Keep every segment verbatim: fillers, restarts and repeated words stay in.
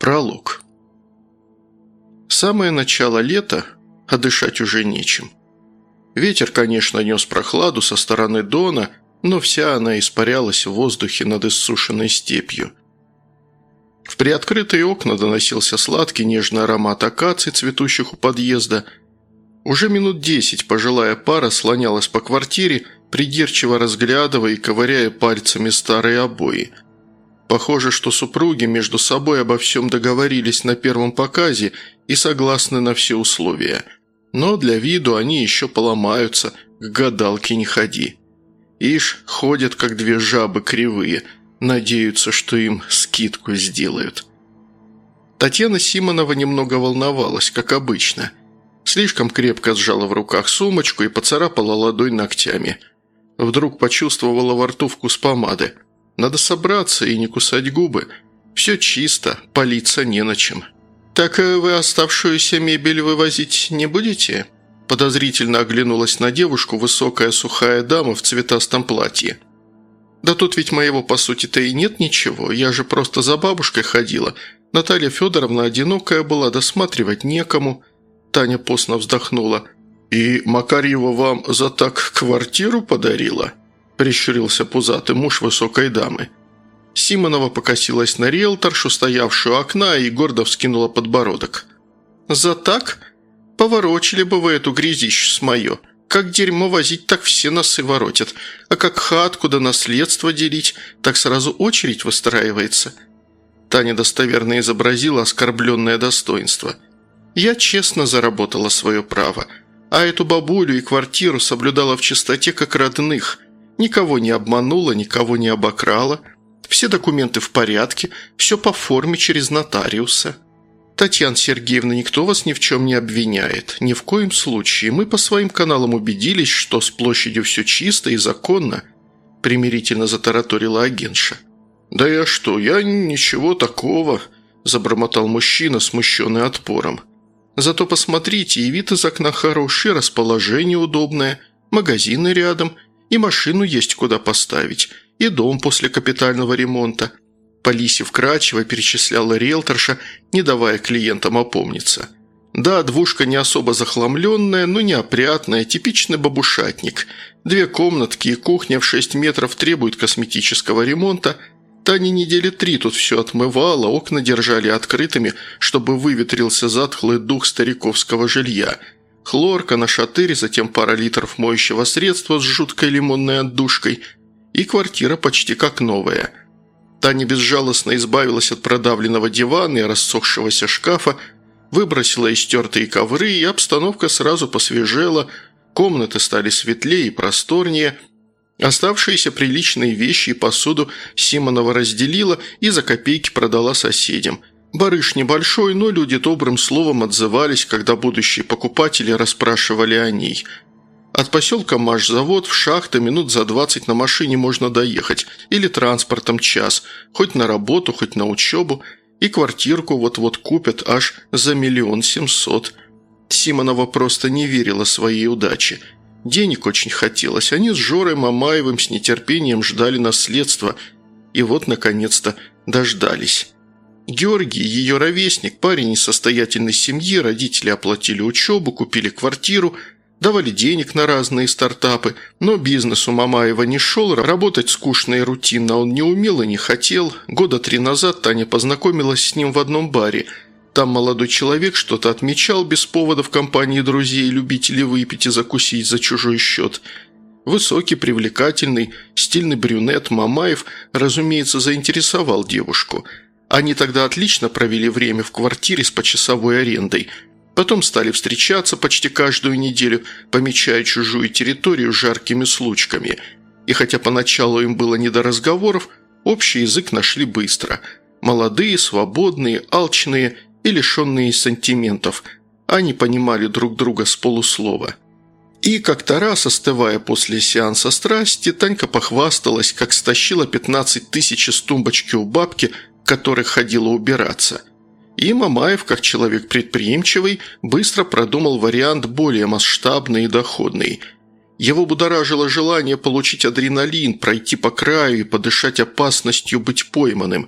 Пролог. Самое начало лета, а дышать уже нечем. Ветер, конечно, нес прохладу со стороны Дона, но вся она испарялась в воздухе над иссушенной степью. В приоткрытые окна доносился сладкий нежный аромат акаций, цветущих у подъезда. Уже минут десять пожилая пара слонялась по квартире, придирчиво разглядывая и ковыряя пальцами старые обои. Похоже, что супруги между собой обо всем договорились на первом показе и согласны на все условия. Но для виду они еще поломаются, к гадалке не ходи. Ишь, ходят, как две жабы кривые, надеются, что им скидку сделают. Татьяна Симонова немного волновалась, как обычно. Слишком крепко сжала в руках сумочку и поцарапала ладонь ногтями. Вдруг почувствовала во рту вкус помады. Надо собраться и не кусать губы. Все чисто, палиться не на чем. «Так вы оставшуюся мебель вывозить не будете?» Подозрительно оглянулась на девушку высокая сухая дама в цветастом платье. «Да тут ведь моего, по сути-то, и нет ничего. Я же просто за бабушкой ходила. Наталья Федоровна одинокая была, досматривать некому». Таня постно вздохнула. «И Макарьева вам за так квартиру подарила?» – прищурился пузатый муж высокой дамы. Симонова покосилась на риэлторшу, стоявшую у окна, и гордо вскинула подбородок. «За так? Поворочили бы вы эту грязищу с моё. Как дерьмо возить, так все носы воротят. А как хатку да наследство делить, так сразу очередь выстраивается». Таня достоверно изобразила оскорбленное достоинство. «Я честно заработала свое право, а эту бабулю и квартиру соблюдала в чистоте как родных. Никого не обманула, никого не обокрала. Все документы в порядке, все по форме через нотариуса. Татьяна Сергеевна, никто вас ни в чем не обвиняет. Ни в коем случае. Мы по своим каналам убедились, что с площадью все чисто и законно», – примирительно затараторила агентша. «Да я что, я ничего такого», – забормотал мужчина, смущенный отпором. «Зато посмотрите, и вид из окна хороший, расположение удобное, магазины рядом, и машину есть куда поставить, и дом после капитального ремонта». По Лисе вкратчиво перечисляла риэлторша, не давая клиентам опомниться. «Да, двушка не особо захламленная, но неопрятная, типичный бабушатник. Две комнатки и кухня в шесть метров требуют косметического ремонта. Таня недели три тут все отмывала, окна держали открытыми, чтобы выветрился затхлый дух стариковского жилья. Хлорка на шатырь, затем пара литров моющего средства с жуткой лимонной отдушкой, и квартира почти как новая». Таня безжалостно избавилась от продавленного дивана и рассохшегося шкафа, выбросила истертые ковры, и обстановка сразу посвежела, комнаты стали светлее и просторнее. Оставшиеся приличные вещи и посуду Симонова разделила и за копейки продала соседям. Барыш небольшой, но люди добрым словом отзывались, когда будущие покупатели расспрашивали о ней. От поселка Машзавод в шахты минут за двадцать на машине можно доехать, или транспортом час, хоть на работу, хоть на учебу, и квартирку вот-вот купят аж за миллион семьсот. Симонова просто не верила своей удаче. Денег очень хотелось, они с Жорой Мамаевым с нетерпением ждали наследства, и вот, наконец-то, дождались. Георгий, ее ровесник, парень из состоятельной семьи, родители оплатили учебу, купили квартиру, давали денег на разные стартапы, но бизнес у Мамаева не шел, работать скучно и рутинно он не умел и не хотел. Года три назад Таня познакомилась с ним в одном баре. Там молодой человек что-то отмечал без повода в компании друзей и любителей выпить и закусить за чужой счет. Высокий, привлекательный, стильный брюнет Мамаев, разумеется, заинтересовал девушку. Они тогда отлично провели время в квартире с почасовой арендой. Потом стали встречаться почти каждую неделю, помечая чужую территорию жаркими случками. И хотя поначалу им было не до разговоров, общий язык нашли быстро. Молодые, свободные, алчные и лишенные сантиментов. Они понимали друг друга с полуслова. И как-то раз, остывая после сеанса страсти, Танька похвасталась, как стащила пятнадцать тысяч из тумбочки у бабки, к которой ходила убираться. И Мамаев, как человек предприимчивый, быстро продумал вариант более масштабный и доходный. Его будоражило желание получить адреналин, пройти по краю и подышать опасностью быть пойманным.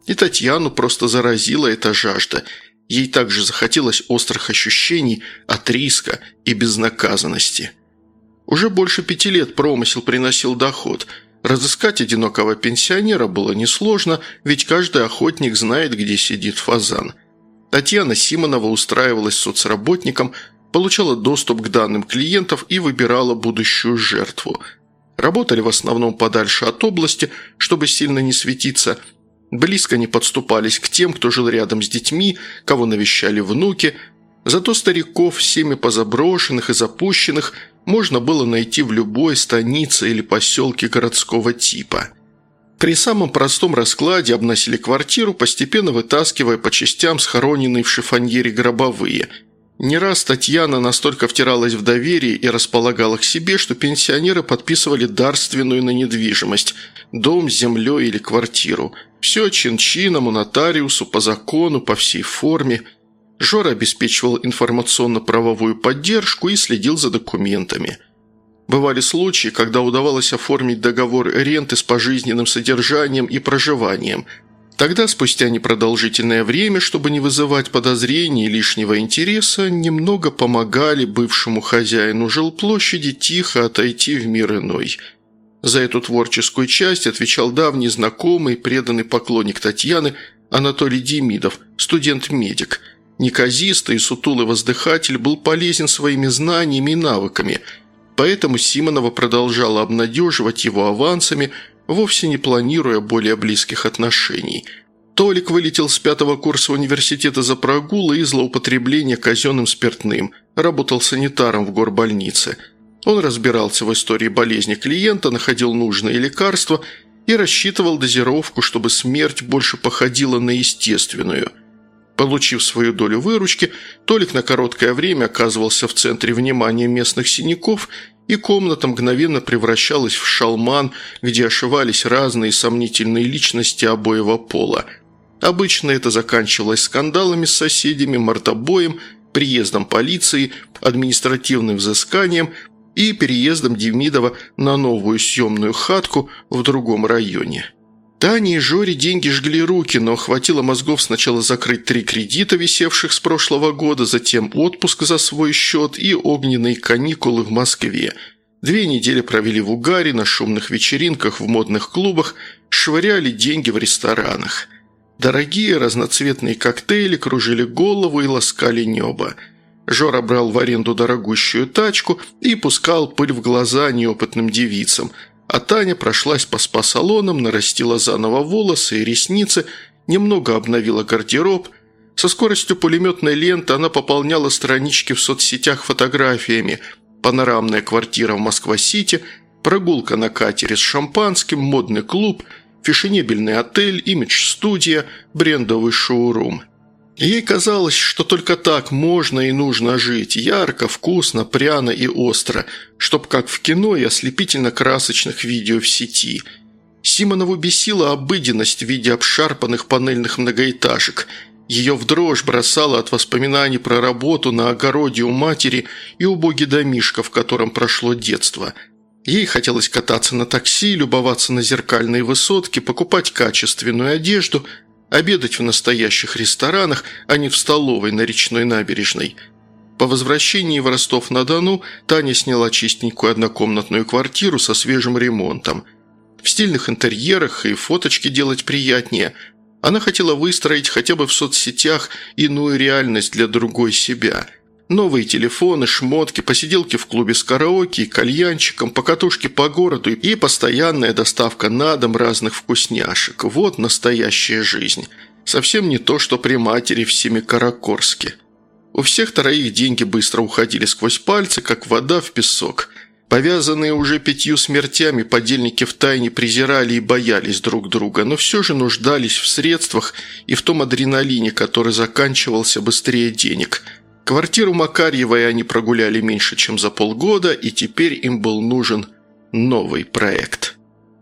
И Татьяну просто заразила эта жажда. Ей также захотелось острых ощущений от риска и безнаказанности. Уже больше пяти лет промысел приносил доход. Разыскать одинокого пенсионера было несложно, ведь каждый охотник знает, где сидит фазан. Татьяна Симонова устраивалась соцработником, получала доступ к данным клиентов и выбирала будущую жертву. Работали в основном подальше от области, чтобы сильно не светиться, близко не подступались к тем, кто жил рядом с детьми, кого навещали внуки. Зато стариков, всеми позаброшенных и запущенных, можно было найти в любой станице или поселке городского типа. При самом простом раскладе обносили квартиру, постепенно вытаскивая по частям схороненные в шифоньере гробовые. Не раз Татьяна настолько втиралась в доверие и располагала к себе, что пенсионеры подписывали дарственную на недвижимость – дом с землей или квартиру. Все чин-чином, у нотариусу, по закону, по всей форме. Жора обеспечивал информационно-правовую поддержку и следил за документами. Бывали случаи, когда удавалось оформить договор ренты с пожизненным содержанием и проживанием. Тогда, спустя непродолжительное время, чтобы не вызывать подозрений и лишнего интереса, немного помогали бывшему хозяину жилплощади тихо отойти в мир иной. За эту творческую часть отвечал давний знакомый, преданный поклонник Татьяны Анатолий Демидов, студент-медик. Неказистый и сутулый воздыхатель был полезен своими знаниями и навыками, поэтому Симонова продолжала обнадеживать его авансами, вовсе не планируя более близких отношений. Толик вылетел с пятого курса университета за прогулы и злоупотребление казенным спиртным, работал санитаром в горбольнице. Он разбирался в истории болезни клиента, находил нужные лекарства и рассчитывал дозировку, чтобы смерть больше походила на естественную. Получив свою долю выручки, Толик на короткое время оказывался в центре внимания местных синяков, и комната мгновенно превращалась в шалман, где ошивались разные сомнительные личности обоего пола. Обычно это заканчивалось скандалами с соседями, мордобоем, приездом полиции, административным взысканием и переездом Демидова на новую съемную хатку в другом районе. Тане и Жоре деньги жгли руки, но хватило мозгов сначала закрыть три кредита, висевших с прошлого года, затем отпуск за свой счет и огненные каникулы в Москве. Две недели провели в угаре, на шумных вечеринках, в модных клубах, швыряли деньги в ресторанах. Дорогие разноцветные коктейли кружили голову и ласкали небо. Жора брал в аренду дорогущую тачку и пускал пыль в глаза неопытным девицам – а Таня прошлась по спа-салонам, нарастила заново волосы и ресницы, немного обновила гардероб. Со скоростью пулеметной ленты она пополняла странички в соцсетях фотографиями: панорамная квартира в Москва-Сити, прогулка на катере с шампанским, модный клуб, фешенебельный отель, имидж-студия, брендовый шоурум. Ей казалось, что только так можно и нужно жить, ярко, вкусно, пряно и остро, чтоб как в кино и ослепительно-красочных видео в сети. Симонову бесила обыденность в виде обшарпанных панельных многоэтажек. Ее в дрожь бросало от воспоминаний про работу на огороде у матери и убогий домишко, в котором прошло детство. Ей хотелось кататься на такси, любоваться на зеркальные высотки, покупать качественную одежду – обедать в настоящих ресторанах, а не в столовой на речной набережной. По возвращении в Ростов-на-Дону Таня сняла чистенькую однокомнатную квартиру со свежим ремонтом. В стильных интерьерах и фоточки делать приятнее. Она хотела выстроить хотя бы в соцсетях иную реальность для другой себя. Новые телефоны, шмотки, посиделки в клубе с караоке и кальянчиком, покатушки по городу и постоянная доставка на дом разных вкусняшек. Вот настоящая жизнь. Совсем не то, что при матери в Семикаракорске. У всех троих деньги быстро уходили сквозь пальцы, как вода в песок. Повязанные уже пятью смертями, подельники втайне презирали и боялись друг друга, но все же нуждались в средствах и в том адреналине, который заканчивался быстрее денег – Квартиру Макарьевой они прогуляли меньше, чем за полгода, и теперь им был нужен новый проект.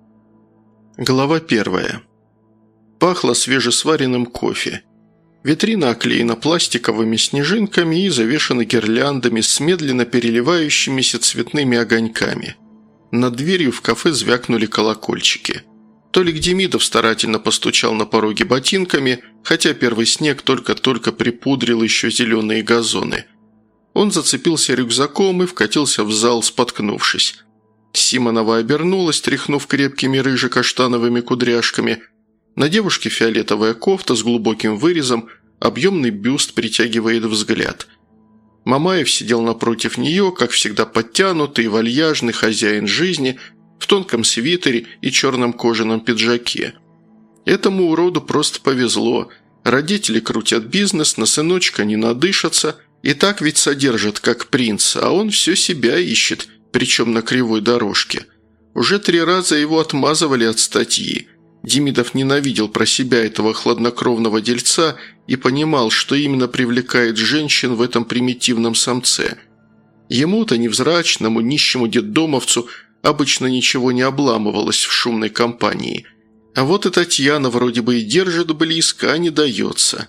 Глава первая. Пахло свежесваренным кофе. Витрина оклеена пластиковыми снежинками и завешена гирляндами с медленно переливающимися цветными огоньками. Над дверью в кафе звякнули колокольчики. Толик Демидов старательно постучал на пороге ботинками, хотя первый снег только-только припудрил еще зеленые газоны. Он зацепился рюкзаком и вкатился в зал, споткнувшись. Симонова обернулась, тряхнув крепкими рыже-каштановыми кудряшками. На девушке фиолетовая кофта с глубоким вырезом, объемный бюст притягивает взгляд. Мамаев сидел напротив нее, как всегда подтянутый, вальяжный хозяин жизни, в тонком свитере и черном кожаном пиджаке. Этому уроду просто повезло. Родители крутят бизнес, на сыночка не надышатся, и так ведь содержат как принца, а он все себя ищет, причем на кривой дорожке. Уже три раза его отмазывали от статьи. Демидов ненавидел про себя этого хладнокровного дельца и понимал, что именно привлекает женщин в этом примитивном самце. Ему-то, невзрачному, нищему детдомовцу, обычно ничего не обламывалось в шумной компании. А вот и Татьяна вроде бы и держит близко, а не дается.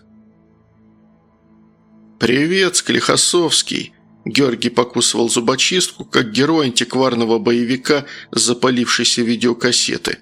«Привет, Склифосовский!» Георгий покусывал зубочистку, как герой антикварного боевика с запалившейся видеокассеты.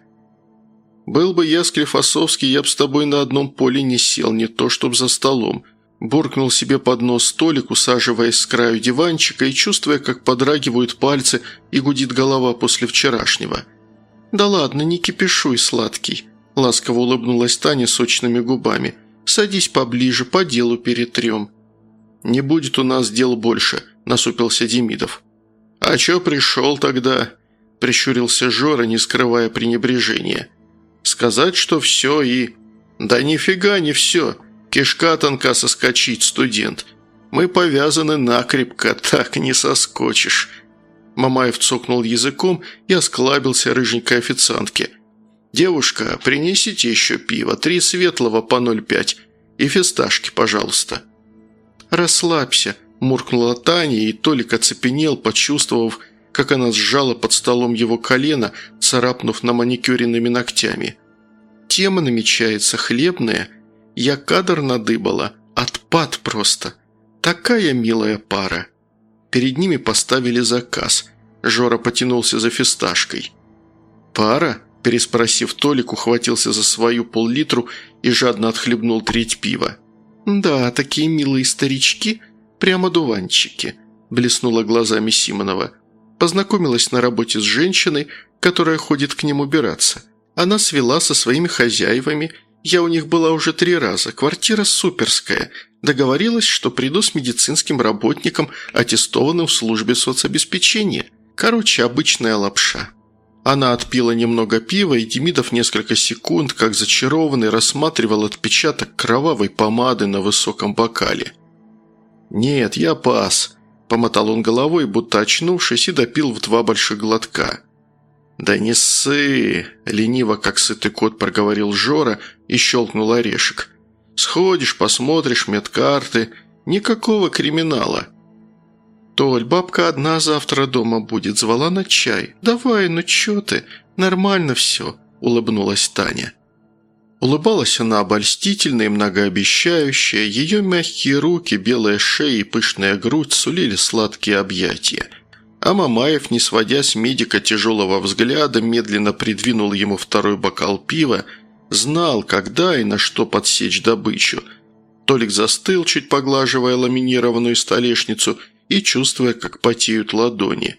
«Был бы я Склифосовский, я б с тобой на одном поле не сел, не то чтоб за столом». Буркнул себе под нос столик, усаживаясь с краю диванчика и чувствуя, как подрагивают пальцы и гудит голова после вчерашнего. «Да ладно, не кипишуй, сладкий», – ласково улыбнулась Таня сочными губами. «Садись поближе, по делу перетрем». «Не будет у нас дел больше», – насупился Демидов. «А чё пришел тогда?» – прищурился Жора, не скрывая пренебрежения. «Сказать, что все и...» «Да нифига не все. Кишка тонка соскочить, студент. Мы повязаны накрепко, так не соскочишь». Мамаев цокнул языком и осклабился рыженькой официантке. «Девушка, принесите еще пиво, три светлого по ноль пять и фисташки, пожалуйста». «Расслабься», – муркнула Таня, и Толик оцепенел, почувствовав, как она сжала под столом его колено, царапнув на маникюренными ногтями. «Тема намечается хлебная. Я кадр надыбала. Отпад просто. Такая милая пара». Перед ними поставили заказ. Жора потянулся за фисташкой. «Пара?» – переспросив Толик, ухватился за свою пол-литру и жадно отхлебнул треть пива. «Да, такие милые старички, прямо дуванчики», – блеснула глазами Симонова. Познакомилась на работе с женщиной, которая ходит к ним убираться. Она свела со своими хозяевами. Я у них была уже три раза. Квартира суперская. Договорилась, что приду с медицинским работником, аттестованным в службе соцобеспечения. Короче, обычная лапша». Она отпила немного пива, и Демидов несколько секунд, как зачарованный, рассматривал отпечаток кровавой помады на высоком бокале. «Нет, я пас», – помотал он головой, будто очнувшись, и допил в два больших глотка. «Да не ссы!» – лениво, как сытый кот, проговорил Жора и щелкнул орешек. «Сходишь, посмотришь медкарты. Никакого криминала». «Толь, бабка одна завтра дома будет, звала на чай. Давай, ну чё ты? Нормально все», – улыбнулась Таня. Улыбалась она обольстительно и многообещающе, ее мягкие руки, белая шея и пышная грудь сулили сладкие объятия. А Мамаев, не сводя с медика тяжелого взгляда, медленно придвинул ему второй бокал пива, знал, когда и на что подсечь добычу. Толик застыл, чуть поглаживая ламинированную столешницу и чувствуя, как потеют ладони.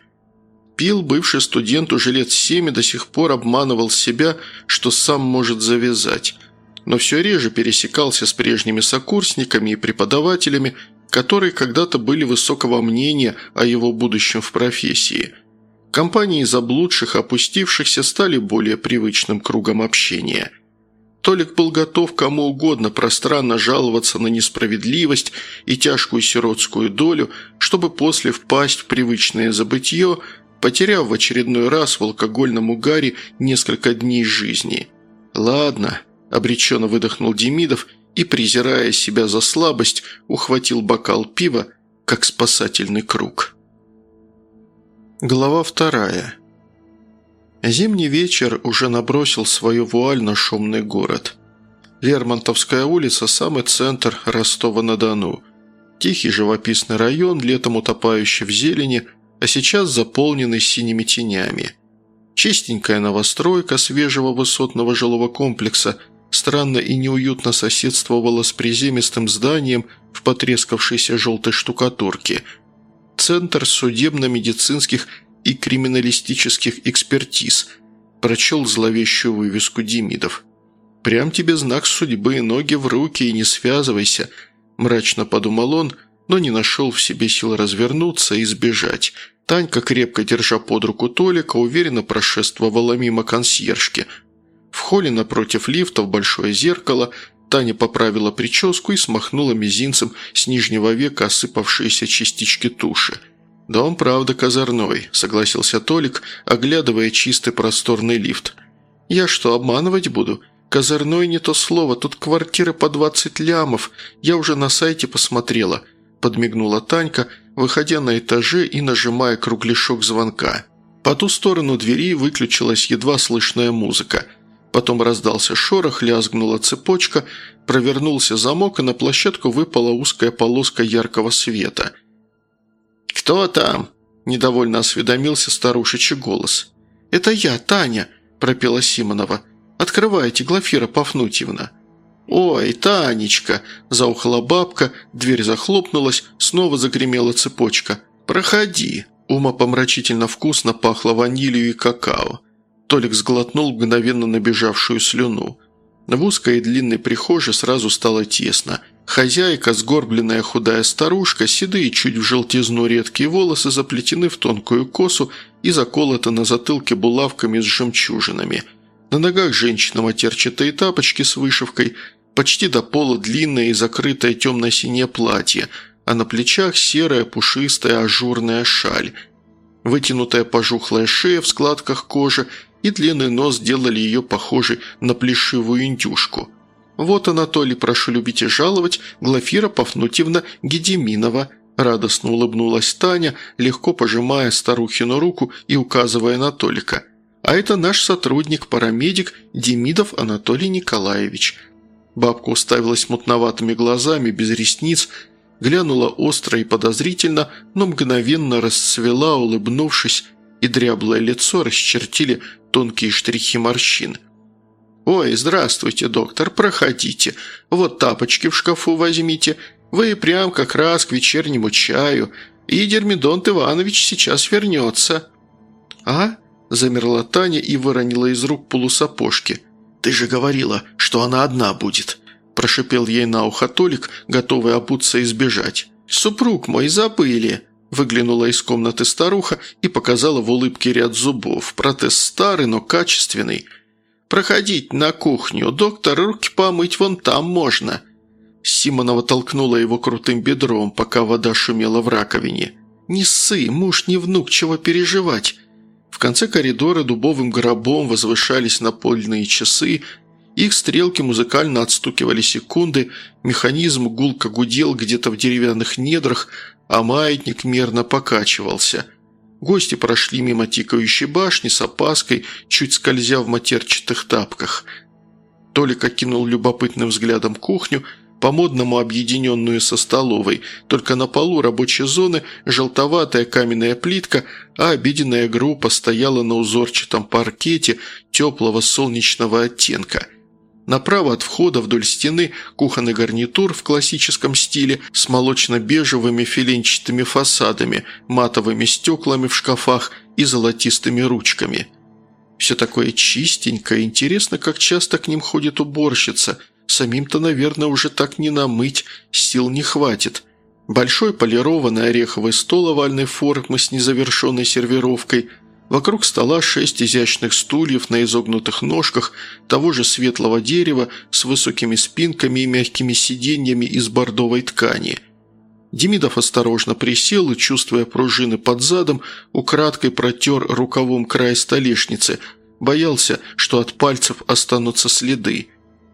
Пил бывший студент уже лет семь и до сих пор обманывал себя, что сам может завязать. Но все реже пересекался с прежними сокурсниками и преподавателями, которые когда-то были высокого мнения о его будущем в профессии. Компании заблудших, опустившихся стали более привычным кругом общения. Толик был готов кому угодно пространно жаловаться на несправедливость и тяжкую сиротскую долю, чтобы после впасть в привычное забытье, потеряв в очередной раз в алкогольном угаре несколько дней жизни. «Ладно», – обреченно выдохнул Демидов и, презирая себя за слабость, ухватил бокал пива, как спасательный круг. Глава вторая. Зимний вечер уже набросил свою вуаль на шумный город. Лермонтовская улица – самый центр Ростова-на-Дону. Тихий живописный район, летом утопающий в зелени, а сейчас заполненный синими тенями. Чистенькая новостройка свежего высотного жилого комплекса странно и неуютно соседствовала с приземистым зданием в потрескавшейся желтой штукатурке. Центр судебно-медицинских и криминалистических экспертиз, прочел зловещую вывеску Демидов. «Прям тебе знак судьбы, ноги в руки и не связывайся», – мрачно подумал он, но не нашел в себе сил развернуться и сбежать. Танька, крепко держа под руку Толика, уверенно прошествовала мимо консьержки. В холле напротив лифта в большое зеркало Таня поправила прическу и смахнула мизинцем с нижнего века осыпавшиеся частички туши. «Да он правда козырной», – согласился Толик, оглядывая чистый просторный лифт. «Я что, обманывать буду? Козырной не то слово, тут квартиры по двадцать лямов, я уже на сайте посмотрела», – подмигнула Танька, выходя на этаже и нажимая кругляшок звонка. По ту сторону двери выключилась едва слышная музыка. Потом раздался шорох, лязгнула цепочка, провернулся замок, и на площадку выпала узкая полоска яркого света. «Кто там?» – недовольно осведомился старушечий голос. «Это я, Таня», – пропела Симонова. «Открывайте, Глафира Пафнутьевна». «Ой, Танечка!» – заухала бабка, дверь захлопнулась, снова загремела цепочка. «Проходи!» – умопомрачительно вкусно пахло ванилью и какао. Толик сглотнул мгновенно набежавшую слюну. В узкой и длинной прихожей сразу стало тесно. Хозяйка, сгорбленная худая старушка, седые чуть в желтизну редкие волосы заплетены в тонкую косу и заколоты на затылке булавками с жемчужинами. На ногах женщина матерчатые тапочки с вышивкой, почти до пола длинное и закрытое темно-синее платье, а на плечах серая пушистая ажурная шаль. Вытянутая пожухлая шея в складках кожи и длинный нос делали ее похожей на плешивую индюшку. «Вот, Анатолий, прошу любить и жаловать, Глафира Пафнутьевна Гедеминова», – радостно улыбнулась Таня, легко пожимая старухину руку и указывая на Толика. «А это наш сотрудник-парамедик Демидов Анатолий Николаевич». Бабка уставилась мутноватыми глазами, без ресниц, глянула остро и подозрительно, но мгновенно расцвела, улыбнувшись, и дряблое лицо расчертили тонкие штрихи морщин. «Ой, здравствуйте, доктор, проходите. Вот тапочки в шкафу возьмите. Вы прям как раз к вечернему чаю. И Дермидонт Иванович сейчас вернется». «А?» – замерла Таня и выронила из рук полусапожки. «Ты же говорила, что она одна будет», – прошипел ей на ухо Толик, готовый обуться и сбежать. «Супруг мой, забыли», – выглянула из комнаты старуха и показала в улыбке ряд зубов. Протез старый, но качественный. «Проходите на кухню, доктор, руки помыть вон там можно». Симонова толкнула его крутым бедром, пока вода шумела в раковине. «Не ссы, муж не внук, чего переживать». В конце коридора дубовым гробом возвышались напольные часы, их стрелки музыкально отстукивали секунды, механизм гулко гудел где-то в деревянных недрах, а маятник мерно покачивался. Гости прошли мимо тикающей башни с опаской, чуть скользя в матерчатых тапках. Толик окинул любопытным взглядом кухню, по-модному объединенную со столовой, только на полу рабочей зоны желтоватая каменная плитка, а обеденная группа стояла на узорчатом паркете теплого солнечного оттенка. Направо от входа вдоль стены кухонный гарнитур в классическом стиле с молочно-бежевыми филенчатыми фасадами, матовыми стеклами в шкафах и золотистыми ручками. Все такое чистенькое, интересно, как часто к ним ходит уборщица. Самим-то, наверное, уже так не намыть, сил не хватит. Большой полированный ореховый стол овальной формы с незавершенной сервировкой. Вокруг стола шесть изящных стульев на изогнутых ножках того же светлого дерева с высокими спинками и мягкими сиденьями из бордовой ткани. Демидов осторожно присел и, чувствуя пружины под задом, украдкой протер рукавом край столешницы, боялся, что от пальцев останутся следы.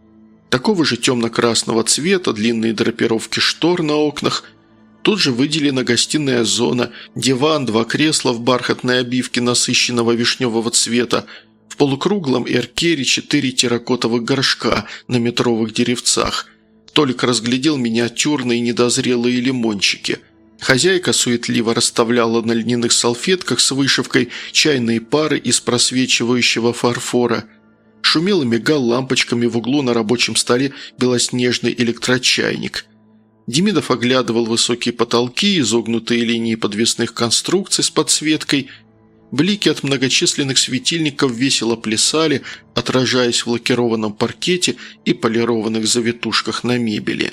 Такого же темно-красного цвета, длинные драпировки штор на окнах. Тут же выделена гостиная зона, диван, два кресла в бархатной обивке насыщенного вишневого цвета, в полукруглом эркере четыре терракотовых горшка на метровых деревцах. Толик разглядел миниатюрные недозрелые лимончики. Хозяйка суетливо расставляла на льняных салфетках с вышивкой чайные пары из просвечивающего фарфора. Шумел и мигал лампочками в углу на рабочем столе белоснежный электрочайник. Демидов оглядывал высокие потолки, изогнутые линии подвесных конструкций с подсветкой. Блики от многочисленных светильников весело плясали, отражаясь в лакированном паркете и полированных завитушках на мебели.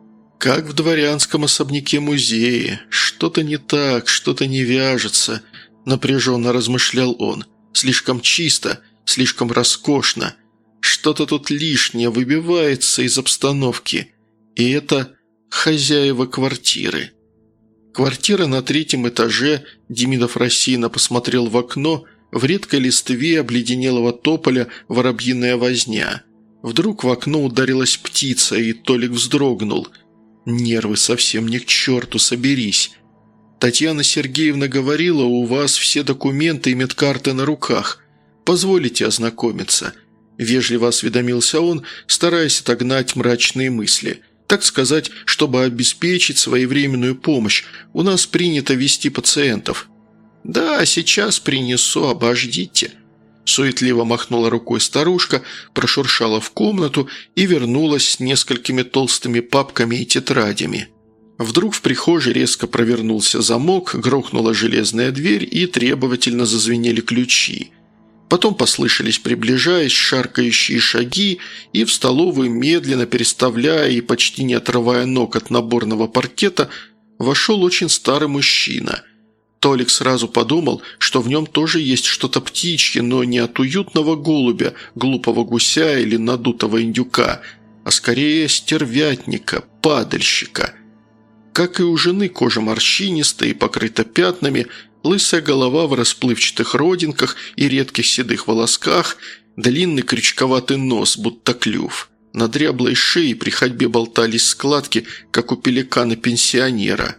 Как в дворянском особняке-музее. Что-то не так, что-то не вяжется, напряженно размышлял он. Слишком чисто, слишком роскошно. Что-то тут лишнее выбивается из обстановки. И это хозяева квартиры. Квартира на третьем этаже. Демидов рассеянно посмотрел в окно. В редкой листве обледенелого тополя воробьиная возня. Вдруг в окно ударилась птица, и Толик вздрогнул. «Нервы совсем не к черту, соберись. Татьяна Сергеевна говорила, у вас все документы и медкарты на руках. Позволите ознакомиться?» Вежливо осведомился он, стараясь отогнать мрачные мысли. «Так сказать, чтобы обеспечить своевременную помощь. У нас принято вести пациентов». «Да, сейчас принесу, обождите». Суетливо махнула рукой старушка, прошуршала в комнату и вернулась с несколькими толстыми папками и тетрадями. Вдруг в прихожей резко провернулся замок, грохнула железная дверь и требовательно зазвенели ключи. Потом послышались, приближаясь, шаркающие шаги, и в столовую, медленно переставляя и почти не отрывая ног от наборного паркета, вошел очень старый мужчина. Толик сразу подумал, что в нем тоже есть что-то птичье, но не от уютного голубя, глупого гуся или надутого индюка, а скорее стервятника, падальщика. Как и у жены, кожа морщинистая и покрыта пятнами, лысая голова в расплывчатых родинках и редких седых волосках, длинный крючковатый нос, будто клюв. На дряблой шее при ходьбе болтались складки, как у пеликана-пенсионера.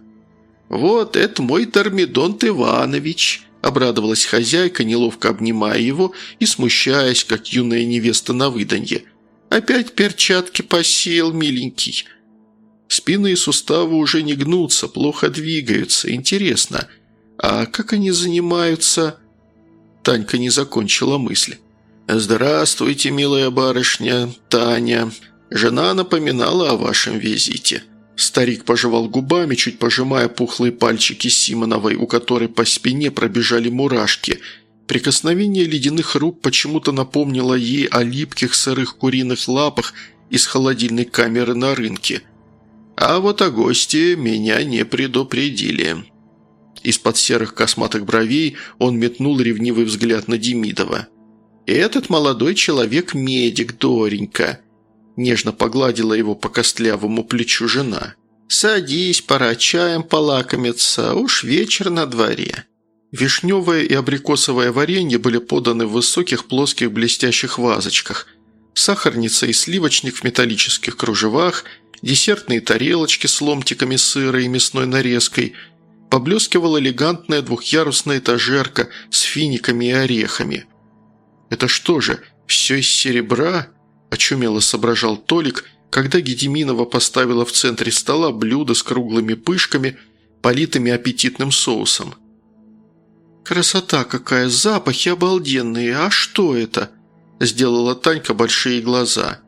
«Вот это мой Дормидонт Иванович», – обрадовалась хозяйка, неловко обнимая его и смущаясь, как юная невеста на выданье. «Опять перчатки посеял, миленький». Спины и суставы уже не гнутся, плохо двигаются. Интересно, а как они занимаются? Танька не закончила мысль. «Здравствуйте, милая барышня, Таня. Жена напоминала о вашем визите». Старик пожевал губами, чуть пожимая пухлые пальчики Симоновой, у которой по спине пробежали мурашки. Прикосновение ледяных рук почему-то напомнило ей о липких сырых куриных лапах из холодильной камеры на рынке. «А вот о гости меня не предупредили». Из-под серых косматых бровей он метнул ревнивый взгляд на Демидова. «Этот молодой человек – медик, Доренька». Нежно погладила его по костлявому плечу жена. «Садись, пора чаем полакомиться, уж вечер на дворе». Вишневое и абрикосовое варенье были поданы в высоких плоских блестящих вазочках. Сахарница и сливочник в металлических кружевах, десертные тарелочки с ломтиками сыра и мясной нарезкой. Поблескивала элегантная двухъярусная этажерка с финиками и орехами. «Это что же, все из серебра?» – очумело соображал Толик, когда Гедеминова поставила в центре стола блюдо с круглыми пышками, политыми аппетитным соусом. «Красота какая! Запахи обалденные! А что это?» – сделала Танька большие глаза.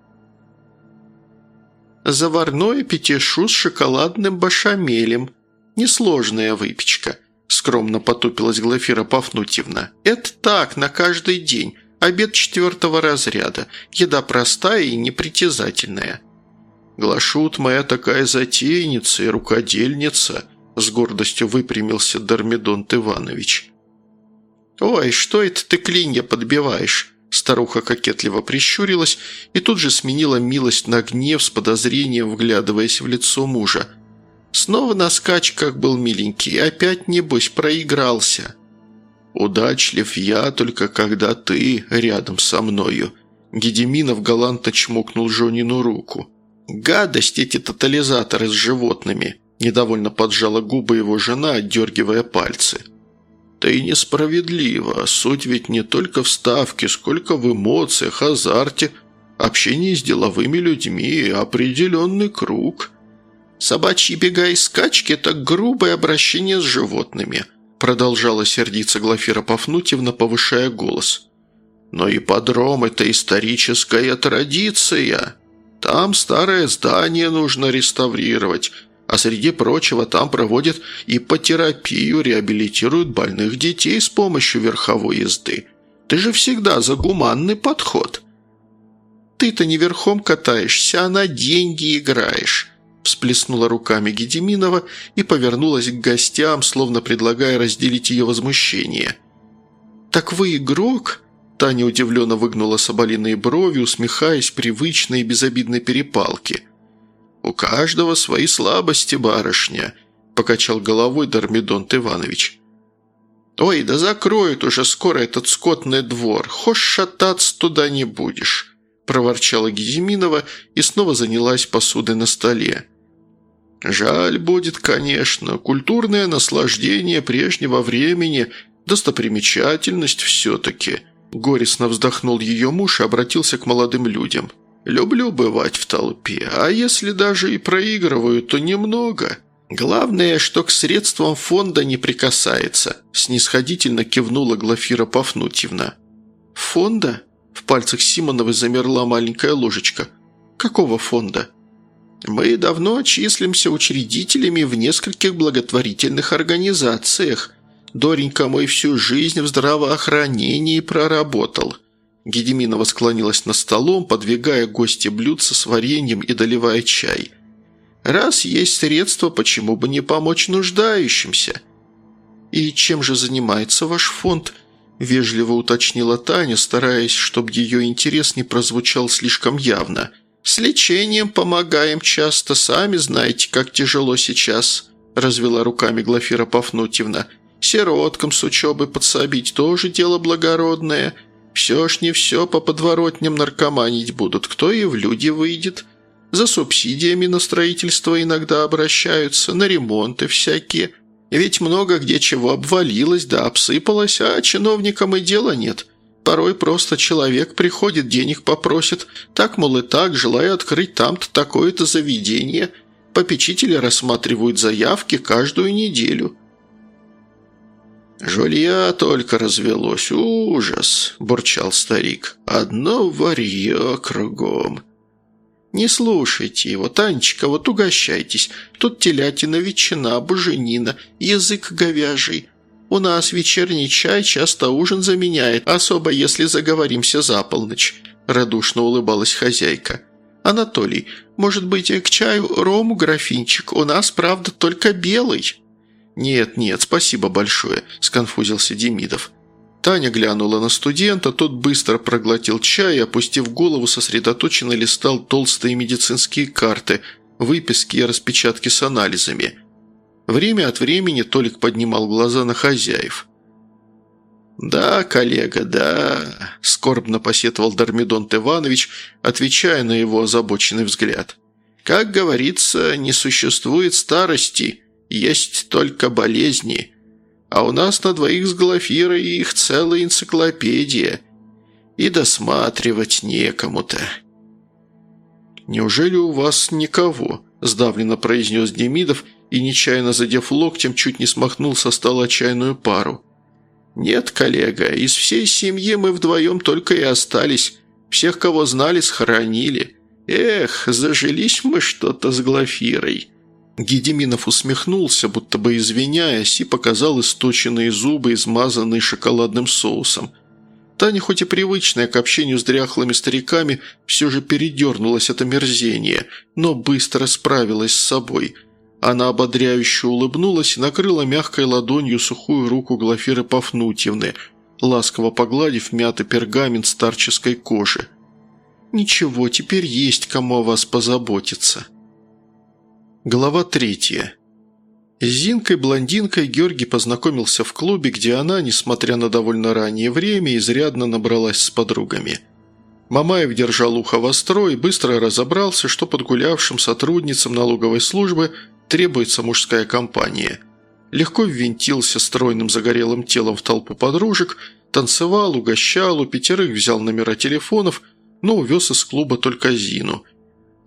«Заварное петишу с шоколадным башамелем. Несложная выпечка», – скромно потупилась Глафира Пафнутьевна. «Это так, на каждый день. Обед четвертого разряда. Еда простая и непритязательная». «Глашут моя такая затейница и рукодельница», – с гордостью выпрямился Дормидонт Иванович. «Ой, что это ты клинья подбиваешь?» Старуха кокетливо прищурилась и тут же сменила милость на гнев с подозрением, вглядываясь в лицо мужа. «Снова на скачках был миленький, опять, небось, проигрался». «Удачлив я, только когда ты рядом со мною». Гедеминов галантно чмокнул Жонину руку. «Гадость эти тотализаторы с животными», – недовольно поджала губы его жена, отдергивая пальцы. «Ты несправедлива. Суть ведь не только в ставке, сколько в эмоциях, азарте, общении с деловыми людьми, определенный круг». «Собачьи бега и скачки – это грубое обращение с животными», продолжала сердиться Глафира Пафнутьевна, повышая голос. «Но ипподром – это историческая традиция. Там старое здание нужно реставрировать, а среди прочего там проводят иппотерапию, реабилитируют больных детей с помощью верховой езды. Ты же всегда за гуманный подход». «Ты-то не верхом катаешься, а на деньги играешь», всплеснула руками Гедеминова и повернулась к гостям, словно предлагая разделить ее возмущение. «Так вы игрок?» Таня удивленно выгнула соболиные брови, усмехаясь привычной и безобидной перепалке. «У каждого свои слабости, барышня», – покачал головой Дормидонт Иванович. «Ой, да закроют уже скоро этот скотный двор, хошь шататься туда не будешь», – проворчала Гедеминова и снова занялась посудой на столе. «Жаль будет, конечно, культурное наслаждение прежнего времени, достопримечательность все-таки», – горестно вздохнул ее муж и обратился к молодым людям. «Люблю бывать в толпе, а если даже и проигрываю, то немного. Главное, что к средствам фонда не прикасается», – снисходительно кивнула Глафира Пафнутьевна. «Фонда?» – в пальцах Симоновой замерла маленькая ложечка. «Какого фонда?» «Мы давно числимся учредителями в нескольких благотворительных организациях. Доренька мой всю жизнь в здравоохранении проработал». Гедеминова склонилась над столом, подвигая гости блюдца с вареньем и доливая чай. «Раз есть средства, почему бы не помочь нуждающимся?» «И чем же занимается ваш фонд?» – вежливо уточнила Таня, стараясь, чтобы ее интерес не прозвучал слишком явно. «С лечением помогаем часто, сами знаете, как тяжело сейчас», – развела руками Глафира Пафнутьевна. «Сироткам с учебы подсобить тоже дело благородное. Все ж не все по подворотням наркоманить будут, кто и в люди выйдет. За субсидиями на строительство иногда обращаются, на ремонты всякие. Ведь много где чего обвалилось да обсыпалось, а чиновникам и дела нет. Порой просто человек приходит, денег попросит, так, мол, и так, желая открыть там-то такое-то заведение. Попечители рассматривают заявки каждую неделю». «Жулья только развелось, ужас!» – бурчал старик. «Одно варье кругом». «Не слушайте его, Танечка, вот угощайтесь. Тут телятина, ветчина, буженина, язык говяжий. У нас вечерний чай часто ужин заменяет, особо если заговоримся за полночь», – радушно улыбалась хозяйка. «Анатолий, может быть, к чаю рому графинчик? У нас, правда, только белый». «Нет, нет, спасибо большое», – сконфузился Демидов. Таня глянула на студента, тот быстро проглотил чай и, опустив голову, сосредоточенно листал толстые медицинские карты, выписки и распечатки с анализами. Время от времени Толик поднимал глаза на хозяев. «Да, коллега, да», – скорбно посетовал Дормидонт Иванович, отвечая на его озабоченный взгляд. «Как говорится, не существует старости, есть только болезни. А у нас на двоих с Глафирой их целая энциклопедия. И досматривать некому-то». «Неужели у вас никого?» – сдавленно произнес Демидов и, нечаянно задев локтем, чуть не смахнул со стола чайную пару. «Нет, коллега, из всей семьи мы вдвоем только и остались. Всех, кого знали, схоронили. Эх, зажились мы что-то с Глафирой». Гедеминов усмехнулся, будто бы извиняясь, и показал источенные зубы, измазанные шоколадным соусом. Таня, хоть и привычная к общению с дряхлыми стариками, все же передернулась от омерзения, но быстро справилась с собой. Она ободряюще улыбнулась и накрыла мягкой ладонью сухую руку Глафиры Пафнутьевны, ласково погладив мятый пергамент старческой кожи. «Ничего, теперь есть кому о вас позаботиться». Глава третья. С Зинкой-блондинкой Георгий познакомился в клубе, где она, несмотря на довольно раннее время, изрядно набралась с подругами. Мамаев держал ухо востро и быстро разобрался, что подгулявшим сотрудницам налоговой службы требуется мужская компания. Легко ввинтился стройным загорелым телом в толпу подружек, танцевал, угощал, у пятерых взял номера телефонов, но увез из клуба только Зину.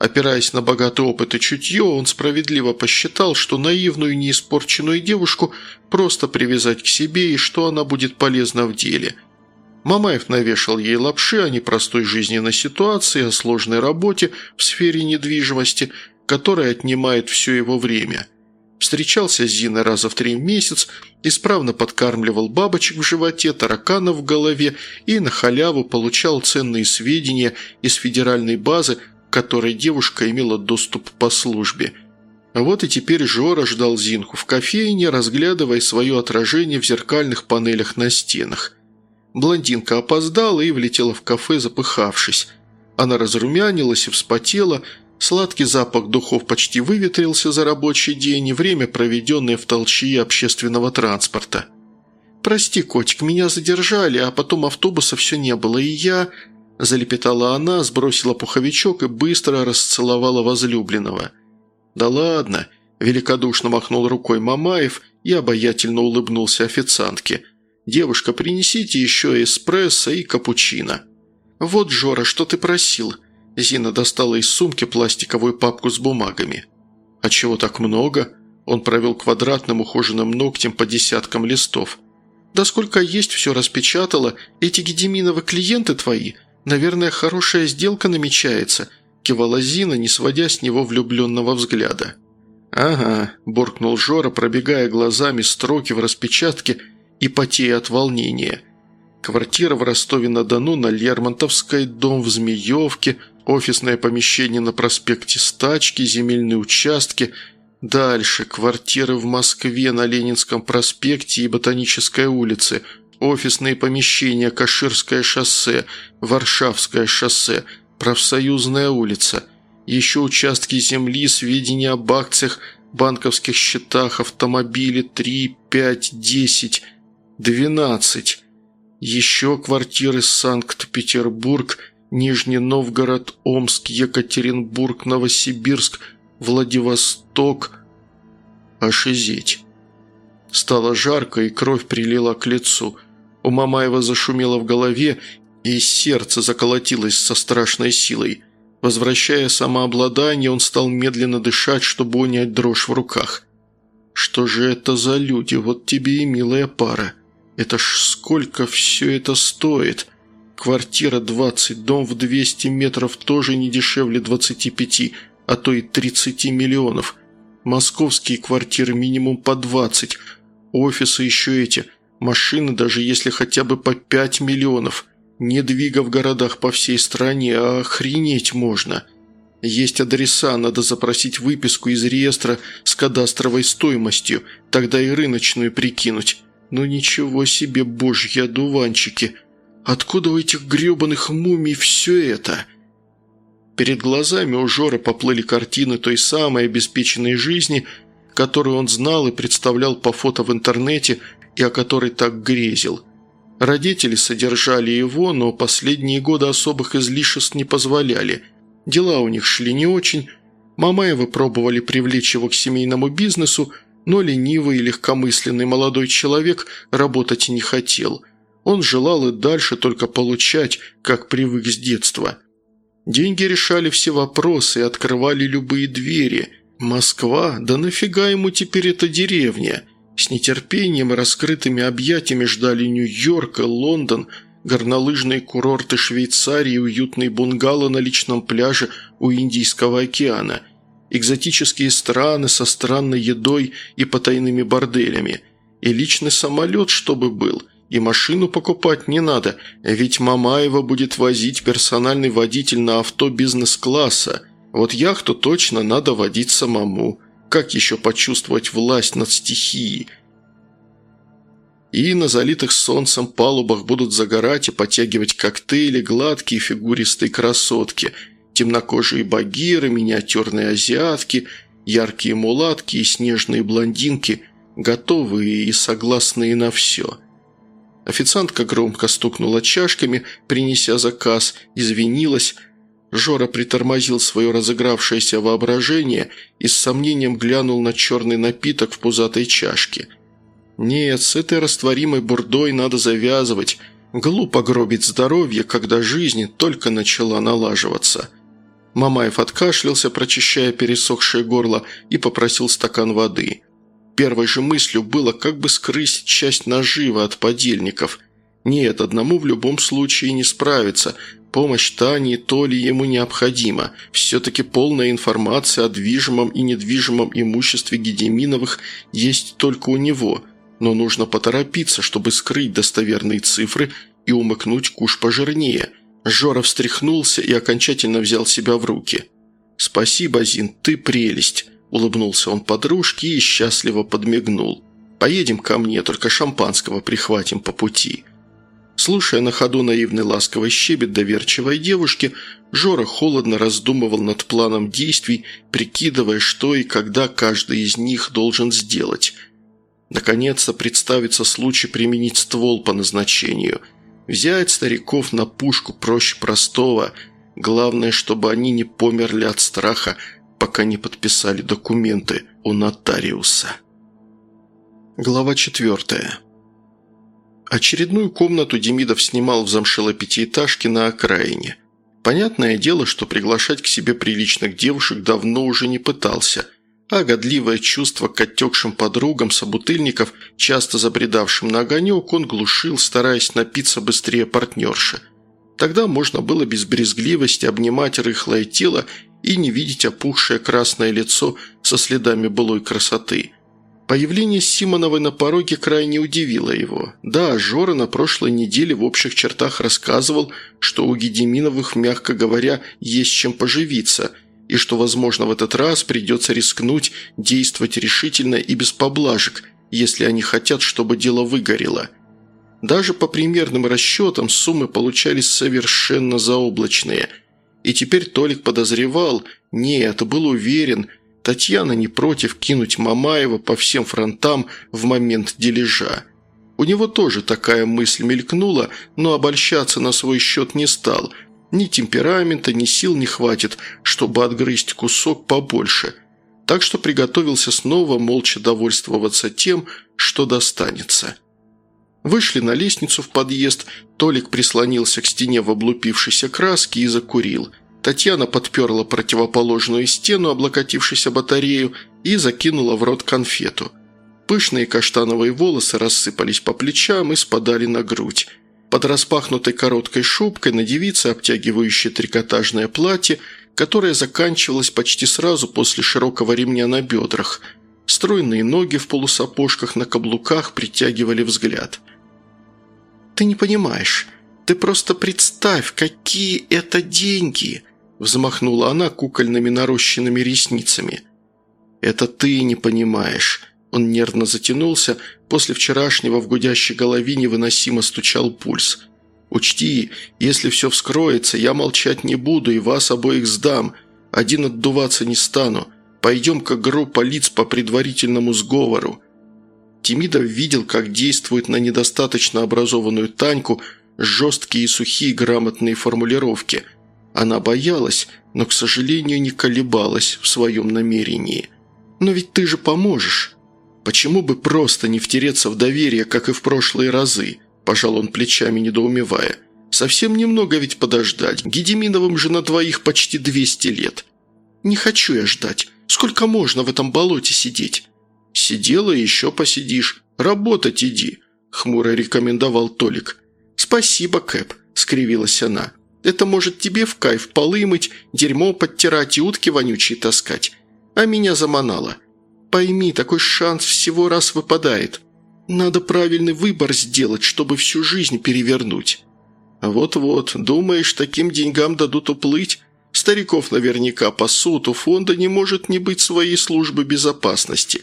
Опираясь на богатый опыт и чутье, он справедливо посчитал, что наивную неиспорченную девушку просто привязать к себе и что она будет полезна в деле. Мамаев навешал ей лапши о непростой жизненной ситуации, о сложной работе в сфере недвижимости, которая отнимает все его время. Встречался с Зиной раза в три в месяц, исправно подкармливал бабочек в животе, тараканов в голове и на халяву получал ценные сведения из федеральной базы, к которой девушка имела доступ по службе. А вот и теперь Жора ждал Зинку в кофейне, разглядывая свое отражение в зеркальных панелях на стенах. Блондинка опоздала и влетела в кафе, запыхавшись. Она разрумянилась и вспотела, сладкий запах духов почти выветрился за рабочий день и время, проведенное в толчье общественного транспорта. «Прости, котик, меня задержали, а потом автобуса все не было, и я...» Залепетала она, сбросила пуховичок и быстро расцеловала возлюбленного. «Да ладно», – великодушно махнул рукой Мамаев и обаятельно улыбнулся официантке. «Девушка, принесите еще эспрессо и капучино». «Вот, Жора, что ты просил?» Зина достала из сумки пластиковую папку с бумагами. «А чего так много?» Он провел квадратным ухоженным ногтем по десяткам листов. «Да сколько есть, все распечатала. Эти Гедеминовы клиенты твои. Наверное, хорошая сделка намечается», – кивала Зина, не сводя с него влюбленного взгляда. «Ага», – буркнул Жора, пробегая глазами строки в распечатке и потея от волнения. Квартира в Ростове-на-Дону на Лермонтовской, дом в Змеевке, офисное помещение на проспекте Стачки, земельные участки. Дальше квартиры в Москве на Ленинском проспекте и Ботанической улице, офисные помещения, Каширское шоссе, Варшавское шоссе, Профсоюзная улица. Еще участки земли, сведения об акциях, банковских счетах, автомобили три, пять, десять, двенадцать. Еще квартиры Санкт-Петербург, Нижний Новгород, Омск, Екатеринбург, Новосибирск, Владивосток. Ошизеть. Стало жарко, и кровь прилила к лицу. У Мамаева зашумело в голове, и сердце заколотилось со страшной силой. Возвращая самообладание, он стал медленно дышать, чтобы унять дрожь в руках. «Что же это за люди? Вот тебе и милая пара. Это ж сколько все это стоит? Квартира двадцать, дом в двести метров тоже не дешевле двадцати пяти, а то и тридцати миллионов. Московские квартиры минимум по двадцать, офисы еще эти, машины даже если хотя бы по пять миллионов. Недвига в городах по всей стране, а охренеть можно. Есть адреса, надо запросить выписку из реестра с кадастровой стоимостью, тогда и рыночную прикинуть. Ну ничего себе, божьи одуванчики! Откуда у этих гребаных мумий все это?» Перед глазами у Жоры поплыли картины той самой обеспеченной жизни, которую он знал и представлял по фото в интернете и о которой так грезил. Родители содержали его, но последние годы особых излишеств не позволяли. Дела у них шли не очень. Мамаевы пробовали привлечь его к семейному бизнесу, но ленивый и легкомысленный молодой человек работать не хотел. Он желал и дальше только получать, как привык с детства. Деньги решали все вопросы и открывали любые двери. Москва? Да нафига ему теперь эта деревня? С нетерпением и раскрытыми объятиями ждали Нью-Йорк и Лондон, горнолыжные курорты Швейцарии, уютные бунгало на личном пляже у Индийского океана, экзотические страны со странной едой и потайными борделями, и личный самолет, чтобы был, и машину покупать не надо, ведь Мамаева будет возить персональный водитель на авто бизнес-класса. Вот яхту точно надо водить самому. Как еще почувствовать власть над стихией? И на залитых солнцем палубах будут загорать и потягивать коктейли гладкие фигуристые красотки, темнокожие багиры, миниатюрные азиатки, яркие мулатки и снежные блондинки, готовые и согласные на все. Официантка громко стукнула чашками, принеся заказ, извинилась. Жора притормозил свое разыгравшееся воображение и с сомнением глянул на черный напиток в пузатой чашке. «Нет, с этой растворимой бурдой надо завязывать. Глупо гробить здоровье, когда жизнь только начала налаживаться». Мамаев откашлялся, прочищая пересохшее горло, и попросил стакан воды. Первой же мыслью было, как бы скрыть часть наживы от подельников. Нет, одному в любом случае не справиться. Помощь Тани и Толи ему необходима. Все-таки полная информация о движимом и недвижимом имуществе Гедеминовых есть только у него. Но нужно поторопиться, чтобы скрыть достоверные цифры и умыкнуть куш пожирнее. Жора встряхнулся и окончательно взял себя в руки. «Спасибо, Зин, ты прелесть», – улыбнулся он подружке и счастливо подмигнул. «Поедем ко мне, только шампанского прихватим по пути». Слушая на ходу наивный ласковый щебет доверчивой девушки, Жора холодно раздумывал над планом действий, прикидывая, что и когда каждый из них должен сделать. Наконец-то представится случай применить ствол по назначению – взять стариков на пушку проще простого. Главное, чтобы они не померли от страха, пока не подписали документы у нотариуса. Глава четвертая. Очередную комнату Демидов снимал в замшелой пятиэтажке на окраине. Понятное дело, что приглашать к себе приличных девушек давно уже не пытался, а годливое чувство к отекшим подругам собутыльников, часто забредавшим на огонек, он глушил, стараясь напиться быстрее партнерши. Тогда можно было без брезгливости обнимать рыхлое тело и не видеть опухшее красное лицо со следами былой красоты. Появление Симоновой на пороге крайне удивило его. Да, Жора на прошлой неделе в общих чертах рассказывал, что у Гедеминовых, мягко говоря, есть чем поживиться – и что, возможно, в этот раз придется рискнуть, действовать решительно и без поблажек, если они хотят, чтобы дело выгорело. Даже по примерным расчетам суммы получались совершенно заоблачные. И теперь Толик подозревал, нет, был уверен, Татьяна не против кинуть Мамаева по всем фронтам в момент дележа. У него тоже такая мысль мелькнула, но обольщаться на свой счет не стал – ни темперамента, ни сил не хватит, чтобы отгрызть кусок побольше. Так что приготовился снова молча довольствоваться тем, что достанется. Вышли на лестницу в подъезд, Толик прислонился к стене в облупившейся краске и закурил. Татьяна подперла противоположную стену, облокотившись о батарею, и закинула в рот конфету. Пышные каштановые волосы рассыпались по плечам и спадали на грудь. Под распахнутой короткой шубкой на девице обтягивающее трикотажное платье, которое заканчивалось почти сразу после широкого ремня на бедрах. Стройные ноги в полусапожках на каблуках притягивали взгляд. «Ты не понимаешь. Ты просто представь, какие это деньги!» взмахнула она кукольными нарощенными ресницами. «Это ты не понимаешь». Он нервно затянулся, после вчерашнего в гудящей голове невыносимо стучал пульс. «Учти, если все вскроется, я молчать не буду и вас обоих сдам. Один отдуваться не стану. Пойдем как группа лиц по предварительному сговору». Демидов видел, как действуют на недостаточно образованную Таньку жесткие и сухие грамотные формулировки. Она боялась, но, к сожалению, не колебалась в своем намерении. «Но ведь ты же поможешь». «Почему бы просто не втереться в доверие, как и в прошлые разы?» – пожал он плечами, недоумевая. «Совсем немного ведь подождать. Гедеминовым же на двоих почти двести лет». «Не хочу я ждать. Сколько можно в этом болоте сидеть?» «Сидела и еще посидишь. Работать иди», – хмуро рекомендовал Толик. «Спасибо, Кэп», – скривилась она. «Это может тебе в кайф полы мыть, дерьмо подтирать и утки вонючие таскать. А меня заманало. Пойми, такой шанс всего раз выпадает. Надо правильный выбор сделать, чтобы всю жизнь перевернуть». «Вот-вот, думаешь, таким деньгам дадут уплыть? Стариков наверняка пасут, у фонда не может не быть своей службы безопасности».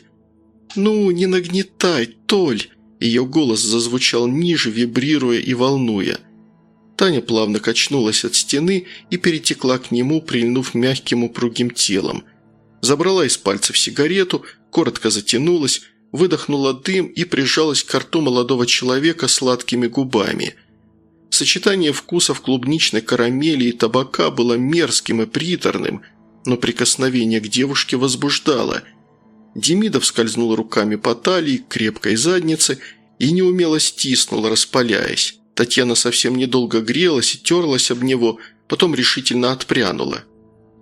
«Ну, не нагнетай, Толь!» Ее голос зазвучал ниже, вибрируя и волнуя. Таня плавно качнулась от стены и перетекла к нему, прильнув мягким упругим телом. Забрала из пальцев сигарету, коротко затянулась, выдохнула дым и прижалась к рту молодого человека сладкими губами. Сочетание вкусов клубничной карамели и табака было мерзким и приторным, но прикосновение к девушке возбуждало. Демидов скользнул руками по талии, к крепкой заднице и неумело стиснул, распаляясь. Татьяна совсем недолго грелась и терлась об него, потом решительно отпрянула.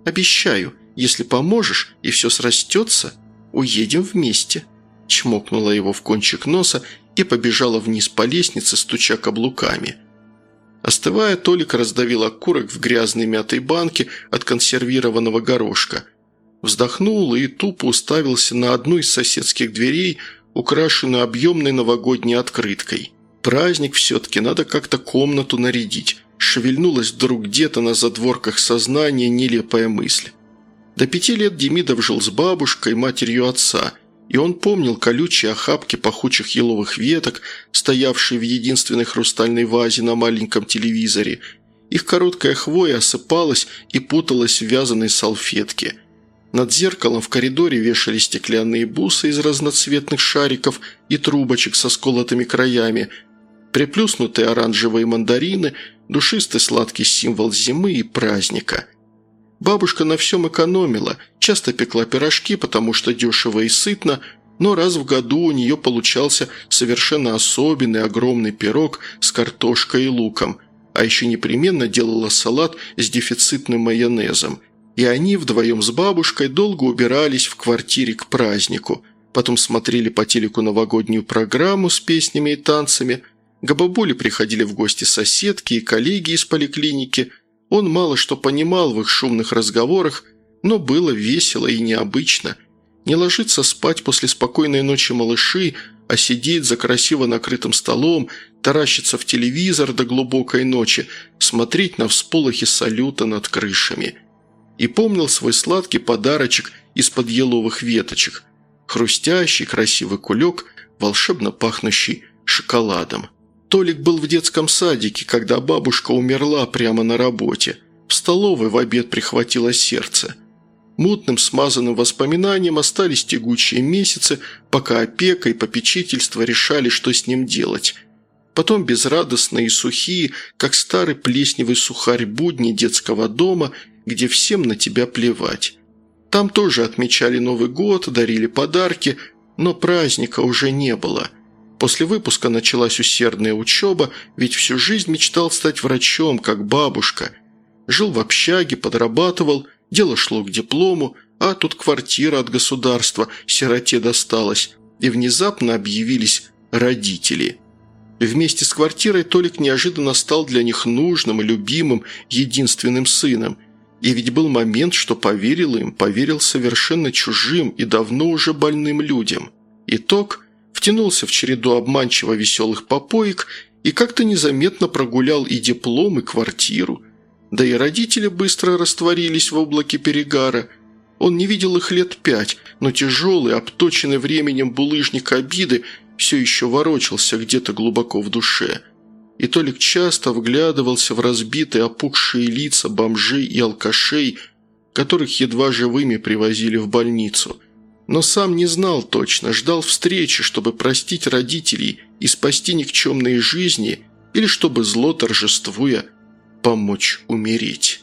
Обещаю, если поможешь и все срастется, уедем вместе». Чмокнула его в кончик носа и побежала вниз по лестнице, стуча каблуками. Остывая, Толик раздавил окурок в грязной мятой банке от консервированного горошка. Вздохнул и тупо уставился на одну из соседских дверей, украшенную объемной новогодней открыткой. Праздник все-таки, надо как-то комнату нарядить. Шевельнулась вдруг где-то на задворках сознания нелепая мысль. До пяти лет Демидов жил с бабушкой, матерью отца, и он помнил колючие охапки пахучих еловых веток, стоявшие в единственной хрустальной вазе на маленьком телевизоре. Их короткая хвоя осыпалась и путалась в вязаной салфетке. Над зеркалом в коридоре вешали стеклянные бусы из разноцветных шариков и трубочек со сколотыми краями, приплюснутые оранжевые мандарины, душистый сладкий символ зимы и праздника. Бабушка на всем экономила, часто пекла пирожки, потому что дешево и сытно, но раз в году у нее получался совершенно особенный огромный пирог с картошкой и луком, а еще непременно делала салат с дефицитным майонезом. И они вдвоем с бабушкой долго убирались в квартире к празднику, потом смотрели по телеку новогоднюю программу с песнями и танцами. К бабуле приходили в гости соседки и коллеги из поликлиники. Он мало что понимал в их шумных разговорах, но было весело и необычно. Не ложиться спать после спокойной ночи малыши, а сидеть за красиво накрытым столом, таращиться в телевизор до глубокой ночи, смотреть на всполохи салюта над крышами. И помнил свой сладкий подарочек из-под еловых веточек. Хрустящий красивый кулек, волшебно пахнущий шоколадом. Толик был в детском садике, когда бабушка умерла прямо на работе. В столовой в обед прихватило сердце. Мутным смазанным воспоминанием остались тягучие месяцы, пока опека и попечительство решали, что с ним делать. Потом безрадостные и сухие, как старый плесневый сухарь будни детского дома, где всем на тебя плевать. Там тоже отмечали Новый год, дарили подарки, но праздника уже не было. После выпуска началась усердная учеба, ведь всю жизнь мечтал стать врачом, как бабушка. Жил в общаге, подрабатывал, дело шло к диплому, а тут квартира от государства сироте досталась, и внезапно объявились родители. Вместе с квартирой Толик неожиданно стал для них нужным и любимым единственным сыном. И ведь был момент, что поверил им, поверил совершенно чужим и давно уже больным людям. Итог – втянулся в череду обманчиво веселых попоек и как-то незаметно прогулял и диплом, и квартиру. Да и родители быстро растворились в облаке перегара. Он не видел их лет пять, но тяжелый, обточенный временем булыжник обиды все еще ворочался где-то глубоко в душе. И Толик часто вглядывался в разбитые опухшие лица бомжей и алкашей, которых едва живыми привозили в больницу. Но сам не знал точно, ждал встречи, чтобы простить родителей и спасти никчемные жизни, или чтобы, зло торжествуя, помочь умереть.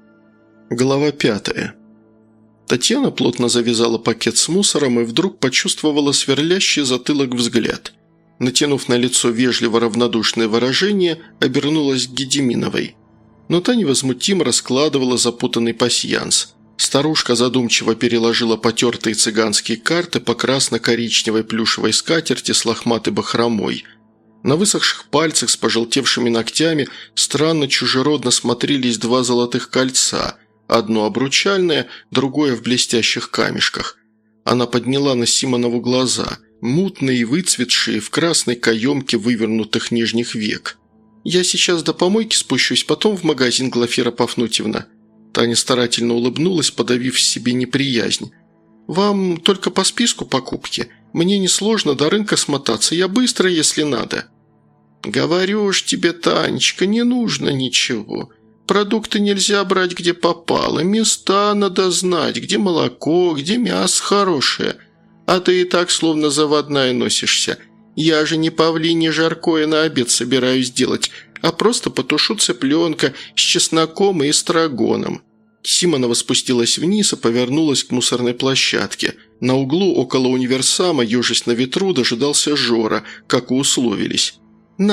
Глава пятая. Татьяна плотно завязала пакет с мусором и вдруг почувствовала сверлящий затылок взгляд. Натянув на лицо вежливо равнодушное выражение, обернулась к Гедеминовой. Но та невозмутимо раскладывала запутанный пасьянс. Старушка задумчиво переложила потертые цыганские карты по красно-коричневой плюшевой скатерти с лохматой бахромой. На высохших пальцах с пожелтевшими ногтями странно чужеродно смотрелись два золотых кольца, одно обручальное, другое в блестящих камешках. Она подняла на Симонову глаза, мутные и выцветшие, в красной каемке вывернутых нижних век. «Я сейчас до помойки спущусь, потом в магазин, Глафира Пафнутьевна». Таня старательно улыбнулась, подавив в себе неприязнь. «Вам только по списку покупки. Мне несложно до рынка смотаться, я быстро, если надо». «Говорю ж тебе, Танечка, не нужно ничего. Продукты нельзя брать, где попало. Места надо знать, где молоко, где мясо хорошее. А ты и так словно заводная носишься. Я же не павлине жаркое на обед собираюсь делать, а просто потушу цыпленка с чесноком и эстрагоном». Симонова спустилась вниз и повернулась к мусорной площадке. На углу около универсама, ежась на ветру, дожидался Жора, как и условились. «На!»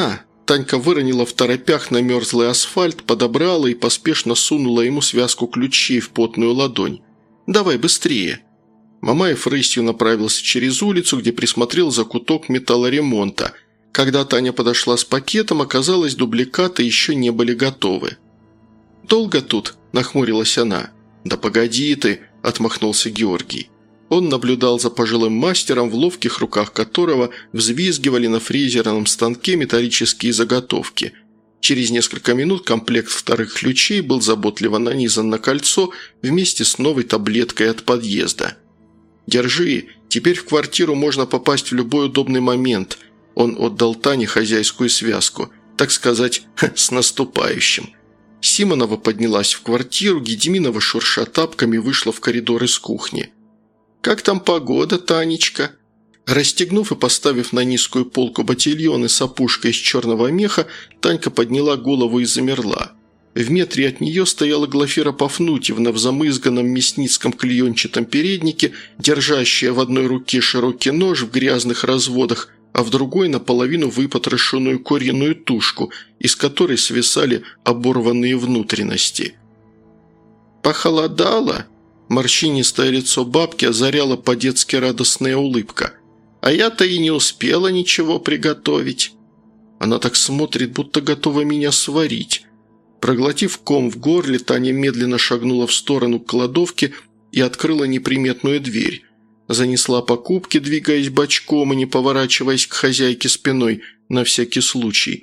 Танька выронила в торопях на мерзлый асфальт, подобрала и поспешно сунула ему связку ключей в потную ладонь. «Давай быстрее!» Мамаев рысью направился через улицу, где присмотрел закуток металлоремонта. Когда Таня подошла с пакетом, оказалось, дубликаты еще не были готовы. «Долго тут?» – нахмурилась она. «Да погоди ты!» – отмахнулся Георгий. Он наблюдал за пожилым мастером, в ловких руках которого взвизгивали на фрезерном станке металлические заготовки. Через несколько минут комплект вторых ключей был заботливо нанизан на кольцо вместе с новой таблеткой от подъезда. «Держи, теперь в квартиру можно попасть в любой удобный момент». Он отдал Тане хозяйскую связку, так сказать, с наступающим. Симонова поднялась в квартиру, Гедеминова, шурша тапками, вышла в коридор из кухни. «Как там погода, Танечка?» Расстегнув и поставив на низкую полку ботильоны с опушкой из черного меха, Танька подняла голову и замерла. В метре от нее стояла Глафира Пафнутьевна в замызганном мясницком клеенчатом переднике, держащая в одной руке широкий нож в грязных разводах, а в другой наполовину выпотрошенную куриную тушку, из которой свисали оборванные внутренности. «Похолодало?» Морщинистое лицо бабки озаряла по-детски радостная улыбка. «А я-то и не успела ничего приготовить». Она так смотрит, будто готова меня сварить. Проглотив ком в горле, Таня медленно шагнула в сторону кладовки и открыла неприметную дверь. Занесла покупки, двигаясь бочком и не поворачиваясь к хозяйке спиной, на всякий случай.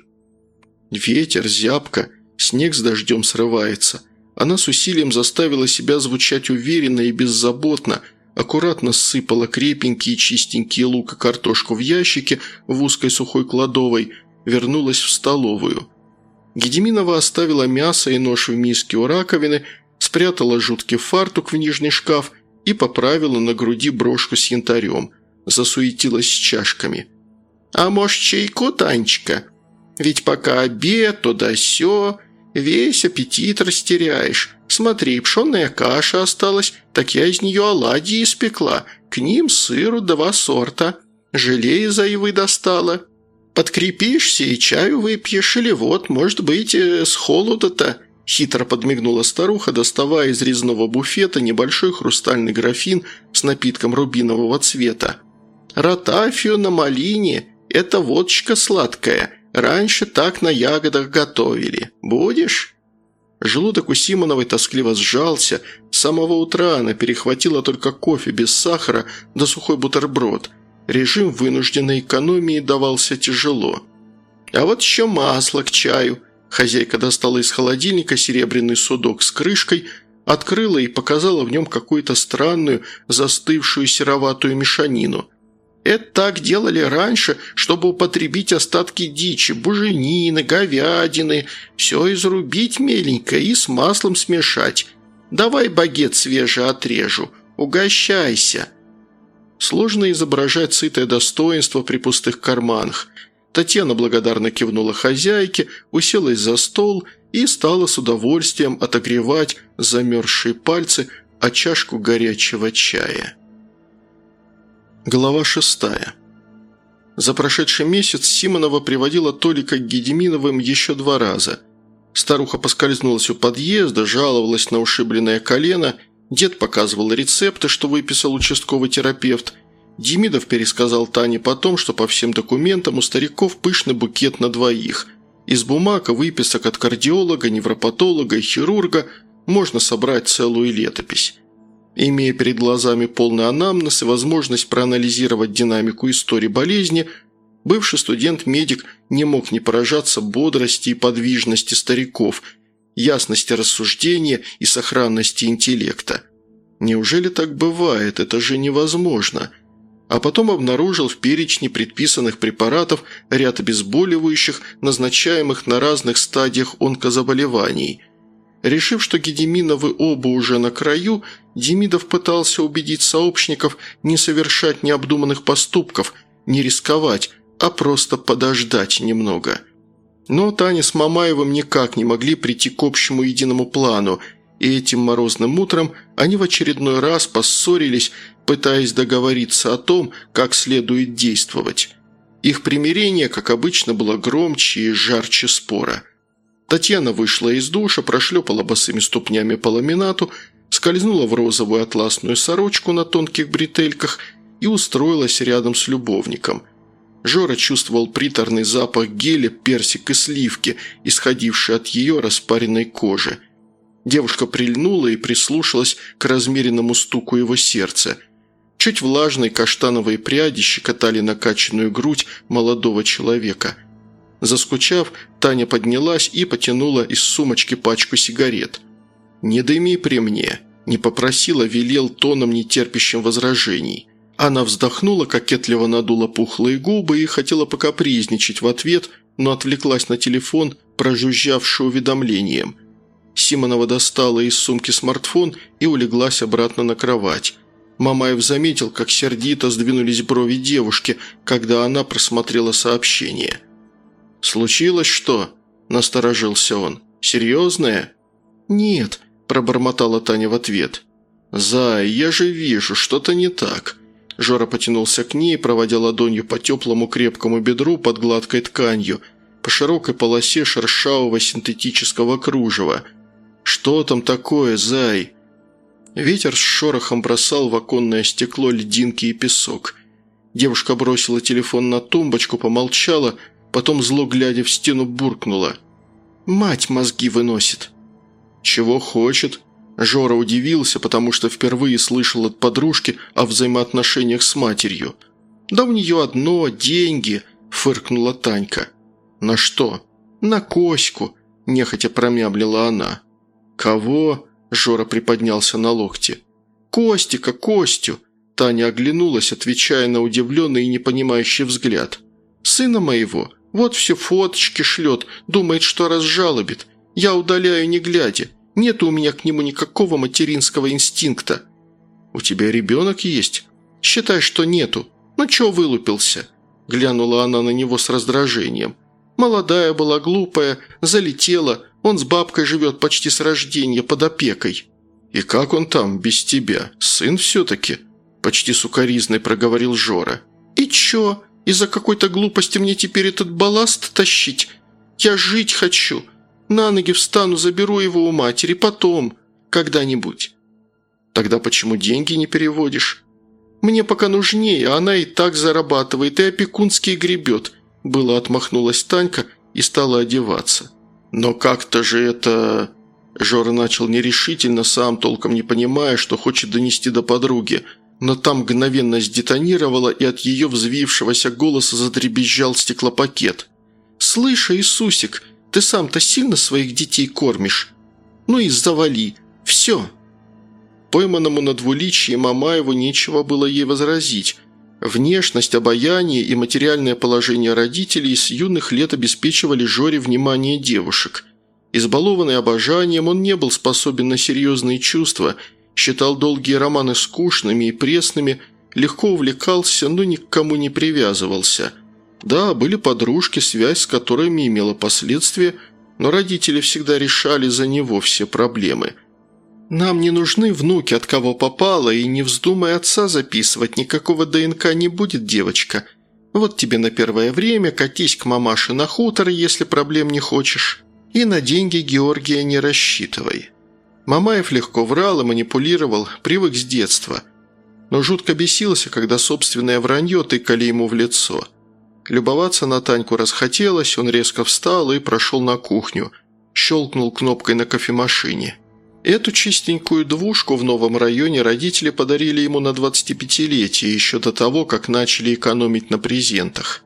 Ветер, зябко, снег с дождем срывается. Она с усилием заставила себя звучать уверенно и беззаботно, аккуратно ссыпала крепенькие чистенькие лук и картошку в ящике в узкой сухой кладовой, вернулась в столовую. Гедеминова оставила мясо и нож в миске у раковины, спрятала жуткий фартук в нижний шкаф и поправила на груди брошку с янтарем. Засуетилась с чашками. «А может, чайку, Танечка? Ведь пока обед, то да сё, весь аппетит растеряешь. Смотри, пшенная каша осталась, так я из нее оладьи испекла, к ним сыру два сорта, желе из айвы достала. Подкрепишься и чаю выпьешь, или вот, может быть, с холода-то». Хитро подмигнула старуха, доставая из резного буфета небольшой хрустальный графин с напитком рубинового цвета. «Ратафию на малине – это водочка сладкая. Раньше так на ягодах готовили. Будешь?» Желудок у Симоновой тоскливо сжался. С самого утра она перехватила только кофе без сахара да сухой бутерброд. Режим вынужденной экономии давался тяжело. «А вот еще масло к чаю». Хозяйка достала из холодильника серебряный судок с крышкой, открыла и показала в нем какую-то странную, застывшую сероватую мешанину. «Это так делали раньше, чтобы употребить остатки дичи, буженины, говядины, все изрубить меленько и с маслом смешать. Давай багет свежий отрежу, угощайся». Сложно изображать сытое достоинство при пустых карманах. Татьяна благодарно кивнула хозяйке, уселась за стол и стала с удовольствием отогревать замерзшие пальцы о чашку горячего чая. Глава шестая. За прошедший месяц Симонова приводила Толика к Гедеминовым еще два раза. Старуха поскользнулась у подъезда, жаловалась на ушибленное колено, дед показывал рецепты, что выписал участковый терапевт. Демидов пересказал Тане потом, что по всем документам у стариков пышный букет на двоих. Из бумаг и выписок от кардиолога, невропатолога и хирурга можно собрать целую летопись. Имея перед глазами полный анамнез и возможность проанализировать динамику истории болезни, бывший студент-медик не мог не поражаться бодрости и подвижности стариков, ясности рассуждения и сохранности интеллекта. Неужели так бывает? Это же невозможно. А потом обнаружил в перечне предписанных препаратов ряд обезболивающих, назначаемых на разных стадиях онкозаболеваний. Решив, что Гедеминовы оба уже на краю, Демидов пытался убедить сообщников не совершать необдуманных поступков, не рисковать, а просто подождать немного. Но Таня с Мамаевым никак не могли прийти к общему единому плану, и этим морозным утром они в очередной раз поссорились, пытаясь договориться о том, как следует действовать. Их примирение, как обычно, было громче и жарче спора. Татьяна вышла из душа, прошлепала босыми ступнями по ламинату, скользнула в розовую атласную сорочку на тонких бретельках и устроилась рядом с любовником. Жора чувствовал приторный запах геля, персик и сливки, исходивший от ее распаренной кожи. Девушка прильнула и прислушалась к размеренному стуку его сердца. Чуть влажные каштановые пряди щекотали накачанную грудь молодого человека. Заскучав, Таня поднялась и потянула из сумочки пачку сигарет. «Не дыми при мне», – не попросила, велел тоном, нетерпящим возражений. Она вздохнула, кокетливо надула пухлые губы и хотела покапризничать в ответ, но отвлеклась на телефон, прожужжавший уведомлением. Симонова достала из сумки смартфон и улеглась обратно на кровать. Мамаев заметил, как сердито сдвинулись брови девушки, когда она просмотрела сообщение. «Случилось что?» – насторожился он. «Серьезное?» «Нет», – пробормотала Таня в ответ. «Зай, я же вижу, что-то не так». Жора потянулся к ней, проводя ладонью по теплому крепкому бедру под гладкой тканью, по широкой полосе шершавого синтетического кружева. «Что там такое, Зай?» Ветер с шорохом бросал в оконное стекло льдинки и песок. Девушка бросила телефон на тумбочку, помолчала, потом, зло глядя в стену, буркнула. «Мать мозги выносит». «Чего хочет?» Жора удивился, потому что впервые слышал от подружки о взаимоотношениях с матерью. «Да у нее одно – деньги», – фыркнула Танька. «На что?» «На Коську», – нехотя промямлила она. «Кого?» – Жора приподнялся на локте. «Костика, Костю!» – Таня оглянулась, отвечая на удивленный и непонимающий взгляд. «Сына моего. Вот все фоточки шлет, думает, что разжалобит. Я удаляю, не глядя. Нет у меня к нему никакого материнского инстинкта». «У тебя ребенок есть?» «Считай, что нету. Ну чё вылупился?» Глянула она на него с раздражением. «Молодая была, глупая, залетела. Он с бабкой живет почти с рождения, под опекой». «И как он там, без тебя? Сын все-таки?» Почти сукоризной проговорил Жора. «И чё? Из-за какой-то глупости мне теперь этот балласт тащить? Я жить хочу. На ноги встану, заберу его у матери, потом, когда-нибудь». «Тогда почему деньги не переводишь?» «Мне пока нужнее, а она и так зарабатывает, и опекунский гребет», – было отмахнулась Танька и стала одеваться. «Но как-то же это...» Жора начал нерешительно, сам толком не понимая, что хочет донести до подруги, но там мгновенно сдетонировало, и от ее взвившегося голоса задребезжал стеклопакет. «Слышь, Иисусик, ты сам-то сильно своих детей кормишь? Ну и завали. Все». Пойманному на двуличии Мамаеву нечего было ей возразить. Внешность, обаяние и материальное положение родителей с юных лет обеспечивали Жоре внимание девушек. Избалованный обожанием, он не был способен на серьезные чувства, считал долгие романы скучными и пресными, легко увлекался, но ни к кому не привязывался. Да, были подружки, связь с которыми имела последствия, но родители всегда решали за него все проблемы. «Нам не нужны внуки, от кого попало, и не вздумай отца записывать, никакого ДНК не будет, девочка. Вот тебе на первое время катись к мамаше на хутор, если проблем не хочешь, и на деньги Георгия не рассчитывай». Мамаев легко врал и манипулировал, привык с детства, но жутко бесился, когда собственное вранье тыкали ему в лицо. Любоваться на Таньку расхотелось, он резко встал и прошел на кухню, щелкнул кнопкой на кофемашине. Эту чистенькую двушку в новом районе родители подарили ему на двадцатипятилетие, еще до того, как начали экономить на презентах.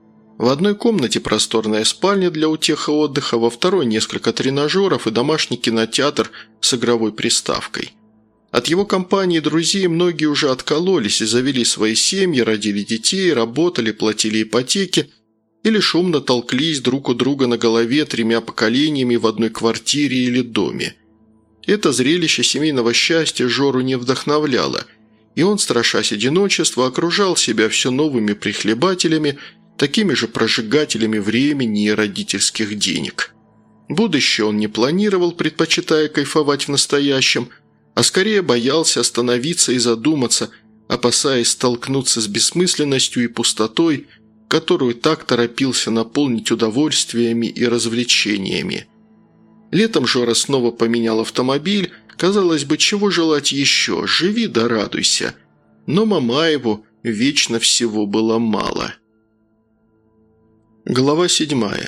В одной комнате просторная спальня для утех и отдыха, во второй несколько тренажеров и домашний кинотеатр с игровой приставкой. От его компании друзей многие уже откололись и завели свои семьи, родили детей, работали, платили ипотеки или шумно толклись друг у друга на голове тремя поколениями в одной квартире или доме. Это зрелище семейного счастья Жору не вдохновляло, и он, страшась одиночества, окружал себя все новыми прихлебателями, такими же прожигателями времени и родительских денег. Будущее он не планировал, предпочитая кайфовать в настоящем, а скорее боялся остановиться и задуматься, опасаясь столкнуться с бессмысленностью и пустотой, которую так торопился наполнить удовольствиями и развлечениями. Летом Жора снова поменял автомобиль. Казалось бы, чего желать еще? Живи да радуйся. Но Мамаеву вечно всего было мало. Глава седьмая.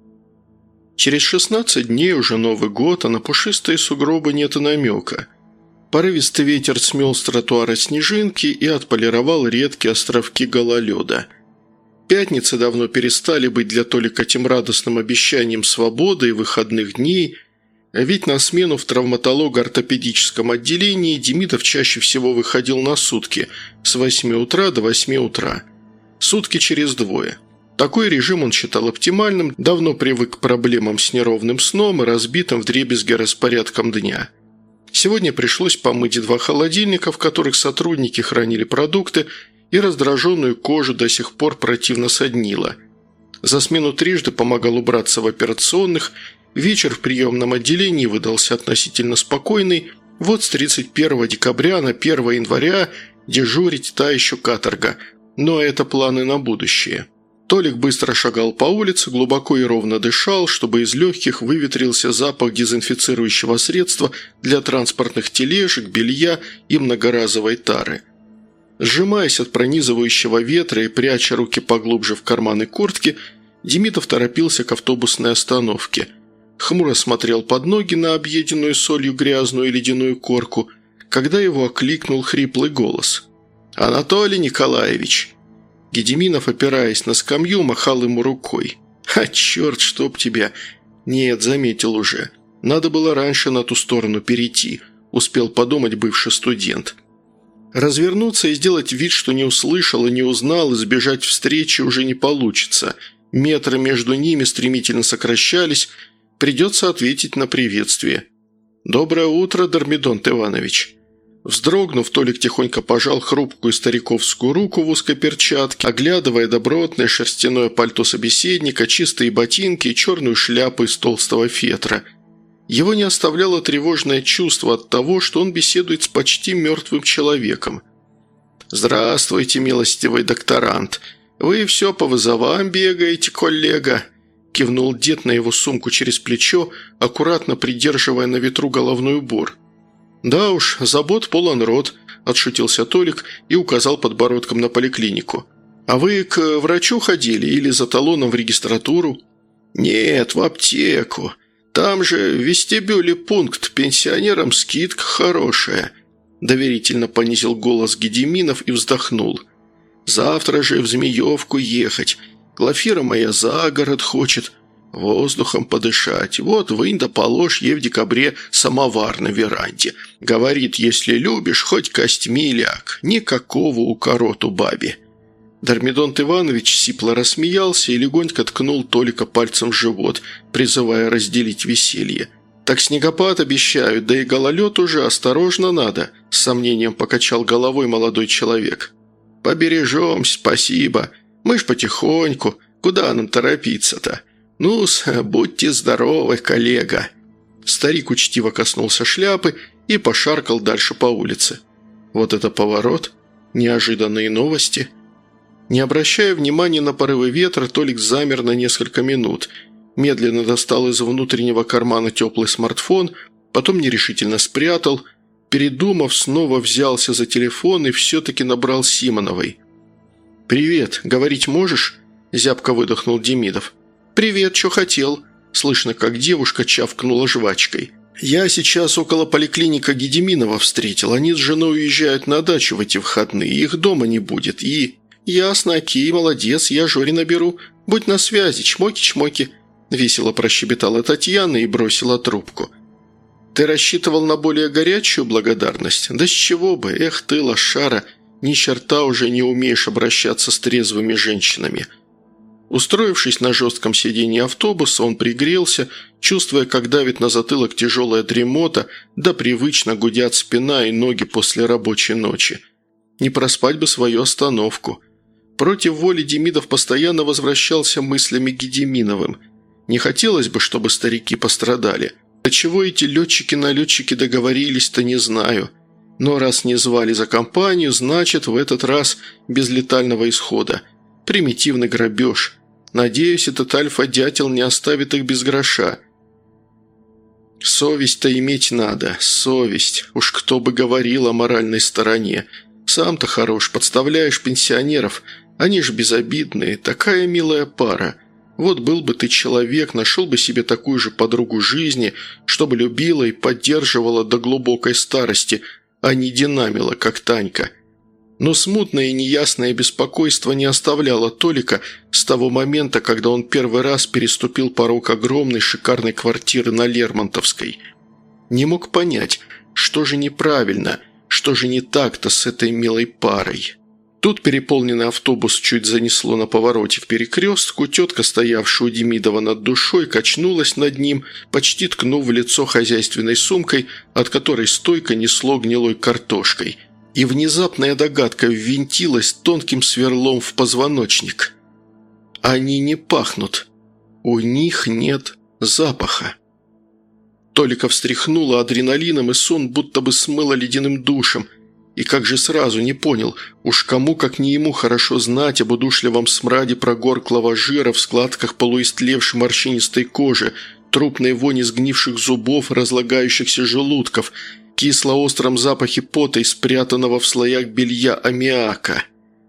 Через шестнадцать дней уже Новый год, а на пушистые сугробы нет и намека. Порывистый ветер смел с тротуара снежинки и отполировал редкие островки гололеда. Пятницы давно перестали быть для Толика тем радостным обещанием свободы и выходных дней, а ведь на смену в травматолого-ортопедическом отделении Демидов чаще всего выходил на сутки с восьми утра до восьми утра. Сутки через двое. Такой режим он считал оптимальным, давно привык к проблемам с неровным сном и разбитым вдребезги распорядком дня. Сегодня пришлось помыть два холодильника, в которых сотрудники хранили продукты, и раздраженную кожу до сих пор противно соднило. За смену трижды помогал убраться в операционных, вечер в приемном отделении выдался относительно спокойный, вот с тридцать первого декабря на первое января дежурить та еще каторга, но это планы на будущее. Толик быстро шагал по улице, глубоко и ровно дышал, чтобы из легких выветрился запах дезинфицирующего средства для транспортных тележек, белья и многоразовой тары. Сжимаясь от пронизывающего ветра и пряча руки поглубже в карманы куртки, Демидов торопился к автобусной остановке. Хмуро смотрел под ноги на объеденную солью грязную и ледяную корку, когда его окликнул хриплый голос. «Анатолий Николаевич!» Гедеминов, опираясь на скамью, махал ему рукой. «А черт, чтоб тебя!» «Нет, заметил уже. Надо было раньше на ту сторону перейти», – успел подумать бывший студент. Развернуться и сделать вид, что не услышал и не узнал, избежать встречи уже не получится. Метры между ними стремительно сокращались, придется ответить на приветствие. «Доброе утро, Дормидонт Иванович». Вздрогнув, Толик тихонько пожал хрупкую стариковскую руку в узкой перчатке, оглядывая добротное шерстяное пальто собеседника, чистые ботинки и черную шляпу из толстого фетра. Его не оставляло тревожное чувство от того, что он беседует с почти мертвым человеком. «Здравствуйте, милостивый докторант. Вы все по вызовам бегаете, коллега», – кивнул дед на его сумку через плечо, аккуратно придерживая на ветру головной убор. «Да уж, забот полон рот», – отшутился Толик и указал подбородком на поликлинику. «А вы к врачу ходили или за талоном в регистратуру?» «Нет, в аптеку. Там же в вестибюле пункт, пенсионерам скидка хорошая», – доверительно понизил голос Гедеминов и вздохнул. «Завтра же в Змеевку ехать. Глафира моя за город хочет. Воздухом подышать. Вот вынь да положь ей в декабре самовар на веранде. Говорит, если любишь, хоть костьми ляг. Никакого укороту бабе». Дормидонт Иванович сипло рассмеялся и легонько ткнул Толика пальцем в живот, призывая разделить веселье. «Так снегопад обещают, да и гололед уже, осторожно надо», – с сомнением покачал головой молодой человек. «Побережем, спасибо. Мы ж потихоньку. Куда нам торопиться-то? Ну-с, будьте здоровы, коллега». Старик учтиво коснулся шляпы и пошаркал дальше по улице. Вот это поворот. Неожиданные новости. Не обращая внимания на порывы ветра, Толик замер на несколько минут. Медленно достал из внутреннего кармана теплый смартфон, потом нерешительно спрятал. Передумав, снова взялся за телефон и все-таки набрал Симоновой. «Привет, говорить можешь?» – зябко выдохнул Демидов. «Привет, что хотел?» – слышно, как девушка чавкнула жвачкой. «Я сейчас около поликлиника Гедеминова встретил. Они с женой уезжают на дачу в эти выходные, их дома не будет. И...» «Ясно, окей, молодец, я Жоре наберу. Будь на связи, чмоки-чмоки», – весело прощебетала Татьяна и бросила трубку. «Ты рассчитывал на более горячую благодарность? Да с чего бы, эх ты, лошара, ни черта уже не умеешь обращаться с трезвыми женщинами». Устроившись на жестком сиденье автобуса, он пригрелся, чувствуя, как давит на затылок тяжелая дремота, да привычно гудят спина и ноги после рабочей ночи. Не проспать бы свою остановку. Против воли Демидов постоянно возвращался мыслями к Гедеминовым. Не хотелось бы, чтобы старики пострадали. До чего эти летчики-налетчики договорились-то, не знаю. Но раз не звали за компанию, значит, в этот раз без летального исхода. Примитивный грабеж. Надеюсь, этот альфа-дятел не оставит их без гроша. Совесть-то иметь надо, совесть. Уж кто бы говорил о моральной стороне. Сам-то хорош, подставляешь пенсионеров. Они ж безобидные, такая милая пара. Вот был бы ты человек, нашел бы себе такую же подругу жизни, чтобы любила и поддерживала до глубокой старости, а не динамила, как Танька. Но смутное и неясное беспокойство не оставляло Толика с того момента, когда он первый раз переступил порог огромной шикарной квартиры на Лермонтовской. Не мог понять, что же неправильно, что же не так-то с этой милой парой. Тут переполненный автобус чуть занесло на повороте к перекрестку, тетка, стоявшая у Демидова над душой, качнулась над ним, почти ткнув в лицо хозяйственной сумкой, от которой стойко несло гнилой картошкой. И внезапная догадка ввинтилась тонким сверлом в позвоночник. Они не пахнут. У них нет запаха. Толика встряхнула адреналином, и сон будто бы смыло ледяным душем. И как же сразу не понял, уж кому, как не ему, хорошо знать об удушливом смраде прогорклого жира в складках полуистлевшей морщинистой кожи, трупной вони сгнивших зубов, разлагающихся желудков, кисло-остром запахе пота и спрятанного в слоях белья аммиака.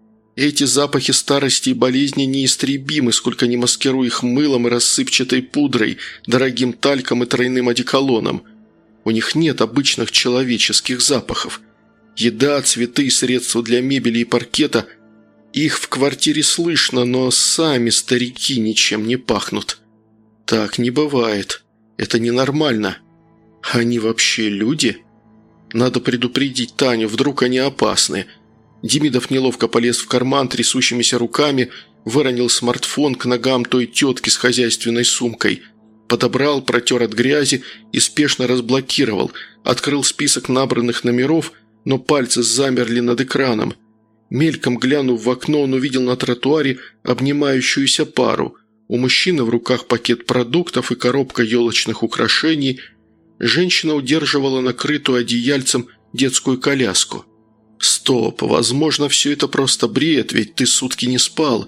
Эти запахи старости и болезни неистребимы, сколько ни маскируй их мылом и рассыпчатой пудрой, дорогим тальком и тройным одеколоном. У них нет обычных человеческих запахов. Еда, цветы, средства для мебели и паркета – их в квартире слышно, но сами старики ничем не пахнут. Так не бывает. Это ненормально. Они вообще люди? Надо предупредить Таню, вдруг они опасны. Демидов неловко полез в карман трясущимися руками, выронил смартфон к ногам той тетки с хозяйственной сумкой. Подобрал, протер от грязи и спешно разблокировал, открыл список набранных номеров, но пальцы замерли над экраном. Мельком глянув в окно, он увидел на тротуаре обнимающуюся пару. У мужчины в руках пакет продуктов и коробка елочных украшений. Женщина удерживала накрытую одеяльцем детскую коляску. «Стоп, возможно, все это просто бред, ведь ты сутки не спал.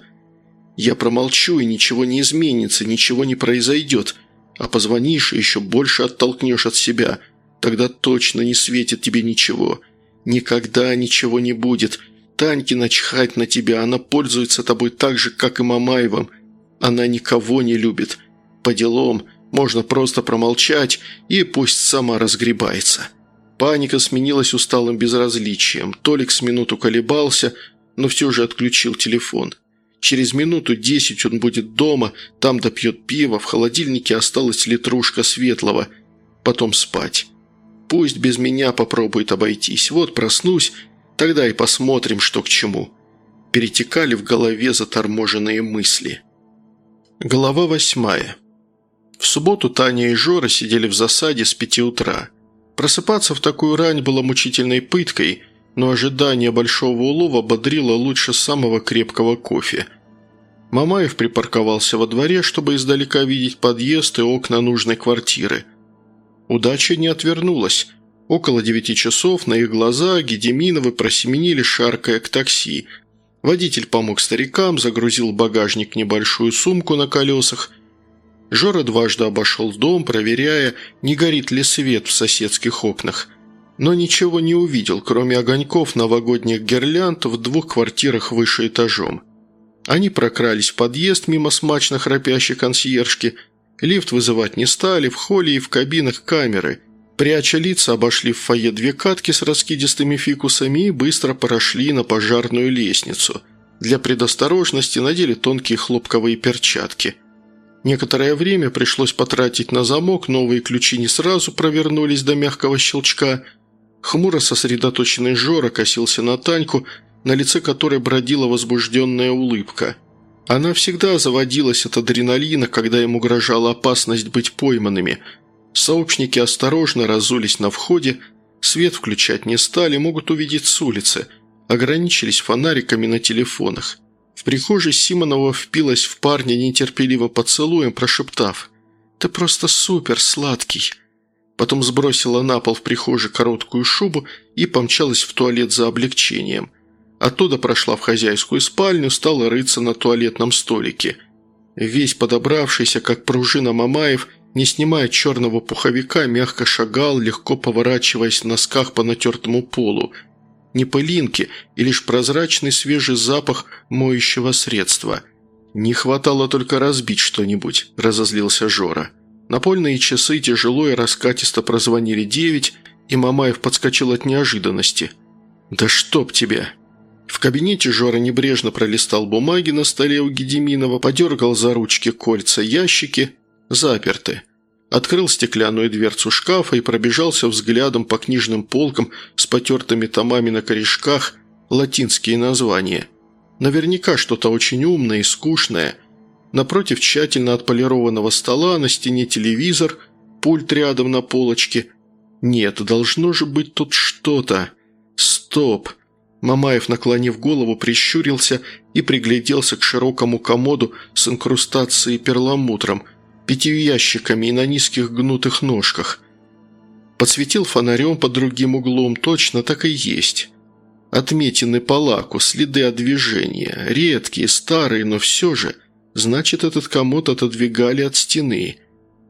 Я промолчу, и ничего не изменится, ничего не произойдет. А позвонишь и еще больше оттолкнешь от себя. Тогда точно не светит тебе ничего. Никогда ничего не будет. Таньке начхать на тебя, она пользуется тобой так же, как и Мамаевым. Она никого не любит. По делам можно просто промолчать, и пусть сама разгребается». Паника сменилась усталым безразличием. Толик с минуту колебался, но все же отключил телефон. Через минуту десять он будет дома, там допьет пиво, в холодильнике осталась литрушка светлого. Потом спать. Пусть без меня попробует обойтись. Вот проснусь, тогда и посмотрим, что к чему. Перетекали в голове заторможенные мысли. Глава восьмая. В субботу Таня и Жора сидели в засаде с пяти утра. Просыпаться в такую рань было мучительной пыткой, но ожидание большого улова бодрило лучше самого крепкого кофе. Мамаев припарковался во дворе, чтобы издалека видеть подъезд и окна нужной квартиры. Удача не отвернулась. Около девяти часов на их глаза Гедеминовы просеменили, шаркая к такси. Водитель помог старикам, загрузил в багажник небольшую сумку на колесах. Жора дважды обошел дом, проверяя, не горит ли свет в соседских окнах. Но ничего не увидел, кроме огоньков новогодних гирлянд в двух квартирах выше этажом. Они прокрались в подъезд мимо смачно храпящей консьержки. Лифт вызывать не стали, в холле и в кабинах камеры. Пряча лица, обошли в фойе две катки с раскидистыми фикусами и быстро прошли на пожарную лестницу. Для предосторожности надели тонкие хлопковые перчатки. Некоторое время пришлось потратить на замок, новые ключи не сразу провернулись до мягкого щелчка. Хмуро сосредоточенный Жора косился на Таньку, на лице которой бродила возбужденная улыбка. Она всегда заводилась от адреналина, когда им угрожала опасность быть пойманными. Сообщники осторожно разулись на входе, свет включать не стали, могут увидеть с улицы, ограничились фонариками на телефонах. В прихожей Симонова впилась в парня нетерпеливо поцелуем, прошептав: «Ты просто супер сладкий». Потом сбросила на пол в прихожей короткую шубу и помчалась в туалет за облегчением. Оттуда прошла в хозяйскую спальню, стала рыться на туалетном столике. Весь подобравшийся, как пружина Мамаев, не снимая черного пуховика, мягко шагал, легко поворачиваясь в носках по натертому полу. Ни пылинки и лишь прозрачный свежий запах моющего средства. «Не хватало только разбить что-нибудь», – разозлился Жора. Напольные часы тяжело и раскатисто прозвонили девять, и Мамаев подскочил от неожиданности. «Да чтоб тебя!» В кабинете Жора небрежно пролистал бумаги на столе у Гедиминова, подергал за ручки кольца ящики, заперты. Открыл стеклянную дверцу шкафа и пробежался взглядом по книжным полкам с потертыми томами на корешках, латинские названия. Наверняка что-то очень умное и скучное. Напротив тщательно отполированного стола, на стене телевизор, пульт рядом на полочке. Нет, должно же быть тут что-то. Стоп. Мамаев, наклонив голову, прищурился и пригляделся к широкому комоду с инкрустацией перламутром, пятью ящиками и на низких гнутых ножках. Подсветил фонарем под другим углом, точно так и есть. Отметины по лаку, следы от движения, редкие, старые, но все же. Значит, этот комод отодвигали от стены.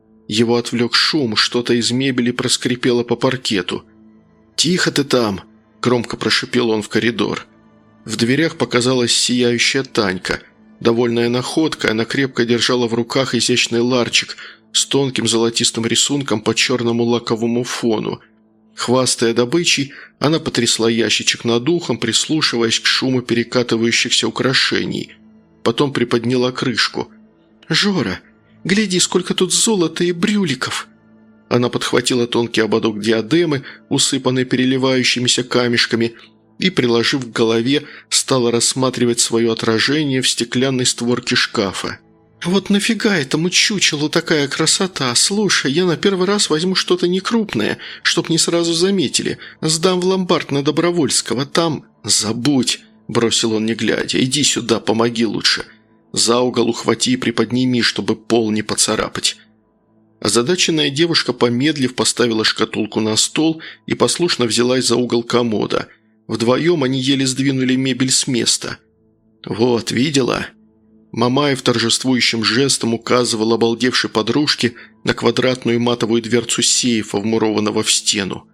Его отвлек шум, что-то из мебели проскрипело по паркету. «Тихо ты там!» – громко прошипел он в коридор. В дверях показалась сияющая Танька. Довольная находкой, она крепко держала в руках изящный ларчик с тонким золотистым рисунком по черному лаковому фону. Хвастая добычей, она потрясла ящичек над ухом, прислушиваясь к шуму перекатывающихся украшений. Потом приподняла крышку. «Жора, гляди, сколько тут золота и брюликов!» Она подхватила тонкий ободок диадемы, усыпанный переливающимися камешками, и, приложив к голове, стала рассматривать свое отражение в стеклянной створке шкафа. «Вот нафига этому чучелу такая красота? Слушай, я на первый раз возьму что-то некрупное, чтоб не сразу заметили. Сдам в ломбард на Добровольского, там...» «Забудь!» – бросил он не глядя. «Иди сюда, помоги лучше. За угол ухвати и приподними, чтобы пол не поцарапать». Озадаченная девушка, помедлив, поставила шкатулку на стол и послушно взялась за угол комода. Вдвоем они еле сдвинули мебель с места. «Вот, видела?» Мамаев торжествующим жестом указывал обалдевшей подружке на квадратную матовую дверцу сейфа, вмурованного в стену.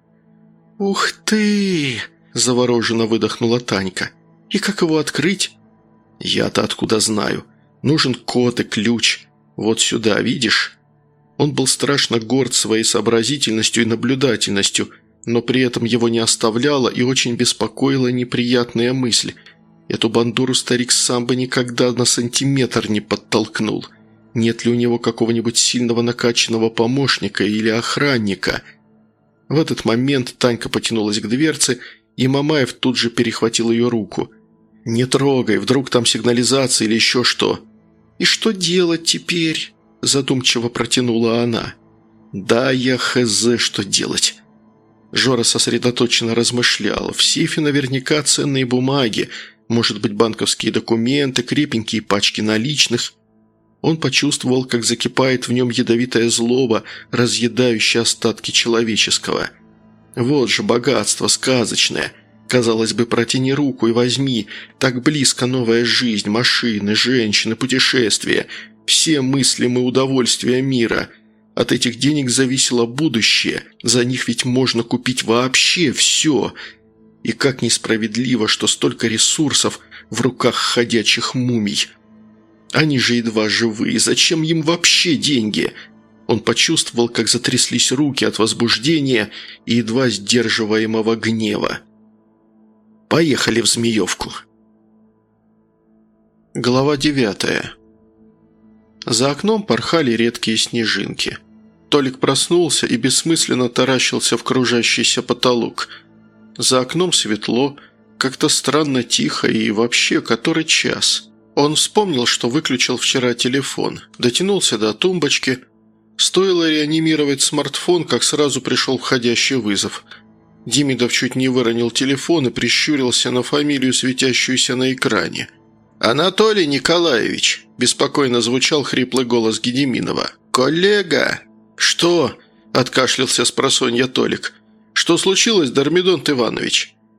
«Ух ты!» – завороженно выдохнула Танька. «И как его открыть?» «Я-то откуда знаю? Нужен код и ключ. Вот сюда, видишь?» Он был страшно горд своей сообразительностью и наблюдательностью, но при этом его не оставляла и очень беспокоила неприятная мысль. Эту бандуру старик сам бы никогда на сантиметр не подтолкнул. Нет ли у него какого-нибудь сильного накачанного помощника или охранника? В этот момент Танька потянулась к дверце, и Мамаев тут же перехватил ее руку. «Не трогай, вдруг там сигнализация или еще что». «И что делать теперь?» – задумчиво протянула она. «Да я хз, что делать». Жора сосредоточенно размышлял. В сейфе наверняка ценные бумаги, может быть, банковские документы, крепенькие пачки наличных. Он почувствовал, как закипает в нем ядовитая злоба, разъедающая остатки человеческого. Вот же богатство сказочное. Казалось бы, протяни руку и возьми. Так близко новая жизнь, машины, женщины, путешествия. Все мыслимые удовольствия мира. От этих денег зависело будущее. За них ведь можно купить вообще все. И как несправедливо, что столько ресурсов в руках ходячих мумий. Они же едва живые. Зачем им вообще деньги? Он почувствовал, как затряслись руки от возбуждения и едва сдерживаемого гнева. Поехали в Змеевку. Глава девятая. За окном порхали редкие снежинки. Толик проснулся и бессмысленно таращился в кружащийся потолок. За окном светло, как-то странно тихо и вообще который час. Он вспомнил, что выключил вчера телефон, дотянулся до тумбочки. Стоило реанимировать смартфон, как сразу пришел входящий вызов. Демидов чуть не выронил телефон и прищурился на фамилию, светящуюся на экране. «Анатолий Николаевич!» – беспокойно звучал хриплый голос Гедиминова. «Коллега!» «Что?» – откашлялся спросонья Толик. «Что случилось, Дормидонт Иванович?»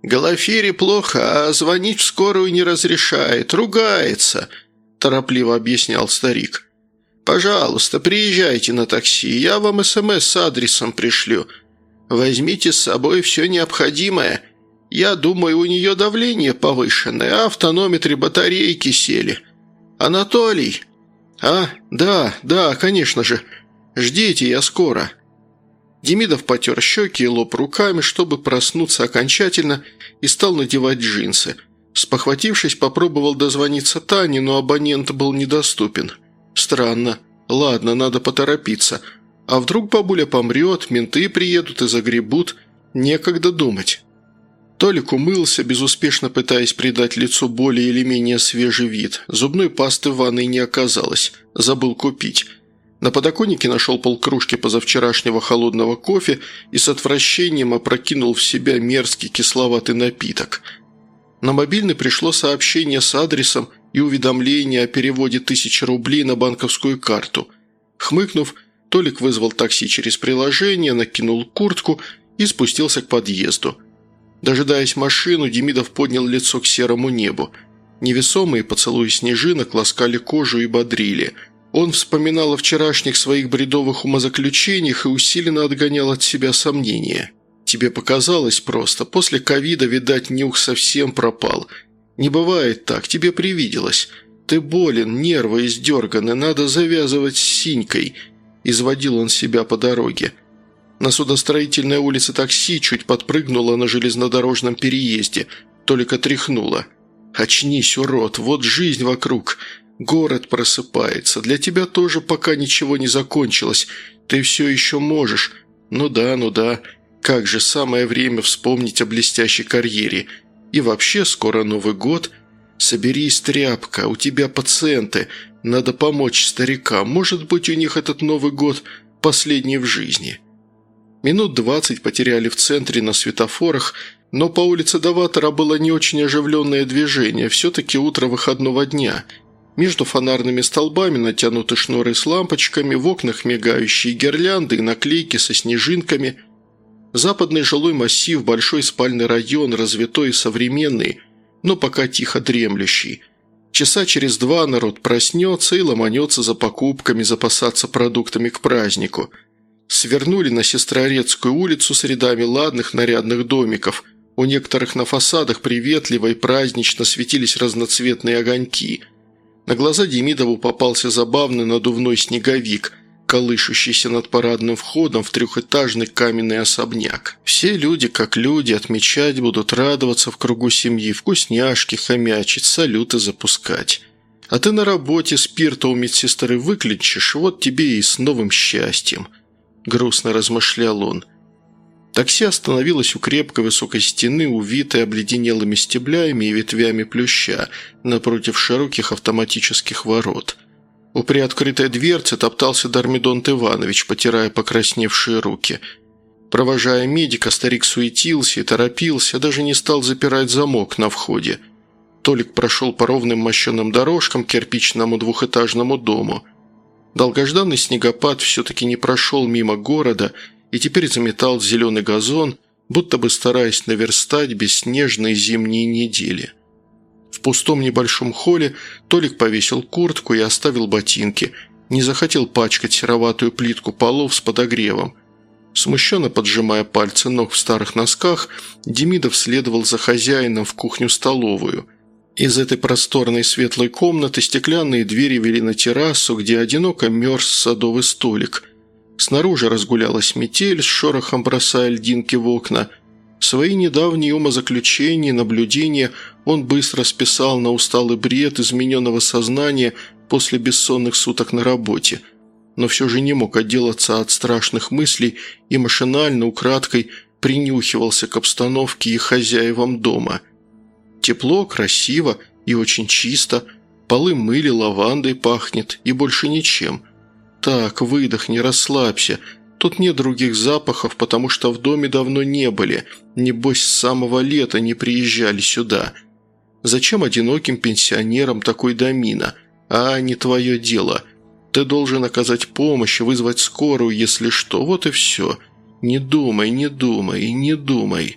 «Галафире плохо, а звонить в скорую не разрешает, ругается», – торопливо объяснял старик. «Пожалуйста, приезжайте на такси, я вам СМС с адресом пришлю. Возьмите с собой все необходимое. Я думаю, у нее давление повышенное, а в тонометре батарейки сели. Анатолий?» «А, да, да, конечно же. Ждите, я скоро». Демидов потер щеки и лоб руками, чтобы проснуться окончательно, и стал надевать джинсы. Спохватившись, попробовал дозвониться Тане, но абонент был недоступен. Странно. Ладно, надо поторопиться. А вдруг бабуля помрет, менты приедут и загребут? Некогда думать. Толик умылся, безуспешно пытаясь придать лицу более или менее свежий вид. Зубной пасты в ванной не оказалось. Забыл купить. На подоконнике нашел полкружки позавчерашнего холодного кофе и с отвращением опрокинул в себя мерзкий кисловатый напиток. На мобильный пришло сообщение с адресом и уведомление о переводе тысячи рублей на банковскую карту. Хмыкнув, Толик вызвал такси через приложение, накинул куртку и спустился к подъезду. Дожидаясь машину, Демидов поднял лицо к серому небу. Невесомые поцелуи снежинок ласкали кожу и бодрили. Он вспоминал о вчерашних своих бредовых умозаключениях и усиленно отгонял от себя сомнения. «Тебе показалось просто. После ковида, видать, нюх совсем пропал. Не бывает так, тебе привиделось. Ты болен, нервы издерганы, надо завязывать с синькой». Изводил он себя по дороге. На судостроительной улице такси чуть подпрыгнуло на железнодорожном переезде. Только тряхнуло. «Очнись, урод, вот жизнь вокруг. Город просыпается. Для тебя тоже пока ничего не закончилось. Ты все еще можешь. Ну да, ну да. Как же самое время вспомнить о блестящей карьере. И вообще скоро Новый год. Соберись, тряпка, у тебя пациенты. Надо помочь старикам. Может быть, у них этот Новый год последний в жизни». Минут двадцать потеряли в центре на светофорах, но по улице Доватора было не очень оживленное движение. Все-таки утро выходного дня. Между фонарными столбами натянуты шнуры с лампочками, в окнах мигающие гирлянды и наклейки со снежинками. Западный жилой массив, большой спальный район, развитой и современный, но пока тихо дремлющий. Часа через два народ проснется и ломанется за покупками, запасаться продуктами к празднику. Свернули на Сестрорецкую улицу с рядами ладных нарядных домиков. У некоторых на фасадах приветливо и празднично светились разноцветные огоньки. На глаза Демидову попался забавный надувной снеговик, колышущийся над парадным входом в трехэтажный каменный особняк. Все люди, как люди, отмечать будут, радоваться в кругу семьи, вкусняшки хомячить, салюты запускать. А ты на работе спирта у медсестры выключишь, вот тебе и с новым счастьем. Грустно размышлял он. Такси остановилось у крепкой высокой стены, увитой обледенелыми стеблями и ветвями плюща, напротив широких автоматических ворот. У приоткрытой дверцы топтался Дормидонт Иванович, потирая покрасневшие руки. Провожая медика, старик суетился и торопился, даже не стал запирать замок на входе. Толик прошел по ровным мощеным дорожкам к кирпичному двухэтажному дому. Долгожданный снегопад все-таки не прошел мимо города и теперь заметал зеленый газон, будто бы стараясь наверстать бесснежные зимние недели. В пустом небольшом холле Толик повесил куртку и оставил ботинки, не захотел пачкать сероватую плитку полов с подогревом. Смущенно поджимая пальцы ног в старых носках, Демидов следовал за хозяином в кухню-столовую. Из этой просторной светлой комнаты стеклянные двери вели на террасу, где одиноко мерз садовый столик. Снаружи разгулялась метель, с шорохом бросая льдинки в окна. Свои недавние умозаключения и наблюдения он быстро списал на усталый бред измененного сознания после бессонных суток на работе, но все же не мог отделаться от страшных мыслей и машинально, украдкой принюхивался к обстановке и хозяевам дома. Тепло, красиво и очень чисто, полы мыли, лавандой пахнет и больше ничем. Так, выдохни, расслабься. Тут нет других запахов, потому что в доме давно не были. Небось, с самого лета не приезжали сюда. Зачем одиноким пенсионерам такой домина? А, не твое дело. Ты должен оказать помощь, вызвать скорую, если что. Вот и все. Не думай, не думай, не думай.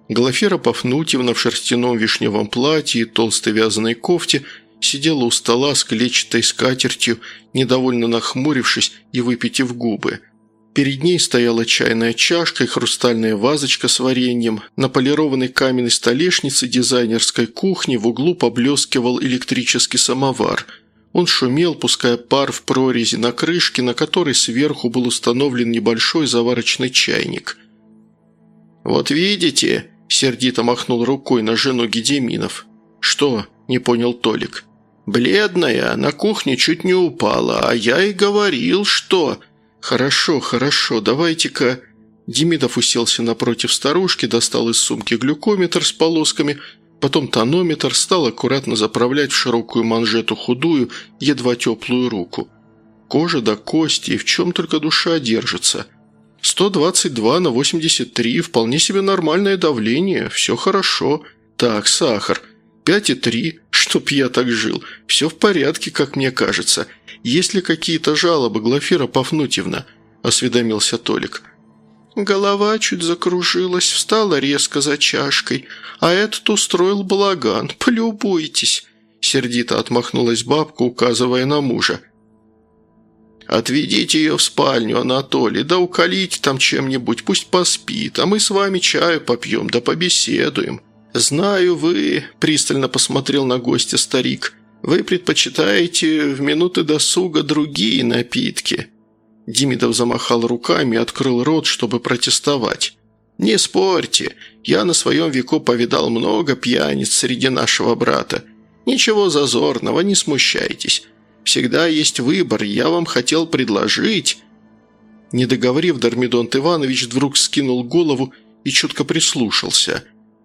Глафира Пафнутьевна в шерстяном вишневом платье и толстой вязаной кофте сидела у стола с клетчатой скатертью, недовольно нахмурившись и выпитив губы. Перед ней стояла чайная чашка и хрустальная вазочка с вареньем. На полированной каменной столешнице дизайнерской кухни в углу поблескивал электрический самовар. Он шумел, пуская пар в прорези на крышке, на которой сверху был установлен небольшой заварочный чайник. «Вот видите?» – сердито махнул рукой на жену Гедеминов. «Что?» – не понял Толик. «Бледная, на кухне чуть не упала, а я и говорил, что...» «Хорошо, хорошо, давайте-ка...» Демидов уселся напротив старушки, достал из сумки глюкометр с полосками, потом тонометр, стал аккуратно заправлять в широкую манжету худую, едва теплую руку. Кожа до кости, и в чем только душа держится. сто двадцать два на восемьдесят три, вполне себе нормальное давление, все хорошо. Так, сахар, пять и три, чтоб я так жил, все в порядке, как мне кажется. Есть ли какие-то жалобы, Глафира Пафнутьевна?» – осведомился Толик. Голова чуть закружилась, встала резко за чашкой, а этот устроил балаган. Полюбуйтесь!» – сердито отмахнулась бабка, указывая на мужа. «Отведите ее в спальню, Анатолий, да уколите там чем-нибудь, пусть поспит, а мы с вами чаю попьем, да побеседуем. Знаю вы», – пристально посмотрел на гостя старик, – «вы предпочитаете в минуты досуга другие напитки». Демидов замахал руками и открыл рот, чтобы протестовать. «Не спорьте, я на своем веку повидал много пьяниц среди нашего брата. Ничего зазорного, не смущайтесь. Всегда есть выбор, я вам хотел предложить...» Не договорив, Дормидонт Иванович вдруг скинул голову и чутко прислушался.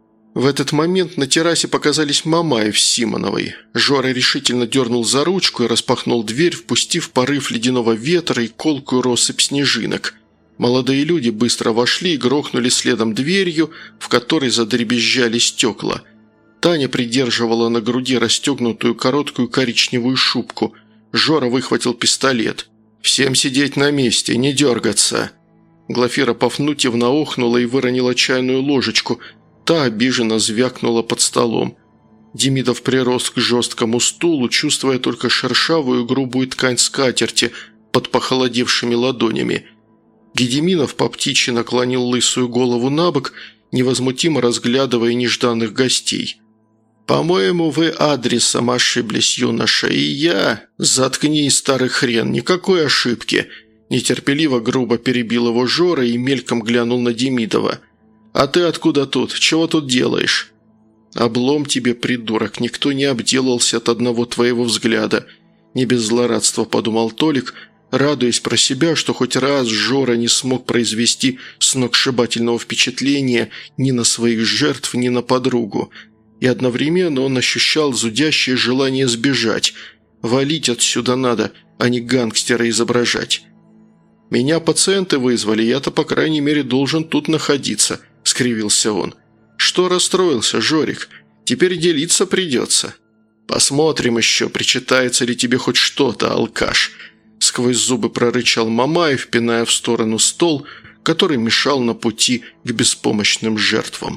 В этот момент на террасе показались Мамаев с Симоновой. Жора решительно дернул за ручку и распахнул дверь, впустив порыв ледяного ветра и колкую россыпь снежинок. Молодые люди быстро вошли и грохнули следом дверью, в которой задребезжали стекла. Таня придерживала на груди расстегнутую короткую коричневую шубку. Жора выхватил пистолет. «Всем сидеть на месте, не дергаться!» Глафира Пафнутьевна охнула и выронила чайную ложечку. Та обиженно звякнула под столом. Демидов прирос к жесткому стулу, чувствуя только шершавую грубую ткань скатерти под похолодевшими ладонями. Гедеминов по птичьи наклонил лысую голову на бок, невозмутимо разглядывая нежданных гостей. «По-моему, вы адресом ошиблись, юноша, и я...» «Заткнись, старый хрен, никакой ошибки!» Нетерпеливо грубо перебил его Жора и мельком глянул на Демидова. «А ты откуда тут? Чего тут делаешь?» «Облом тебе, придурок, никто не обделался от одного твоего взгляда», – не без злорадства подумал Толик, радуясь про себя, что хоть раз Жора не смог произвести сногсшибательного впечатления ни на своих жертв, ни на подругу. И одновременно он ощущал зудящее желание сбежать. Валить отсюда надо, а не гангстера изображать. «Меня пациенты вызвали, я-то, по крайней мере, должен тут находиться», – скривился он. «Что расстроился, Жорик? Теперь делиться придется». «Посмотрим еще, причитается ли тебе хоть что-то, алкаш», – сквозь зубы прорычал Мамаев, пиная в сторону стол, который мешал на пути к беспомощным жертвам.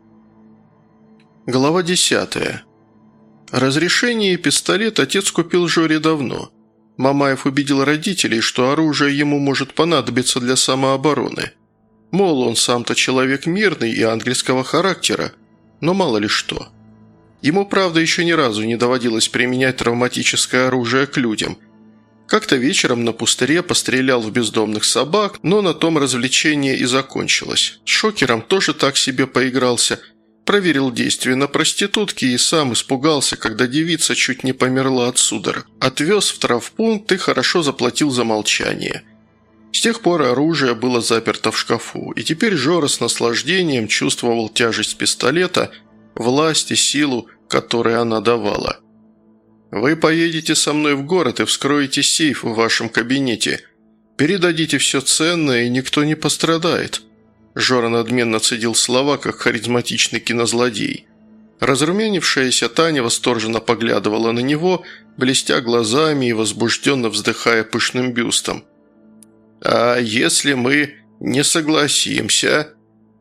Глава десятая. Разрешение и пистолет отец купил Жоре давно. Мамаев убедил родителей, что оружие ему может понадобиться для самообороны. Мол, он сам-то человек мирный и ангельского характера, но мало ли что. Ему, правда, еще ни разу не доводилось применять травматическое оружие к людям. Как-то вечером на пустыре пострелял в бездомных собак, но на том развлечение и закончилось. С шокером тоже так себе поигрался. Проверил действие на проститутке и сам испугался, когда девица чуть не померла от судорог. Отвез в травмпункт и хорошо заплатил за молчание. С тех пор оружие было заперто в шкафу, и теперь Жора с наслаждением чувствовал тяжесть пистолета, власть и силу, которую она давала. «Вы поедете со мной в город и вскроете сейф в вашем кабинете. Передадите все ценное, и никто не пострадает». Жора надменно цедил слова, как харизматичный кинозлодей. Разрумянившаяся Таня восторженно поглядывала на него, блестя глазами и возбужденно вздыхая пышным бюстом. «А если мы не согласимся?»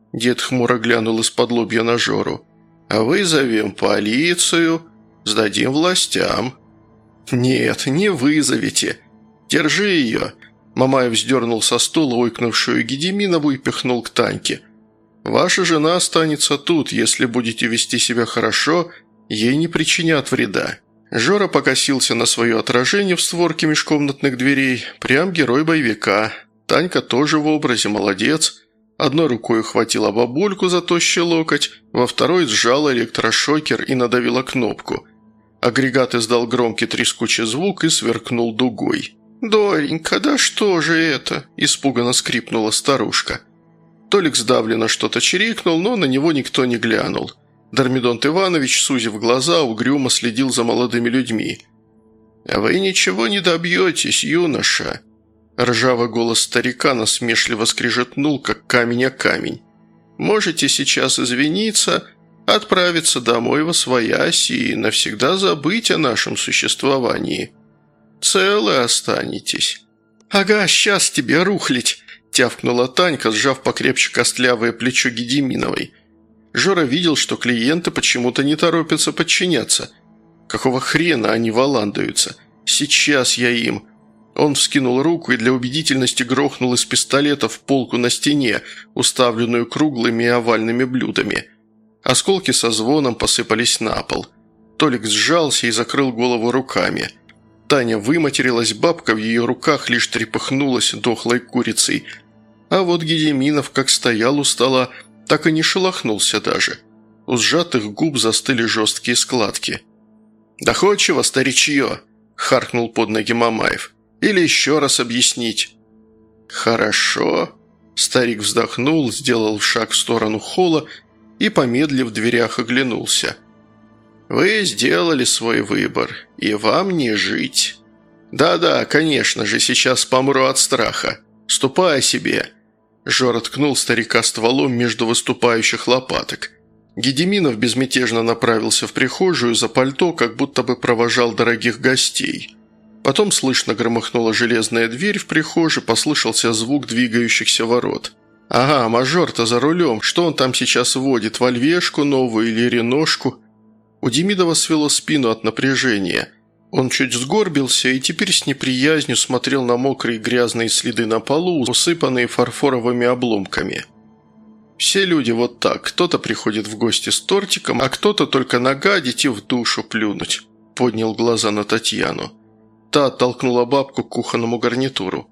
Дед хмуро глянул из-под лобья на Жору. «А вызовем полицию, сдадим властям». «Нет, не вызовите. Держи ее». Мамаев сдернул со стула ойкнувшую Гедеминову и пихнул к Таньке. «Ваша жена останется тут. Если будете вести себя хорошо, ей не причинят вреда». Жора покосился на свое отражение в створке межкомнатных дверей. Прям герой боевика. Танька тоже в образе, молодец. Одной рукой ухватила бабульку за тощий локоть, во второй сжала электрошокер и надавила кнопку. Агрегат издал громкий трескучий звук и сверкнул дугой. «Доренька, да что же это?» – испуганно скрипнула старушка. Толик сдавленно что-то чирикнул, но на него никто не глянул. Дормидонт Иванович, сузив глаза, угрюмо следил за молодыми людьми. «А вы ничего не добьетесь, юноша!» Ржавый голос старика насмешливо скрежетнул, как камень о камень. «Можете сейчас извиниться, отправиться домой восвоясь и навсегда забыть о нашем существовании. Целы останетесь». «Ага, сейчас тебе рухлить!» – тявкнула Танька, сжав покрепче костлявое плечо Гедеминовой. Жора видел, что клиенты почему-то не торопятся подчиняться. Какого хрена они валандаются? Сейчас я им. Он вскинул руку и для убедительности грохнул из пистолета в полку на стене, уставленную круглыми и овальными блюдами. Осколки со звоном посыпались на пол. Толик сжался и закрыл голову руками. Таня выматерилась, бабка в ее руках лишь трепыхнулась дохлой курицей. А вот Гедеминов как стоял у стола, так и не шелохнулся даже. У сжатых губ застыли жесткие складки. «Доходчиво, старичье!» – харкнул под ноги Мамаев. «Или еще раз объяснить?» «Хорошо». Старик вздохнул, сделал шаг в сторону холла и, помедлив в дверях, оглянулся. «Вы сделали свой выбор, и вам не жить. Да-да, конечно же, сейчас помру от страха. Ступай себе». Жора ткнул старика стволом между выступающих лопаток. Гедеминов безмятежно направился в прихожую за пальто, как будто бы провожал дорогих гостей. Потом слышно громыхнула железная дверь в прихожей, послышался звук двигающихся ворот. «Ага, мажор-то за рулем. Что он там сейчас водит? Вольвешку новую или реношку?» У Демидова свело спину от напряжения. Он чуть сгорбился и теперь с неприязнью смотрел на мокрые грязные следы на полу, усыпанные фарфоровыми обломками. Все люди вот так. Кто-то приходит в гости с тортиком, а кто-то только нагадить и в душу плюнуть. Поднял глаза на Татьяну. Та оттолкнула бабку к кухонному гарнитуру.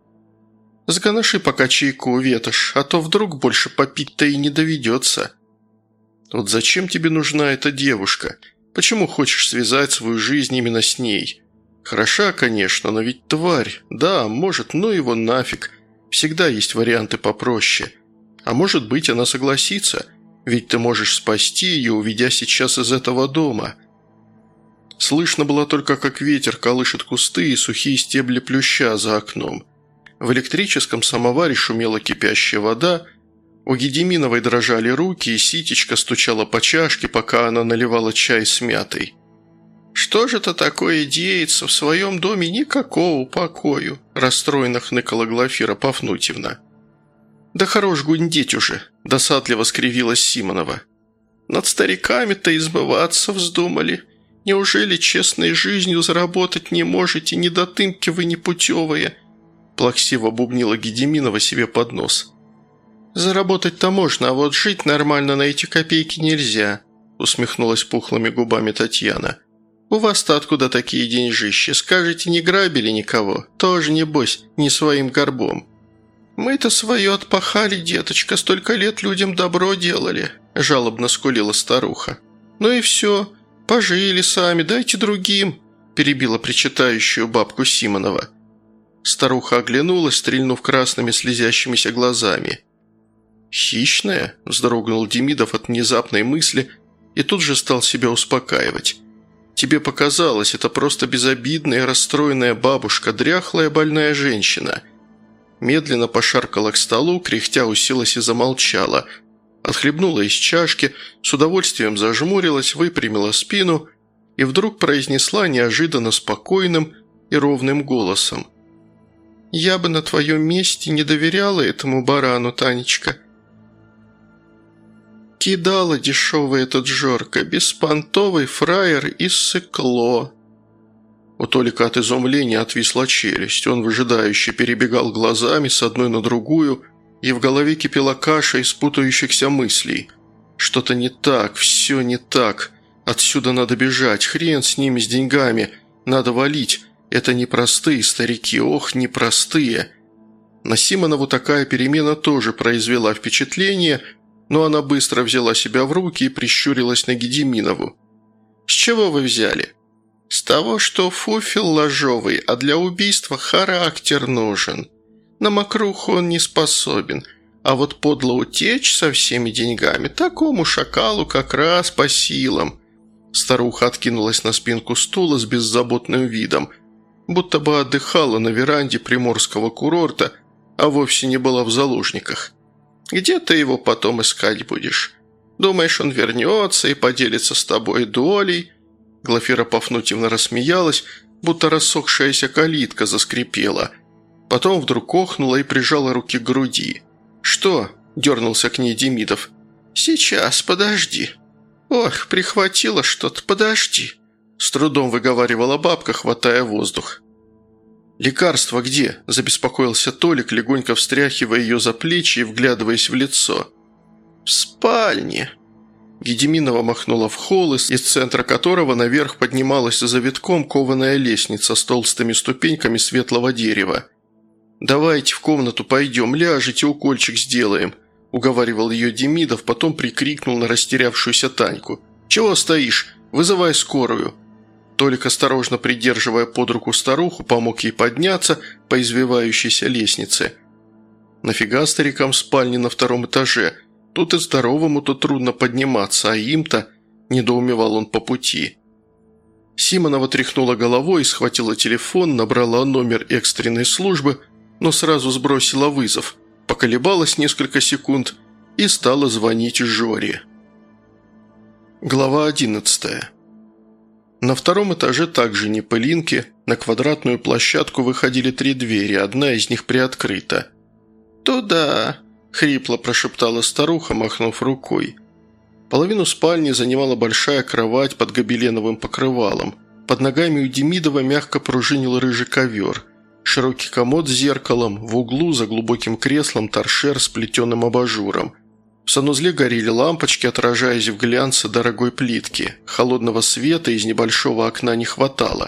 «Сгоноши пока чайку, ветошь, а то вдруг больше попить-то и не доведется». «Вот зачем тебе нужна эта девушка? Почему хочешь связать свою жизнь именно с ней? Хороша, конечно, но ведь тварь. Да, может, ну его нафиг. Всегда есть варианты попроще. А может быть, она согласится, ведь ты можешь спасти ее, уведя сейчас из этого дома». Слышно было только, как ветер колышет кусты и сухие стебли плюща за окном. В электрическом самоваре шумела кипящая вода, у Гедеминовой дрожали руки, и ситечка стучала по чашке, пока она наливала чай с мятой. «Что же это такое деется? В своем доме никакого покою», – расстроенно хныкала Глафира Пафнутьевна. «Да хорош гундеть уже», – досадливо скривилась Симонова. «Над стариками-то избываться вздумали. Неужели честной жизнью заработать не можете, недотымки вы непутевые?» Плаксиво бубнила Гедеминова себе под нос. «Заработать-то можно, а вот жить нормально на эти копейки нельзя», усмехнулась пухлыми губами Татьяна. «У вас-то откуда такие деньжищи? Скажете, не грабили никого? Тоже, небось, не своим горбом». «Мы-то свое отпахали, деточка, столько лет людям добро делали», жалобно скулила старуха. «Ну и все, пожили сами, дайте другим», перебила причитающую бабку Симонова. Старуха оглянулась, стрельнув красными слезящимися глазами. «Хищная?» – вздрогнул Демидов от внезапной мысли и тут же стал себя успокаивать. «Тебе показалось, это просто безобидная расстроенная бабушка, дряхлая больная женщина». Медленно пошаркала к столу, кряхтя уселась и замолчала. Отхлебнула из чашки, с удовольствием зажмурилась, выпрямила спину и вдруг произнесла неожиданно спокойным и ровным голосом. «Я бы на твоем месте не доверяла этому барану, Танечка. Кидала дешевый этот Жорка, беспонтовый фраер из сыкло». У Толика от изумления отвисла челюсть. Он выжидающе перебегал глазами с одной на другую, и в голове кипела каша из путающихся мыслей. Что-то не так, все не так. Отсюда надо бежать, хрен с ними, с деньгами. Надо валить. Это непростые старики, ох, непростые. На Симонову такая перемена тоже произвела впечатление, но она быстро взяла себя в руки и прищурилась на Гедиминову. «С чего вы взяли?» «С того, что фуфел ложовый, а для убийства характер нужен. На мокруху он не способен, а вот подло утечь со всеми деньгами такому шакалу как раз по силам». Старуха откинулась на спинку стула с беззаботным видом, будто бы отдыхала на веранде приморского курорта, а вовсе не была в заложниках. «Где ты его потом искать будешь? Думаешь, он вернется и поделится с тобой долей?» Глафира Пафнутьевна рассмеялась, будто рассохшаяся калитка заскрипела. Потом вдруг охнула и прижала руки к груди. «Что?» – дернулся к ней Демидов. «Сейчас, подожди». «Ох, прихватило что-то, подожди», – с трудом выговаривала бабка, хватая воздух. «Лекарство где?» – забеспокоился Толик, легонько встряхивая ее за плечи и вглядываясь в лицо. «В спальне». Гедиминова махнула в холл, из центра которого наверх поднималась за витком кованая лестница с толстыми ступеньками светлого дерева. «Давайте в комнату пойдем, ляжете, укольчик сделаем», – уговаривал ее Демидов, потом прикрикнул на растерявшуюся Таньку. «Чего стоишь? Вызывай скорую». Толик, осторожно придерживая под руку старуху, помог ей подняться по извивающейся лестнице. «Нафига старикам спальни на втором этаже? Тут и здоровому-то трудно подниматься, а им-то...» – недоумевал он по пути. Симонова тряхнула головой и схватила телефон, набрала номер экстренной службы, но сразу сбросила вызов, поколебалась несколько секунд и стала звонить Жоре. Глава одиннадцатая. На втором этаже также не пылинки, на квадратную площадку выходили три двери, одна из них приоткрыта. «Туда!» – хрипло прошептала старуха, махнув рукой. Половину спальни занимала большая кровать под гобеленовым покрывалом. Под ногами у Демидова мягко пружинил рыжий ковер. Широкий комод с зеркалом, в углу за глубоким креслом торшер с плетеным абажуром. В санузле горели лампочки, отражаясь в глянце дорогой плитки. Холодного света из небольшого окна не хватало.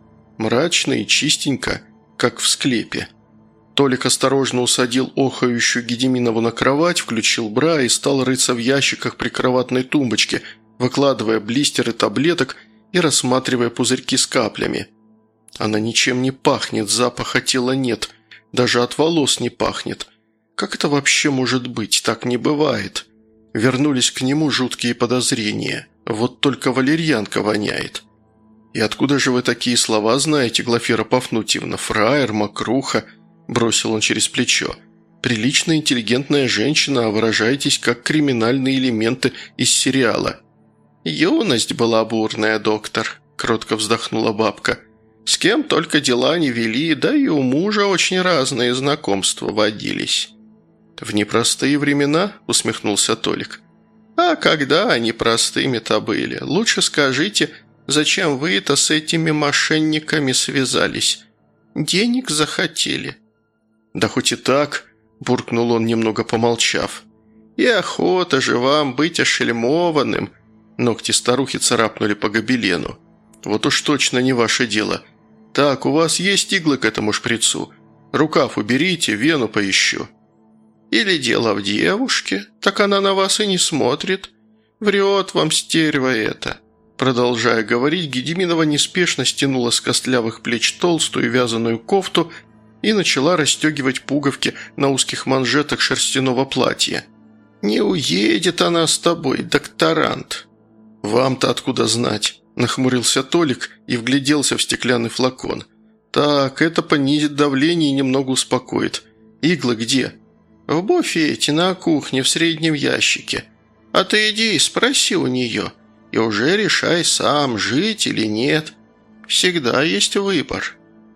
Мрачно и чистенько, как в склепе. Толик осторожно усадил охающую Гедиминову на кровать, включил бра и стал рыться в ящиках прикроватной тумбочки, выкладывая блистеры таблеток и рассматривая пузырьки с каплями. Она ничем не пахнет, запаха тела нет, даже от волос не пахнет. Как это вообще может быть? Так не бывает. Вернулись к нему жуткие подозрения. Вот только валерьянка воняет. «И откуда же вы такие слова знаете, Глафира Пафнутьевна? Фраер, мокруха?» – бросил он через плечо. «Приличная, интеллигентная женщина, а выражаетесь как криминальные элементы из сериала». «Юность была бурная, доктор», – кротко вздохнула бабка. «С кем только дела не вели, да и у мужа очень разные знакомства водились». «В непростые времена?» – усмехнулся Толик. «А когда они простыми-то были? Лучше скажите, зачем вы-то с этими мошенниками связались? Денег захотели?» «Да хоть и так», – буркнул он, немного помолчав. «И охота же вам быть ошельмованным!» Ногти старухи царапнули по гобелену. «Вот уж точно не ваше дело. Так, у вас есть иглы к этому шприцу? Рукав уберите, вену поищу». «Или дело в девушке? Так она на вас и не смотрит. Врет вам стерва это». Продолжая говорить, Гедиминова неспешно стянула с костлявых плеч толстую вязаную кофту и начала расстегивать пуговки на узких манжетах шерстяного платья. «Не уедет она с тобой, докторант». «Вам-то откуда знать?» – нахмурился Толик и вгляделся в стеклянный флакон. «Так, это понизит давление и немного успокоит. Иглы где?» «В буфете, на кухне, в среднем ящике. А ты иди и спроси у нее, и уже решай сам, жить или нет. Всегда есть выбор».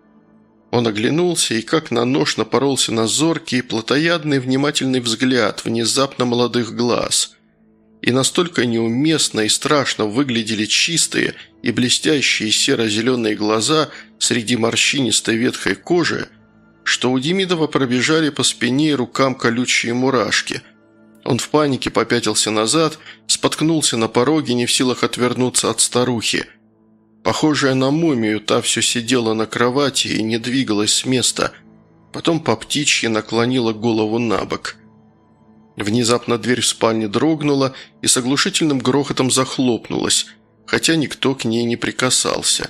Он оглянулся и как на нож напоролся на зоркий, плотоядный, внимательный взгляд внезапно молодых глаз. И настолько неуместно и страшно выглядели чистые и блестящие серо-зеленые глаза среди морщинистой ветхой кожи, что у Демидова пробежали по спине и рукам колючие мурашки. Он в панике попятился назад, споткнулся на пороге, не в силах отвернуться от старухи. Похожая на мумию, та все сидела на кровати и не двигалась с места, потом по птичьи наклонила голову на бок. Внезапно дверь в спальне дрогнула и с оглушительным грохотом захлопнулась, хотя никто к ней не прикасался.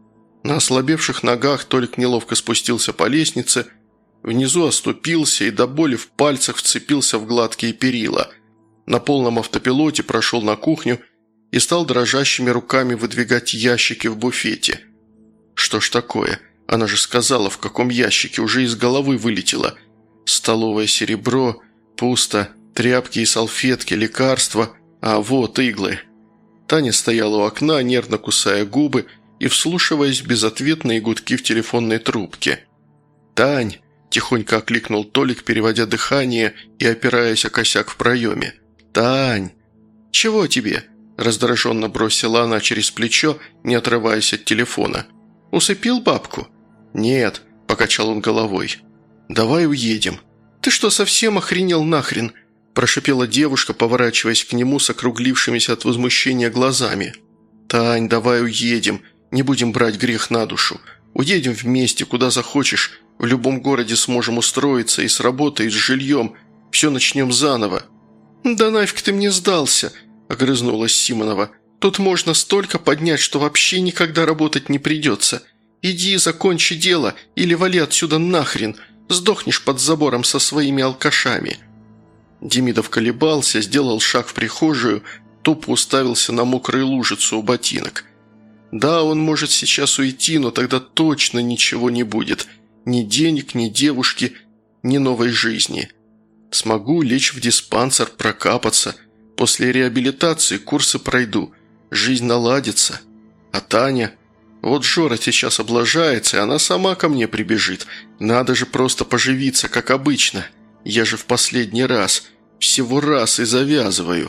На ослабевших ногах Толик неловко спустился по лестнице, внизу оступился и до боли в пальцах вцепился в гладкие перила. На полном автопилоте прошел на кухню и стал дрожащими руками выдвигать ящики в буфете. Что ж такое? Она же сказала, в каком ящике, уже из головы вылетело. Столовое серебро, пусто, тряпки и салфетки, лекарства, а вот иглы. Таня стояла у окна, нервно кусая губы и вслушиваясь в безответные гудки в телефонной трубке. «Тань!» – тихонько окликнул Толик, переводя дыхание и опираясь о косяк в проеме. «Тань!» «Чего тебе?» – раздраженно бросила она через плечо, не отрываясь от телефона. «Усыпил бабку?» «Нет», – покачал он головой. «Давай уедем». «Ты что, совсем охренел нахрен?» – прошипела девушка, поворачиваясь к нему с округлившимися от возмущения глазами. «Тань, давай уедем. Не будем брать грех на душу. Уедем вместе, куда захочешь. В любом городе сможем устроиться и с работой, и с жильем. Все начнем заново». «Да нафиг ты мне сдался», – огрызнулась Симонова. «Тут можно столько поднять, что вообще никогда работать не придется. Иди, закончи дело или вали отсюда нахрен. Сдохнешь под забором со своими алкашами». Демидов колебался, сделал шаг в прихожую, тупо уставился на мокрую лужицу у ботинок. Да, он может сейчас уйти, но тогда точно ничего не будет. Ни денег, ни девушки, ни новой жизни. Смогу лечь в диспансер, прокапаться. После реабилитации курсы пройду. Жизнь наладится. А Таня... Вот Жора сейчас облажается, и она сама ко мне прибежит. Надо же просто поживиться, как обычно. Я же в последний раз, всего раз и завязываю».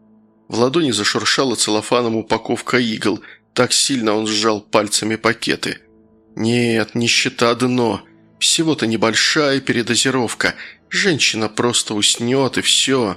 В ладони зашуршала целлофаном упаковка игл. Так сильно он сжал пальцами пакеты. «Нет, нищета дно. Всего-то небольшая передозировка. Женщина просто уснет, и все».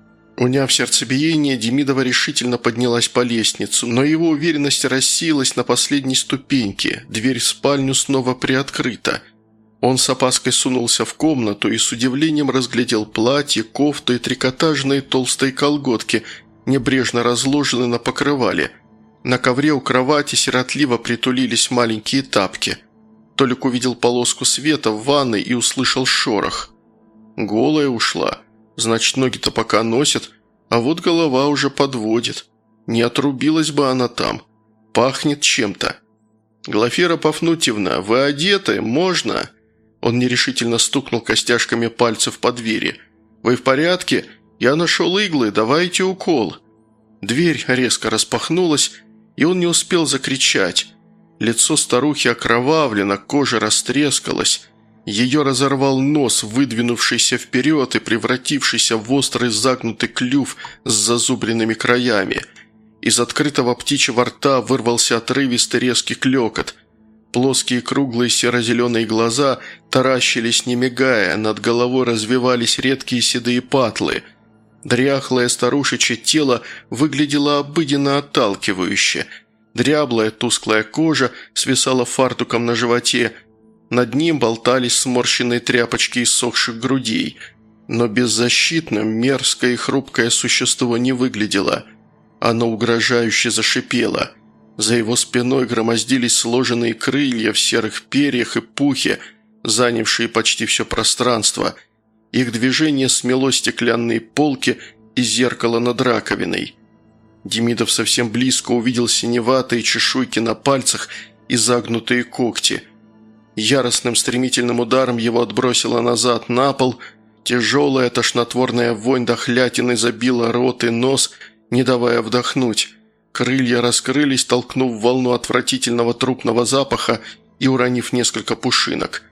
Уняв сердцебиение, Демидова решительно поднялась по лестнице, но его уверенность рассеялась на последней ступеньке. Дверь в спальню снова приоткрыта. Он с опаской сунулся в комнату и с удивлением разглядел платье, кофту и трикотажные толстые колготки, небрежно разложены на покрывале. На ковре у кровати сиротливо притулились маленькие тапки. Толик увидел полоску света в ванной и услышал шорох. Голая ушла. Значит, ноги-то пока носит, а вот голова уже подводит. Не отрубилась бы она там. Пахнет чем-то. «Глафира Пафнутьевна, вы одеты? Можно?» Он нерешительно стукнул костяшками пальцев по двери. «Вы в порядке? Я нашел иглы, давайте укол». Дверь резко распахнулась, и он не успел закричать. Лицо старухи окровавлено, кожа растрескалась. Ее разорвал нос, выдвинувшийся вперед и превратившийся в острый загнутый клюв с зазубренными краями. Из открытого птичьего рта вырвался отрывистый резкий клёкот. Плоские круглые серо-зеленые глаза таращились не мигая, над головой развивались редкие седые патлы. Дряхлое старушечье тело выглядело обыденно отталкивающе. Дряблая тусклая кожа свисала фартуком на животе. Над ним болтались сморщенные тряпочки иссохших грудей. Но беззащитным мерзкое и хрупкое существо не выглядело. Оно угрожающе зашипело. За его спиной громоздились сложенные крылья в серых перьях и пухе, занявшие почти все пространство. Их движение смело стеклянные полки и зеркало над раковиной. Демидов совсем близко увидел синеватые чешуйки на пальцах и загнутые когти. Яростным стремительным ударом его отбросило назад на пол. Тяжелая тошнотворная вонь дохлятины забила рот и нос, не давая вдохнуть. Крылья раскрылись, толкнув волну отвратительного трупного запаха и уронив несколько пушинок.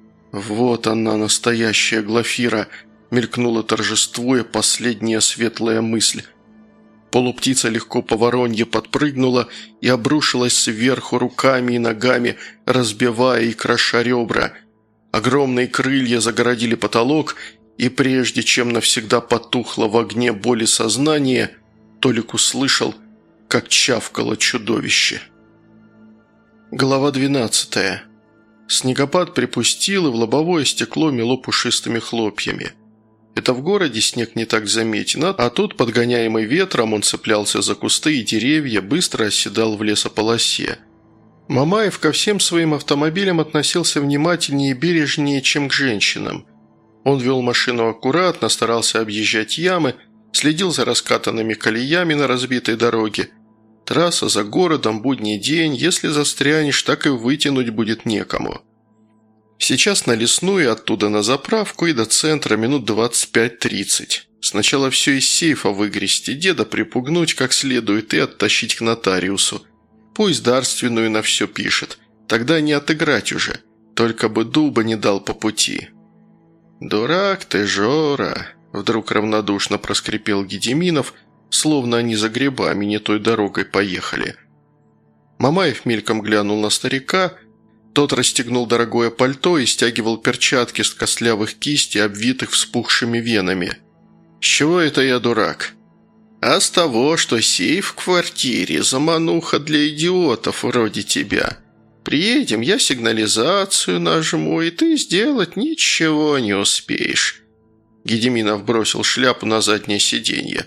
«Вот она, настоящая Глафира!» – мелькнула торжествуя последняя светлая мысль. Полуптица легко по воронье подпрыгнула и обрушилась сверху руками и ногами, разбивая и кроша ребра. Огромные крылья загородили потолок, и прежде чем навсегда потухло в огне боли сознание, Толик услышал, как чавкало чудовище. Глава двенадцатая. Снегопад припустил, и в лобовое стекло мело пушистыми хлопьями. Это в городе снег не так заметен, а тут, подгоняемый ветром, он цеплялся за кусты и деревья, быстро оседал в лесополосе. Мамаев ко всем своим автомобилям относился внимательнее и бережнее, чем к женщинам. Он вел машину аккуратно, старался объезжать ямы, следил за раскатанными колеями на разбитой дороге. Трасса за городом, будний день, если застрянешь, так и вытянуть будет некому. Сейчас на Лесную, оттуда на заправку и до центра минут двадцать пять-тридцать. Сначала все из сейфа выгрести, деда припугнуть как следует и оттащить к нотариусу. Пусть дарственную на все пишет, тогда не отыграть уже, только бы дуба не дал по пути. «Дурак ты, Жора!» – вдруг равнодушно проскрипел Гедеминов, словно они за грибами не той дорогой поехали. Мамаев мельком глянул на старика. Тот расстегнул дорогое пальто и стягивал перчатки с костлявых кистей, обвитых вспухшими венами. «С чего это я дурак?» «А с того, что сейф в квартире – замануха для идиотов вроде тебя. Приедем, я сигнализацию нажму, и ты сделать ничего не успеешь». Гедеминов бросил шляпу на заднее сиденье.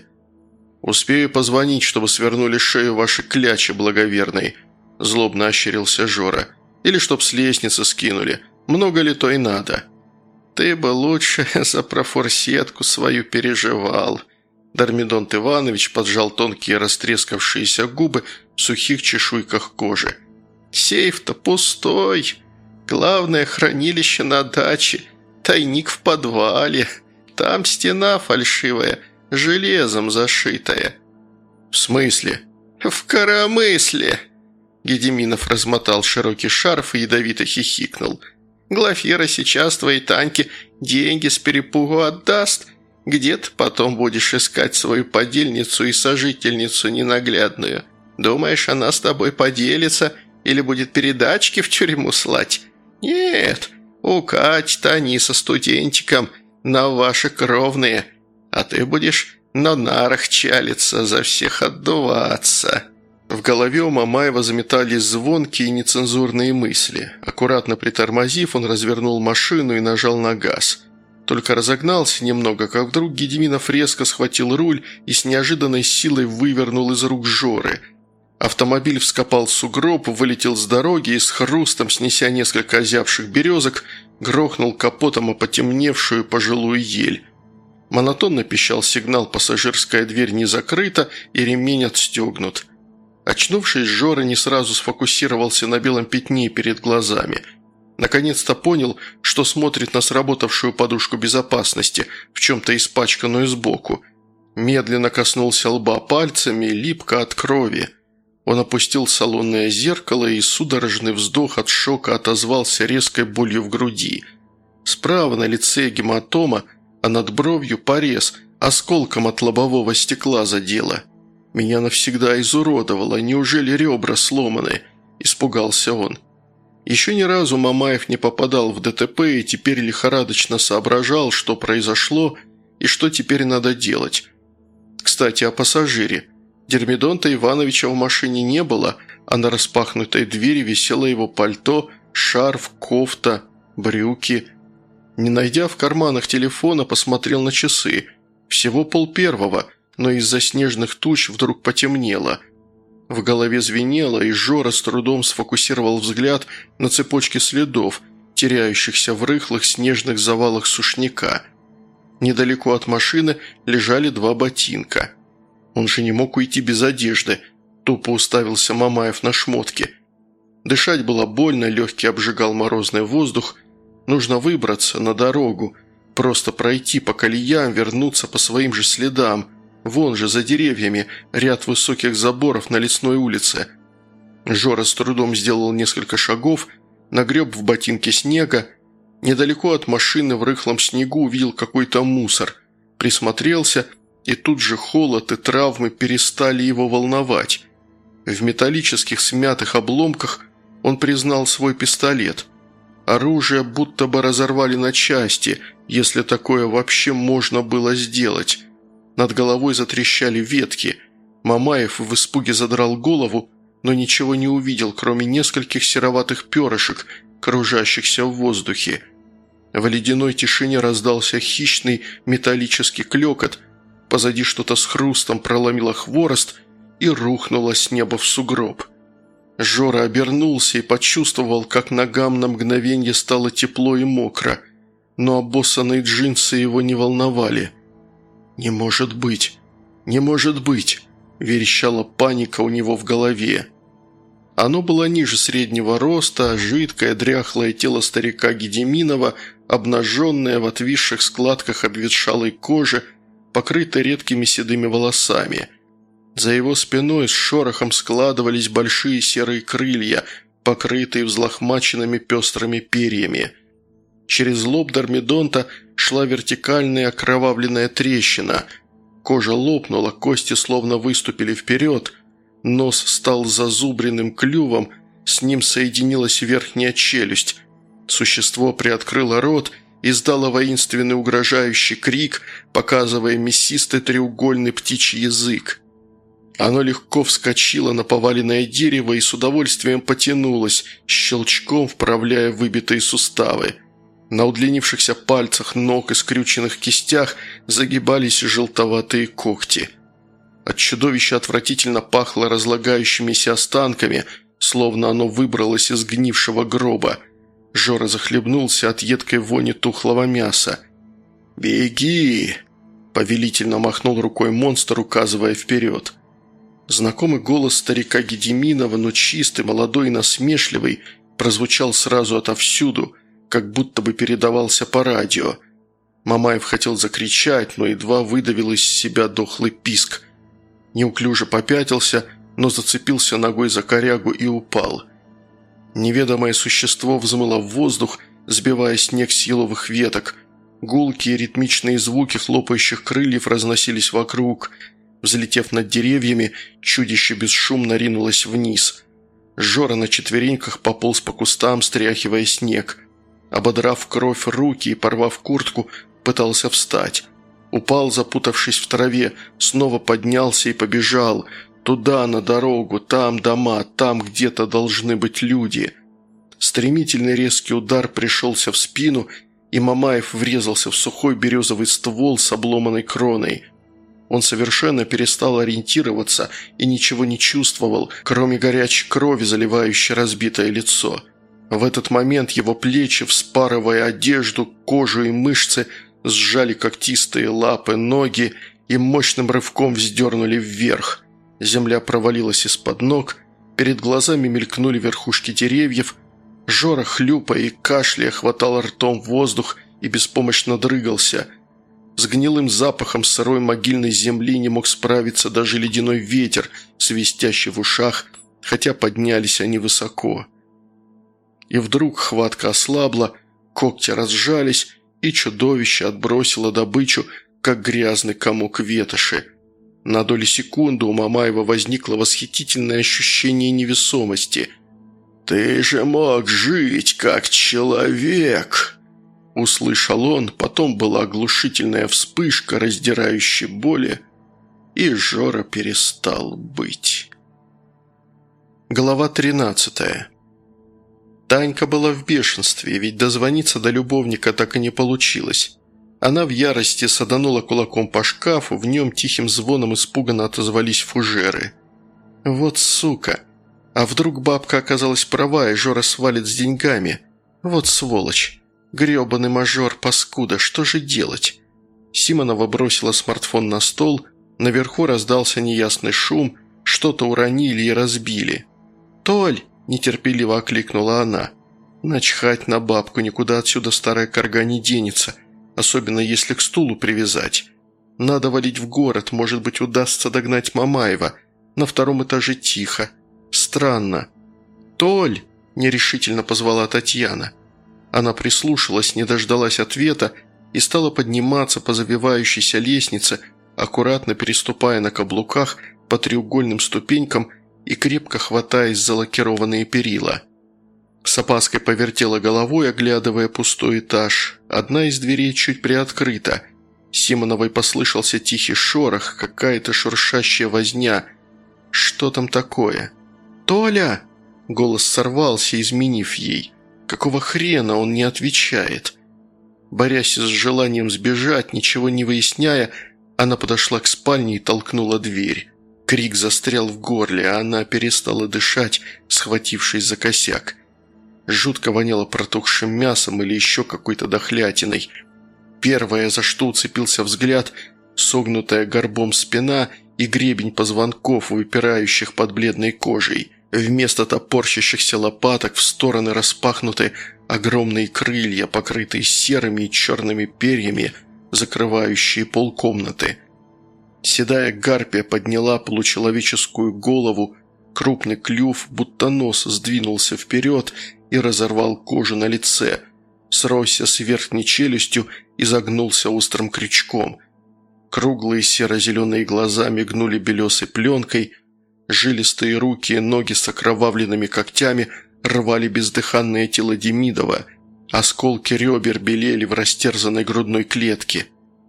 «Успею позвонить, чтобы свернули шею ваши клячи благоверные», – злобно ощерился Жора. «Или чтоб с лестницы скинули. Много ли то и надо?» «Ты бы лучше за профорсетку свою переживал». Дормидонт Иванович поджал тонкие растрескавшиеся губы в сухих чешуйках кожи. «Сейф-то пустой. Главное хранилище на даче. Тайник в подвале. Там стена фальшивая, железом зашитая». «В смысле?» «В коромысле!» Гедеминов размотал широкий шарф и ядовито хихикнул. «Глафира сейчас твоей Таньке деньги с перепугу отдаст. Где ты потом будешь искать свою подельницу и сожительницу ненаглядную? Думаешь, она с тобой поделится или будет передачки в тюрьму слать? Нет, укатят они со студентиком на ваши кровные, а ты будешь на нарах чалиться, за всех отдуваться». В голове у Мамаева заметались звонкие и нецензурные мысли. Аккуратно притормозив, он развернул машину и нажал на газ. Только разогнался немного, как вдруг Гедеминов резко схватил руль и с неожиданной силой вывернул из рук Жоры. Автомобиль вскопал сугроб, вылетел с дороги и с хрустом, снеся несколько озябших березок, грохнул капотом о потемневшую пожилую ель. Монотонно пищал сигнал «Пассажирская дверь не закрыта» и «Ремень отстегнут». Очнувшись, Жора не сразу сфокусировался на белом пятне перед глазами. Наконец-то понял, что смотрит на сработавшую подушку безопасности, в чем-то испачканную сбоку. Медленно коснулся лба пальцами, липко от крови. Он опустил салонное зеркало, и судорожный вздох от шока отозвался резкой болью в груди. Справа на лице гематома, а над бровью порез, осколком от лобового стекла задело. «Меня навсегда изуродовало. Неужели ребра сломаны?» – испугался он. Еще ни разу Мамаев не попадал в ДТП и теперь лихорадочно соображал, что произошло и что теперь надо делать. Кстати, о пассажире. Дормидонта Ивановича в машине не было, а на распахнутой двери висело его пальто, шарф, кофта, брюки. Не найдя в карманах телефона, посмотрел на часы. Всего полпервого, но из-за снежных туч вдруг потемнело. В голове звенело, и Жора с трудом сфокусировал взгляд на цепочке следов, теряющихся в рыхлых снежных завалах сушняка. Недалеко от машины лежали два ботинка. Он же не мог уйти без одежды. Тупо уставился Мамаев на шмотки. Дышать было больно, легкий обжигал морозный воздух. Нужно выбраться на дорогу, просто пройти по колеям, вернуться по своим же следам. Вон же, за деревьями, ряд высоких заборов на Лесной улице. Жора с трудом сделал несколько шагов, нагреб в ботинке снега. Недалеко от машины в рыхлом снегу увидел какой-то мусор. Присмотрелся И тут же холод и травмы перестали его волновать. В металлических смятых обломках он признал свой пистолет. Оружие будто бы разорвали на части, если такое вообще можно было сделать. Над головой затрещали ветки. Мамаев в испуге задрал голову, но ничего не увидел, кроме нескольких сероватых перышек, кружащихся в воздухе. В ледяной тишине раздался хищный металлический клёкот, позади что-то с хрустом проломило хворост и рухнуло с неба в сугроб. Жора обернулся и почувствовал, как ногам на мгновенье стало тепло и мокро, но обоссанные джинсы его не волновали. «Не может быть! Не может быть!» – верещала паника у него в голове. Оно было ниже среднего роста, жидкое, дряхлое тело старика Гедеминова, обнаженное в отвисших складках обветшалой кожи, покрытое редкими седыми волосами. За его спиной с шорохом складывались большие серые крылья, покрытые взлохмаченными пестрыми перьями. Через лоб Дормидонта шла вертикальная окровавленная трещина. Кожа лопнула, кости словно выступили вперед, нос стал зазубренным клювом, с ним соединилась верхняя челюсть. Существо приоткрыло рот, издало воинственный угрожающий крик, показывая мясистый треугольный птичий язык. Оно легко вскочило на поваленное дерево и с удовольствием потянулось, щелчком вправляя выбитые суставы. На удлинившихся пальцах ног и скрюченных кистях загибались желтоватые когти. От чудовища отвратительно пахло разлагающимися останками, словно оно выбралось из гнившего гроба. Жора захлебнулся от едкой вони тухлого мяса. «Беги!» – повелительно махнул рукой монстр, указывая вперед. Знакомый голос старика Гедеминова, но чистый, молодой и насмешливый, прозвучал сразу отовсюду, как будто бы передавался по радио. Мамаев хотел закричать, но едва выдавил из себя дохлый писк. Неуклюже попятился, но зацепился ногой за корягу и упал. Неведомое существо взмыло в воздух, сбивая снег с еловых веток. Гулкие ритмичные звуки хлопающих крыльев разносились вокруг. Взлетев над деревьями, чудище бесшумно ринулось вниз. Жора на четвереньках пополз по кустам, стряхивая снег. Ободрав кровь руки и порвав куртку, пытался встать. Упал, запутавшись в траве, снова поднялся и побежал. Туда, на дорогу, там дома, там где-то должны быть люди. Стремительный резкий удар пришелся в спину, и Мамаев врезался в сухой березовый ствол с обломанной кроной. Он совершенно перестал ориентироваться и ничего не чувствовал, кроме горячей крови, заливающей разбитое лицо. В этот момент его плечи, вспарывая одежду, кожу и мышцы, сжали когтистые лапы, ноги и мощным рывком вздернули вверх. Земля провалилась из-под ног, перед глазами мелькнули верхушки деревьев. Жора, хлюпая и кашляя, хватал ртом воздух и беспомощно дрыгался. С гнилым запахом сырой могильной земли не мог справиться даже ледяной ветер, свистящий в ушах, хотя поднялись они высоко. И вдруг хватка ослабла, когти разжались, и чудовище отбросило добычу, как грязный комок ветоши. На доли секунды у Мамаева возникло восхитительное ощущение невесомости. «Ты же мог жить, как человек!» Услышал он, потом была оглушительная вспышка, раздирающая боли, и Жора перестал быть. Глава тринадцатая. Танька была в бешенстве, ведь дозвониться до любовника так и не получилось. Она в ярости саданула кулаком по шкафу, в нем тихим звоном испуганно отозвались фужеры. «Вот сука! А вдруг бабка оказалась права, и Жора свалит с деньгами? Вот сволочь! Гребаный мажор, паскуда, что же делать?» Симонова бросила смартфон на стол, наверху раздался неясный шум, что-то уронили и разбили. «Толь!» – нетерпеливо окликнула она. «Начхать на бабку, никуда отсюда старая карга не денется, особенно если к стулу привязать. Надо валить в город, может быть, удастся догнать Мамаева. На втором этаже тихо. Странно». «Толь!» – нерешительно позвала Татьяна. Она прислушалась, не дождалась ответа и стала подниматься по завивающейся лестнице, аккуратно переступая на каблуках по треугольным ступенькам и крепко хватаясь за лакированные перила. С опаской повертела головой, оглядывая пустой этаж. Одна из дверей чуть приоткрыта. Симоновой послышался тихий шорох, какая-то шуршащая возня. Что там такое? «Толя!» Голос сорвался, изменив ей. Какого хрена он не отвечает? Борясь с желанием сбежать, ничего не выясняя, она подошла к спальне и толкнула дверь. Крик застрял в горле, а она перестала дышать, схватившись за косяк. Жутко воняло протухшим мясом или еще какой-то дохлятиной. Первое, за что уцепился взгляд, согнутая горбом спина и гребень позвонков, выпирающих под бледной кожей. Вместо топорщащихся лопаток в стороны распахнуты огромные крылья, покрытые серыми и черными перьями, закрывающие полкомнаты. Седая гарпия подняла получеловеческую голову, крупный клюв, будто нос, сдвинулся вперед и разорвал кожу на лице, сросся с верхней челюстью и загнулся острым крючком. Круглые серо-зеленые глаза мигнули белесой пленкой, жилистые руки и ноги с окровавленными когтями рвали бездыханное тело Демидова, осколки ребер белели в растерзанной грудной клетке.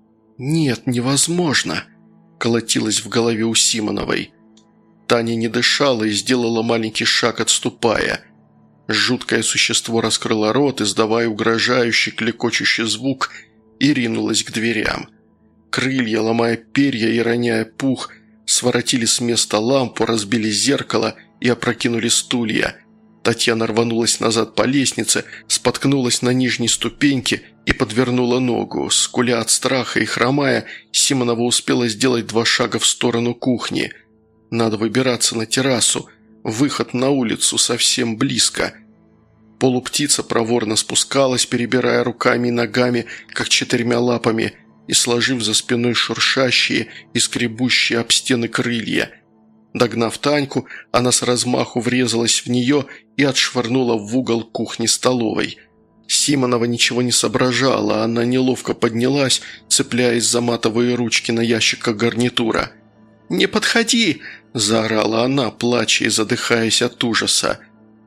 «Нет, невозможно!» – колотилось в голове у Симоновой. Таня не дышала и сделала маленький шаг, отступая. Жуткое существо раскрыло рот, издавая угрожающий клекочущий звук, и ринулось к дверям. Крылья, ломая перья и роняя пух, своротили с места лампу, разбили зеркало и опрокинули стулья. Татьяна рванулась назад по лестнице, споткнулась на нижней ступеньке и подвернула ногу. Скуля от страха и хромая, Симонова успела сделать два шага в сторону кухни. Надо выбираться на террасу. Выход на улицу совсем близко. Полуптица проворно спускалась, перебирая руками и ногами, как четырьмя лапами, и сложив за спиной шуршащие и скребущие об стены крылья. Догнав Таньку, она с размаху врезалась в нее и отшвырнула в угол кухни-столовой. Симонова ничего не соображала, она неловко поднялась, цепляясь за матовые ручки на ящиках гарнитура. «Не подходи!» – заорала она, плача и задыхаясь от ужаса.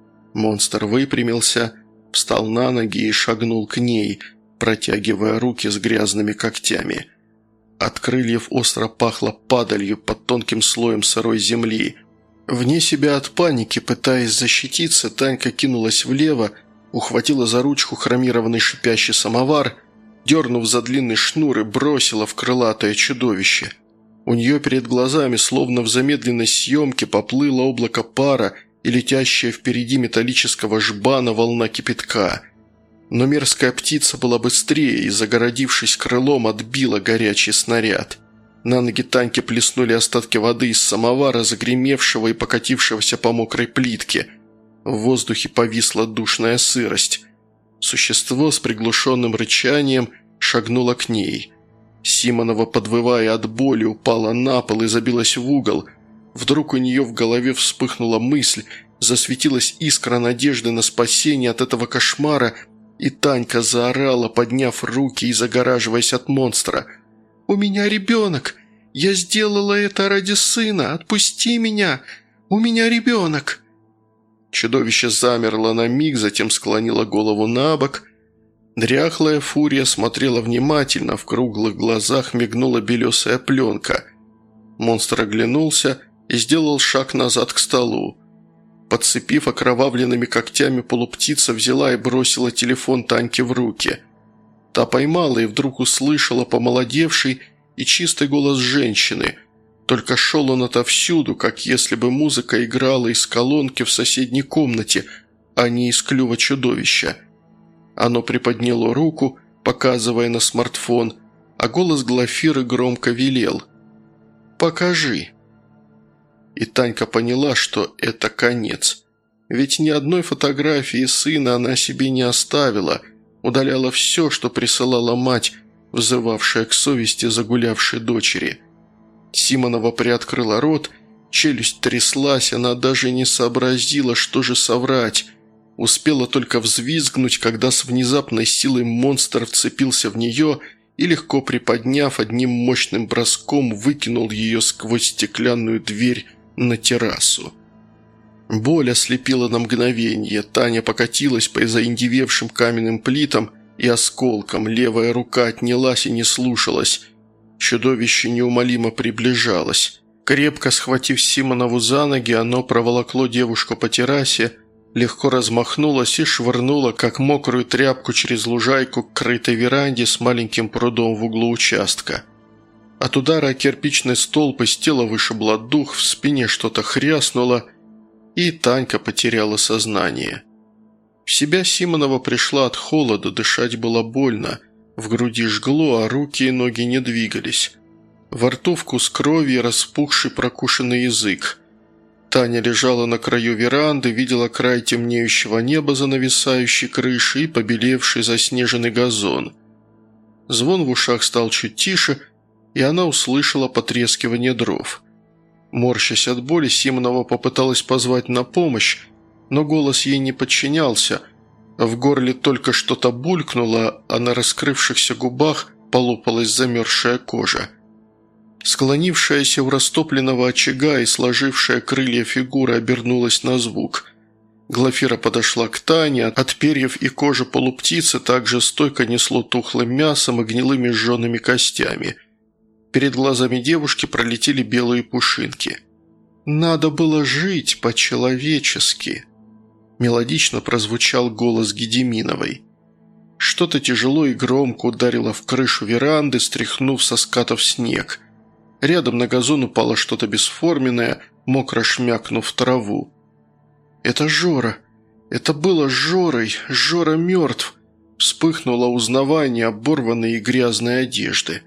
Монстр выпрямился, встал на ноги и шагнул к ней, протягивая руки с грязными когтями. От крыльев остро пахло падалью под тонким слоем сырой земли. Вне себя от паники, пытаясь защититься, Танька кинулась влево, ухватила за ручку хромированный шипящий самовар, дернув за длинный шнур и бросила в крылатое чудовище. У нее перед глазами, словно в замедленной съемке, поплыло облако пара и летящая впереди металлического жбана волна кипятка. Но мерзкая птица была быстрее и, загородившись крылом, отбила горячий снаряд. На ноги Таньки плеснули остатки воды из самовара, загремевшего и покатившегося по мокрой плитке. В воздухе повисла душная сырость. Существо с приглушенным рычанием шагнуло к ней. Симонова, подвывая от боли, упала на пол и забилась в угол. Вдруг у нее в голове вспыхнула мысль, засветилась искра надежды на спасение от этого кошмара, и Танька заорала, подняв руки и загораживаясь от монстра. «У меня ребенок! Я сделала это ради сына! Отпусти меня! У меня ребенок!» Чудовище замерло на миг, затем склонило голову на бок. Дряхлая фурия смотрела внимательно, в круглых глазах мигнула белесая пленка. Монстр оглянулся и сделал шаг назад к столу. Подцепив окровавленными когтями, полуптица взяла и бросила телефон Таньке в руки. Та поймала и вдруг услышала помолодевший и чистый голос женщины. Только шел он отовсюду, как если бы музыка играла из колонки в соседней комнате, а не из клюва чудовища. Оно приподняло руку, показывая на смартфон, а голос Глафиры громко велел: «Покажи». И Танька поняла, что это конец. Ведь ни одной фотографии сына она себе не оставила, удаляла все, что присылала мать, взывавшая к совести загулявшей дочери. Симонова приоткрыла рот, челюсть тряслась, она даже не сообразила, что же соврать. Успела только взвизгнуть, когда с внезапной силой монстр вцепился в нее и, легко приподняв, одним мощным броском выкинул ее сквозь стеклянную дверь на террасу. Боль ослепила на мгновение. Таня покатилась по заиндевевшим каменным плитам и осколкам. Левая рука отнялась и не слушалась. Чудовище неумолимо приближалось. Крепко схватив Симонову за ноги, оно проволокло девушку по террасе, легко размахнулось и швырнуло, как мокрую тряпку через лужайку к крытой веранде с маленьким прудом в углу участка. От удара о кирпичный столб из тела вышибло дух, в спине что-то хряснуло, и Танька потеряла сознание. В себя Симонова пришла от холода, дышать было больно, в груди жгло, а руки и ноги не двигались. Во рту вкус крови и распухший прокушенный язык. Таня лежала на краю веранды, видела край темнеющего неба за нависающей крышей и побелевший заснеженный газон. Звон в ушах стал чуть тише, и она услышала потрескивание дров. Морщась от боли, Симонова попыталась позвать на помощь, но голос ей не подчинялся. В горле только что-то булькнуло, а на раскрывшихся губах полопалась замерзшая кожа. Склонившаяся у растопленного очага и сложившая крылья фигура обернулась на звук. Глафира подошла к Тане, от перьев и кожи полуптицы также стойко несло тухлым мясом и гнилыми сжженными костями. Перед глазами девушки пролетели белые пушинки. «Надо было жить по-человечески», – мелодично прозвучал голос Гедеминовой. Что-то тяжело и громко ударило в крышу веранды, стряхнув со скатов снег. Рядом на газон упало что-то бесформенное, мокро шмякнув в траву. «Это Жора! Это было с Жорой! Жора мертв!» Вспыхнуло узнавание оборванной и грязной одежды.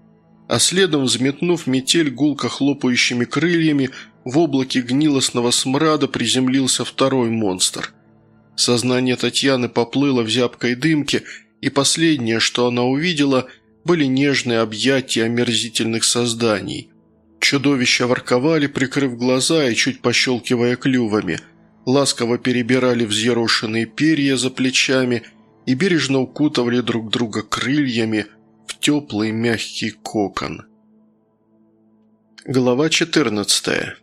А следом, взметнув метель гулко хлопающими крыльями, в облаке гнилостного смрада приземлился второй монстр. Сознание Татьяны поплыло в зябкой дымке, и последнее, что она увидела – были нежные объятия омерзительных созданий. Чудовища ворковали, прикрыв глаза и чуть пощелкивая клювами, ласково перебирали взъерошенные перья за плечами и бережно укутывали друг друга крыльями в теплый мягкий кокон. Глава четырнадцатая.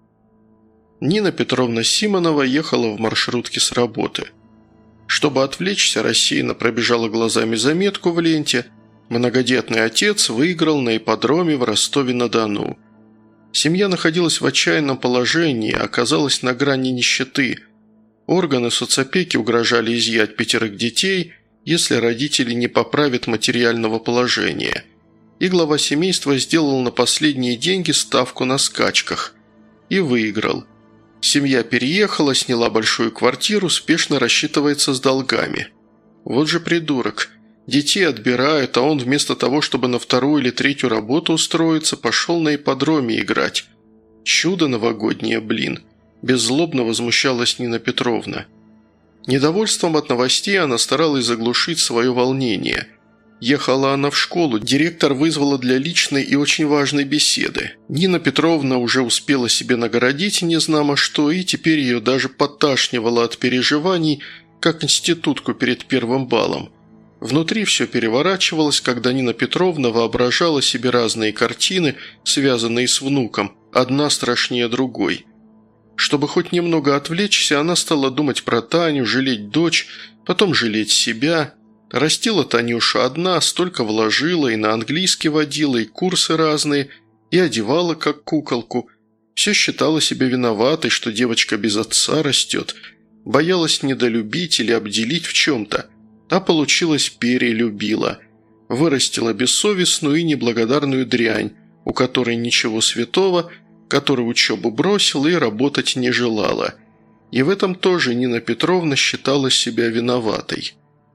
Нина Петровна Симонова ехала в маршрутке с работы. Чтобы отвлечься, рассеянно пробежала глазами заметку в ленте. Многодетный отец выиграл на ипподроме в Ростове-на-Дону. Семья находилась в отчаянном положении, оказалась на грани нищеты. Органы соцопеки угрожали изъять пятерых детей, если родители не поправят материального положения. И глава семейства сделал на последние деньги ставку на скачках. И выиграл. Семья переехала, сняла большую квартиру, спешно рассчитывается с долгами. Вот же придурок. Детей отбирают, а он вместо того, чтобы на вторую или третью работу устроиться, пошел на ипподроме играть. Чудо новогоднее, блин. Беззлобно возмущалась Нина Петровна. Недовольством от новостей она старалась заглушить свое волнение. Ехала она в школу, директор вызвала для личной и очень важной беседы. Нина Петровна уже успела себе нагородить незнамо что, и теперь ее даже подташнивало от переживаний, как институтку перед первым балом. Внутри все переворачивалось, когда Нина Петровна воображала себе разные картины, связанные с внуком, одна страшнее другой. Чтобы хоть немного отвлечься, она стала думать про Таню, жалеть дочь, потом жалеть себя. Растила Танюшу одна, столько вложила, и на английский водила, и курсы разные, и одевала как куколку. Все считала себя виноватой, что девочка без отца растет, боялась недолюбить или обделить в чем-то. А получилось перелюбила. Вырастила бессовестную и неблагодарную дрянь, у которой ничего святого, которая учебу бросила и работать не желала. И в этом тоже Нина Петровна считала себя виноватой.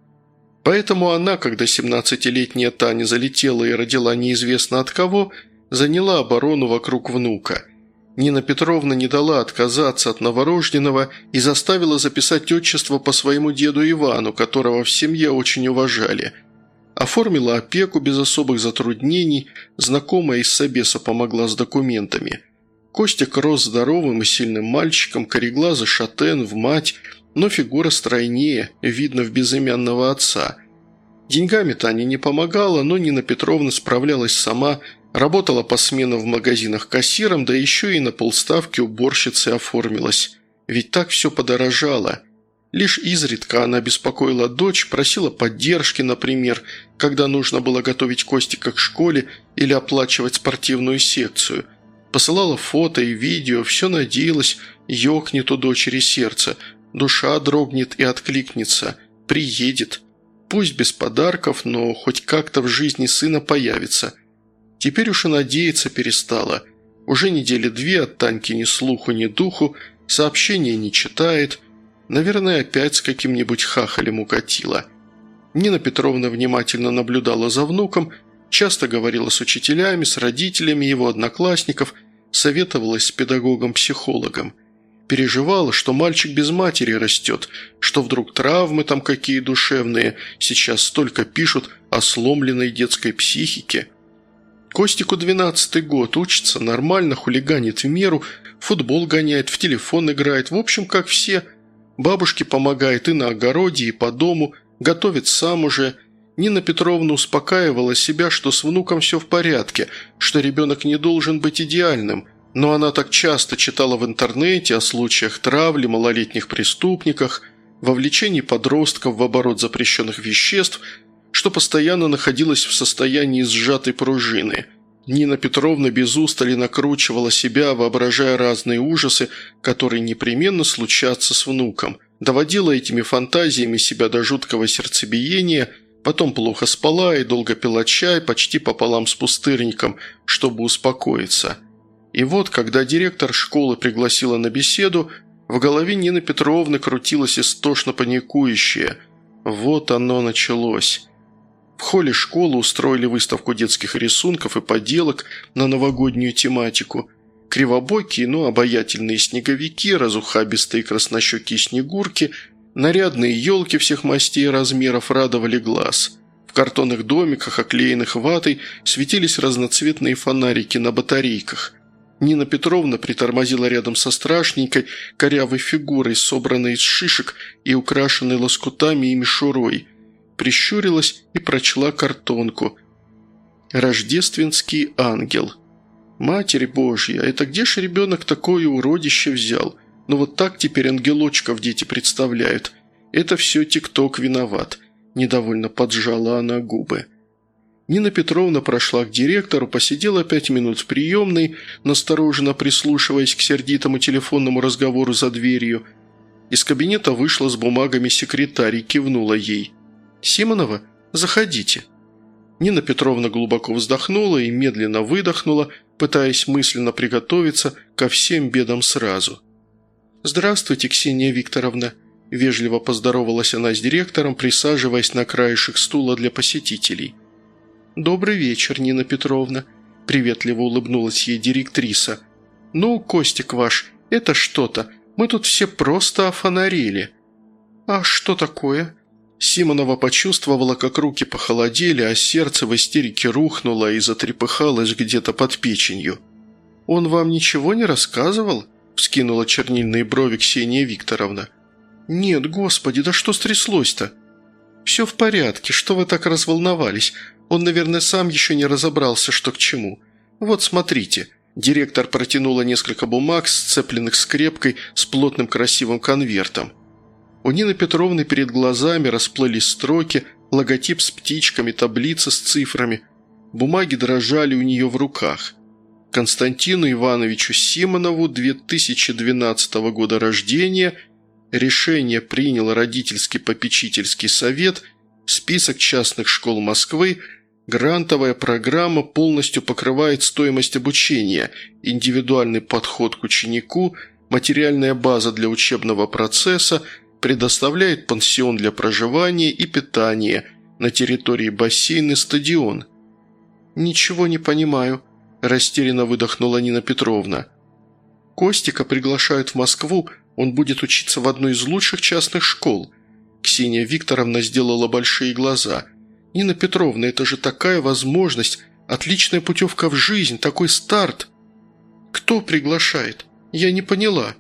Поэтому она, когда семнадцатилетняя Таня залетела и родила неизвестно от кого, заняла оборону вокруг внука. Нина Петровна не дала отказаться от новорожденного и заставила записать отчество по своему деду Ивану, которого в семье очень уважали. Оформила опеку без особых затруднений, знакомая из собеса помогла с документами. Костик рос здоровым и сильным мальчиком, кореглазый шатен в мать, но фигура стройнее, видно в безымянного отца. Деньгами Таня не помогала, но Нина Петровна справлялась сама, работала посменно в магазинах кассиром, да еще и на полставки уборщицей оформилась. Ведь так все подорожало. Лишь изредка она беспокоила дочь, просила поддержки, например, когда нужно было готовить Костика к школе или оплачивать спортивную секцию. Посылала фото и видео, все надеялась, ёкнет у дочери сердце, душа дрогнет и откликнется, приедет. Пусть без подарков, но хоть как-то в жизни сына появится. Теперь уж и надеяться перестала. Уже недели две от Таньки ни слуху, ни духу, сообщения не читает. Наверное, опять с каким-нибудь хахалем укатила. Нина Петровна внимательно наблюдала за внуком, часто говорила с учителями, с родителями его одноклассников, советовалась с педагогом-психологом. Переживала, что мальчик без матери растет, что вдруг травмы там какие душевные, сейчас столько пишут о сломленной детской психике. Костику двенадцатый год, учится нормально, хулиганит в меру, футбол гоняет, в телефон играет, в общем, как все. Бабушке помогает и на огороде, и по дому, готовит сам уже. Нина Петровна успокаивала себя, что с внуком все в порядке, что ребенок не должен быть идеальным. Но она так часто читала в интернете о случаях травли, малолетних преступниках, вовлечении подростков в оборот запрещенных веществ, что постоянно находилась в состоянии сжатой пружины. Нина Петровна без устали накручивала себя, воображая разные ужасы, которые непременно случатся с внуком. Доводила этими фантазиями себя до жуткого сердцебиения, потом плохо спала и долго пила чай почти пополам с пустырником, чтобы успокоиться. И вот, когда директор школы пригласила на беседу, в голове Нины Петровны крутилось истошно паникующее. Вот оно началось. В холле школы устроили выставку детских рисунков и поделок на новогоднюю тематику. Кривобокие, но обаятельные снеговики, разухабистые краснощекие снегурки, нарядные елки всех мастей и размеров радовали глаз. В картонных домиках, оклеенных ватой, светились разноцветные фонарики на батарейках. Нина Петровна притормозила рядом со страшненькой, корявой фигурой, собранной из шишек и украшенной лоскутами и мишурой. Прищурилась и прочла картонку. «Рождественский ангел». «Матерь Божья, это где ж ребенок такое уродище взял? Ну вот так теперь ангелочков дети представляют. Это все ТикТок виноват». Недовольно поджала она губы. Нина Петровна прошла к директору, посидела пять минут в приемной, настороженно прислушиваясь к сердитому телефонному разговору за дверью. Из кабинета вышла с бумагами секретарь и кивнула ей. «Симонова, заходите». Нина Петровна глубоко вздохнула и медленно выдохнула, пытаясь мысленно приготовиться ко всем бедам сразу. «Здравствуйте, Ксения Викторовна», – вежливо поздоровалась она с директором, присаживаясь на краешек стула для посетителей. «Добрый вечер, Нина Петровна», – приветливо улыбнулась ей директриса. «Ну, Костик ваш, это что-то, мы тут все просто офонарели». «А что такое?» Симонова почувствовала, как руки похолодели, а сердце в истерике рухнуло и затрепыхалось где-то под печенью. «Он вам ничего не рассказывал?» – вскинула чернильные брови Ксения Викторовна. «Нет, господи, да что стряслось-то?» «Все в порядке, что вы так разволновались? Он, наверное, сам еще не разобрался, что к чему. Вот, смотрите». Директор протянула несколько бумаг, сцепленных скрепкой с плотным красивым конвертом. У Нины Петровны перед глазами расплылись строки, логотип с птичками, таблица с цифрами. Бумаги дрожали у нее в руках. Константину Ивановичу Симонову, две тысячи двенадцатого года рождения, решение принял родительский попечительский совет, список частных школ Москвы, грантовая программа полностью покрывает стоимость обучения, индивидуальный подход к ученику, материальная база для учебного процесса, предоставляет пансион для проживания и питания, на территории бассейн и стадион. «Ничего не понимаю», – растерянно выдохнула Нина Петровна. «Костика приглашают в Москву, он будет учиться в одной из лучших частных школ». Ксения Викторовна сделала большие глаза. «Нина Петровна, это же такая возможность, отличная путевка в жизнь, такой старт». «Кто приглашает? Я не поняла».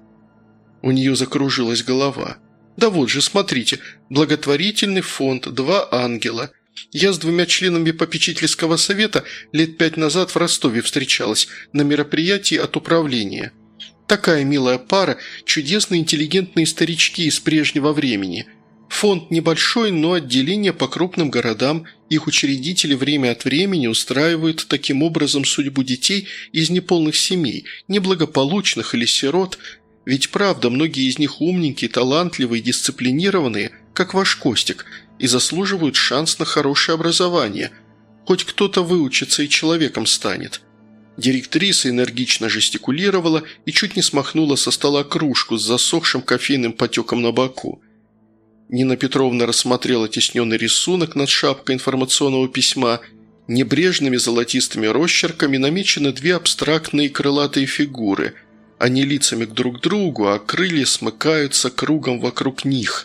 У нее закружилась голова. «Да вот же, смотрите, благотворительный фонд «Два ангела». Я с двумя членами попечительского совета лет пять назад в Ростове встречалась на мероприятии от управления. Такая милая пара, чудесные интеллигентные старички из прежнего времени. Фонд небольшой, но отделение по крупным городам. Их учредители время от времени устраивают таким образом судьбу детей из неполных семей, неблагополучных или сирот. Ведь правда, многие из них умненькие, талантливые, дисциплинированные, как ваш Костик, и заслуживают шанс на хорошее образование. Хоть кто-то выучится и человеком станет». Директриса энергично жестикулировала и чуть не смахнула со стола кружку с засохшим кофейным потеком на боку. Нина Петровна рассмотрела тесненный рисунок над шапкой информационного письма. Небрежными золотистыми росчерками намечены две абстрактные крылатые фигуры. Они лицами к друг другу, а крылья смыкаются кругом вокруг них.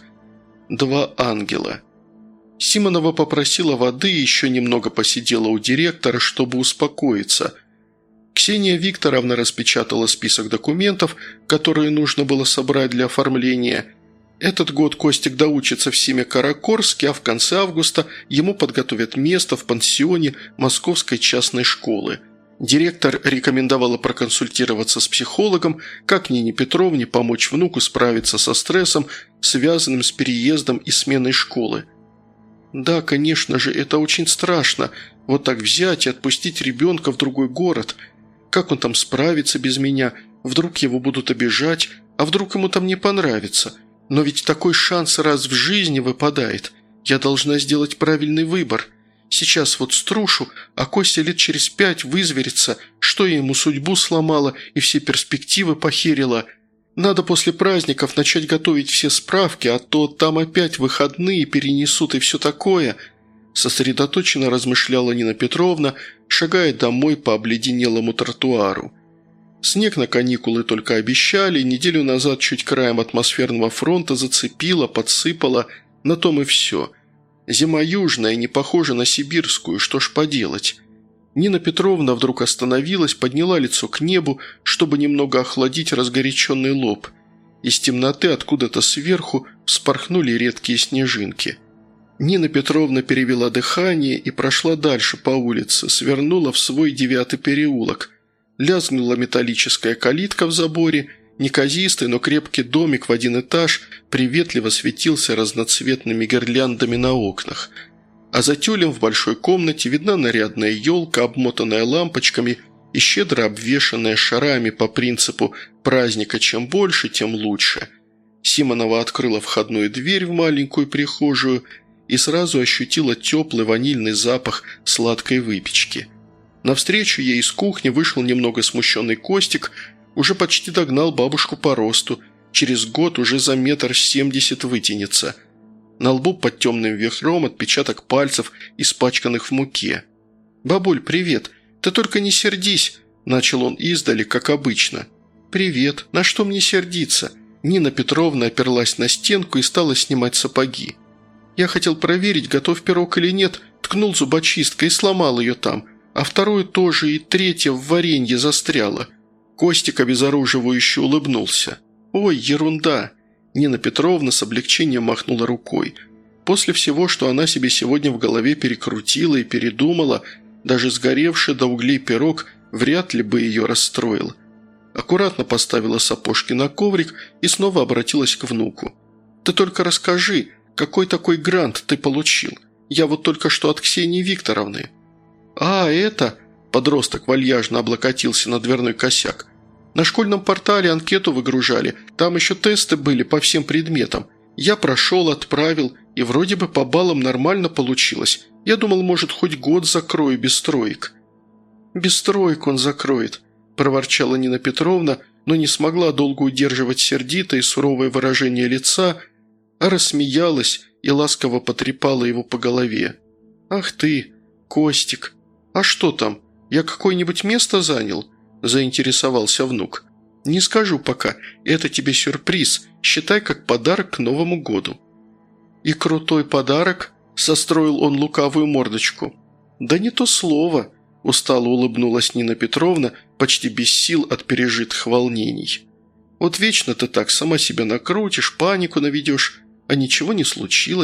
Два ангела. Симонова попросила воды и еще немного посидела у директора, чтобы успокоиться. Ксения Викторовна распечатала список документов, которые нужно было собрать для оформления. Этот год Костик доучится в Семикаракорске, а в конце августа ему подготовят место в пансионе Московской частной школы. Директор рекомендовала проконсультироваться с психологом, как Нине Петровне помочь внуку справиться со стрессом, связанным с переездом и сменой школы. «Да, конечно же, это очень страшно, вот так взять и отпустить ребенка в другой город. Как он там справится без меня? Вдруг его будут обижать, а вдруг ему там не понравится? Но ведь такой шанс раз в жизни выпадает. Я должна сделать правильный выбор. Сейчас вот струшу, а Костя лет через пять вызверится, что я ему судьбу сломала и все перспективы похерила. Надо после праздников начать готовить все справки, а то там опять выходные перенесут и все такое». Сосредоточенно размышляла Нина Петровна, шагая домой по обледенелому тротуару. Снег на каникулы только обещали, неделю назад чуть краем атмосферного фронта зацепило, подсыпало, на том и все. Зима южная, не похожа на сибирскую, что ж поделать. Нина Петровна вдруг остановилась, подняла лицо к небу, чтобы немного охладить разгоряченный лоб. Из темноты откуда-то сверху вспорхнули редкие снежинки. Нина Петровна перевела дыхание и прошла дальше по улице, свернула в свой девятый переулок. Лязгнула металлическая калитка в заборе, неказистый, но крепкий домик в один этаж приветливо светился разноцветными гирляндами на окнах. А за тюлем в большой комнате видна нарядная елка, обмотанная лампочками и щедро обвешанная шарами по принципу «праздника чем больше, тем лучше». Симонова открыла входную дверь в маленькую прихожую и сразу ощутила теплый ванильный запах сладкой выпечки. Навстречу ей из кухни вышел немного смущенный Костик, уже почти догнал бабушку по росту, через год уже за метр семьдесят вытянется. На лбу под темным вихром отпечаток пальцев, испачканных в муке. «Бабуль, привет! Ты только не сердись!» – начал он издали, как обычно. «Привет! На что мне сердиться?» Нина Петровна оперлась на стенку и стала снимать сапоги. «Я хотел проверить, готов пирог или нет, ткнул зубочисткой и сломал ее там, а вторую тоже и третья в варенье застряла». Костик обезоруживающе улыбнулся. «Ой, ерунда!» Нина Петровна с облегчением махнула рукой. После всего, что она себе сегодня в голове перекрутила и передумала, даже сгоревший до углей пирог вряд ли бы ее расстроил. Аккуратно поставила сапожки на коврик и снова обратилась к внуку. «Ты только расскажи, какой такой грант ты получил? Я вот только что от Ксении Викторовны». «А, это...» – подросток вальяжно облокотился на дверной косяк. «На школьном портале анкету выгружали, там еще тесты были по всем предметам. Я прошел, отправил, и вроде бы по баллам нормально получилось. Я думал, может, хоть год закрою без троек». «Без троек он закроет», – проворчала Нина Петровна, но не смогла долго удерживать сердитое и суровое выражение лица, а рассмеялась и ласково потрепала его по голове. «Ах ты, Костик, а что там, я какое-нибудь место занял?» – заинтересовался внук. «Не скажу пока, это тебе сюрприз, считай как подарок к Новому году». «И крутой подарок?» – состроил он лукавую мордочку. «Да не то слово», – устало улыбнулась Нина Петровна, почти без сил от пережитых волнений. «Вот вечно ты так сама себя накрутишь, панику наведешь, а ничего не случилось.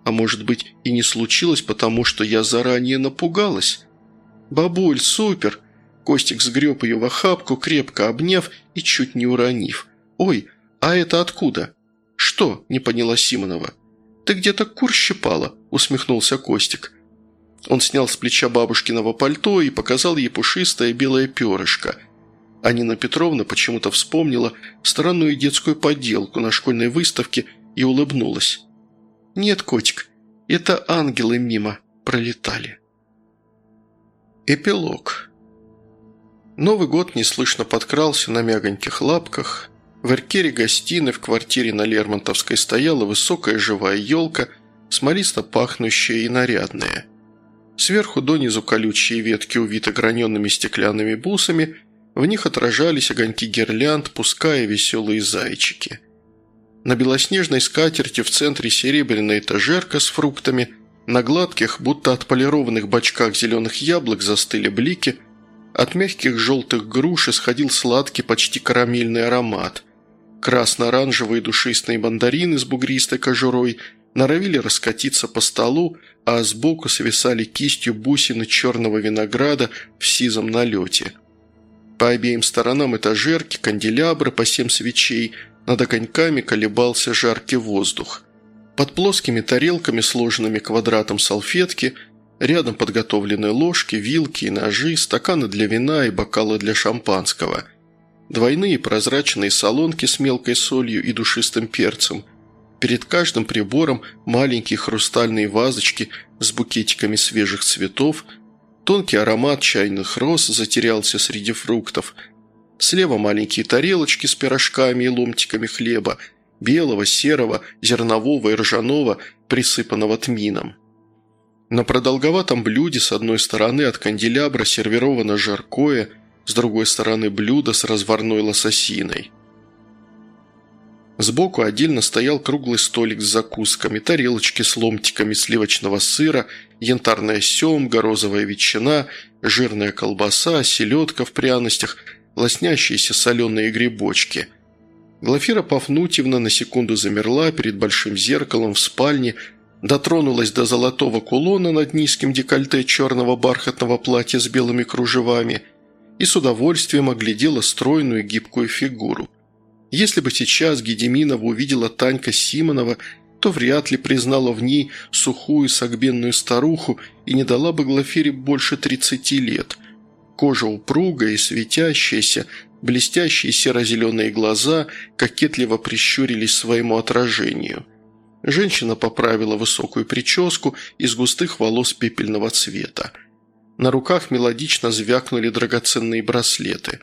А может быть, и не случилось, потому что я заранее напугалась? «Бабуль, супер!» Костик сгреб ее в охапку, крепко обняв и чуть не уронив. «Ой, а это откуда?» «Что?» – не поняла Симонова. «Ты где-то кур щипала?» – усмехнулся Костик. Он снял с плеча бабушкиного пальто и показал ей пушистое белое перышко. А Нина Петровна почему-то вспомнила странную детскую подделку на школьной выставке и улыбнулась. «Нет, котик, это ангелы мимо пролетали». Эпилог. Новый год неслышно подкрался на мягоньких лапках. В эркере гостиной в квартире на Лермонтовской стояла высокая живая елка, смолисто пахнущая и нарядная. Сверху донизу колючие ветки увиты граненными стеклянными бусами, в них отражались огоньки гирлянд, пуская веселые зайчики. На белоснежной скатерти в центре серебряная этажерка с фруктами, на гладких, будто отполированных бочках зеленых яблок застыли блики, от мягких желтых груш исходил сладкий, почти карамельный аромат. Красно-оранжевые душистые мандарины с бугристой кожурой норовили раскатиться по столу, а сбоку свисали кистью бусины черного винограда в сизом налете. По обеим сторонам этажерки, канделябры по семь свечей, над огоньками колебался жаркий воздух. Под плоскими тарелками, сложенными квадратом салфетки, рядом подготовлены ложки, вилки и ножи, стаканы для вина и бокалы для шампанского. Двойные прозрачные солонки с мелкой солью и душистым перцем. Перед каждым прибором маленькие хрустальные вазочки с букетиками свежих цветов. Тонкий аромат чайных роз затерялся среди фруктов. Слева маленькие тарелочки с пирожками и ломтиками хлеба, белого, серого, зернового и ржаного, присыпанного тмином. На продолговатом блюде с одной стороны от канделябра сервировано жаркое, с другой стороны блюдо с разварной лососиной. Сбоку отдельно стоял круглый столик с закусками, тарелочки с ломтиками сливочного сыра, янтарная семга, розовая ветчина, жирная колбаса, селедка в пряностях, лоснящиеся соленые грибочки. Глафира Пафнутьевна на секунду замерла перед большим зеркалом в спальне, дотронулась до золотого кулона над низким декольте черного бархатного платья с белыми кружевами и с удовольствием оглядела стройную гибкую фигуру. Если бы сейчас Гедеминова увидела Танька Симонова, то вряд ли признала в ней сухую согбенную старуху и не дала бы Глафире больше тридцати лет. Кожа упругая и светящаяся, блестящие серо-зеленые глаза кокетливо прищурились своему отражению. Женщина поправила высокую прическу из густых волос пепельного цвета. На руках мелодично звякнули драгоценные браслеты.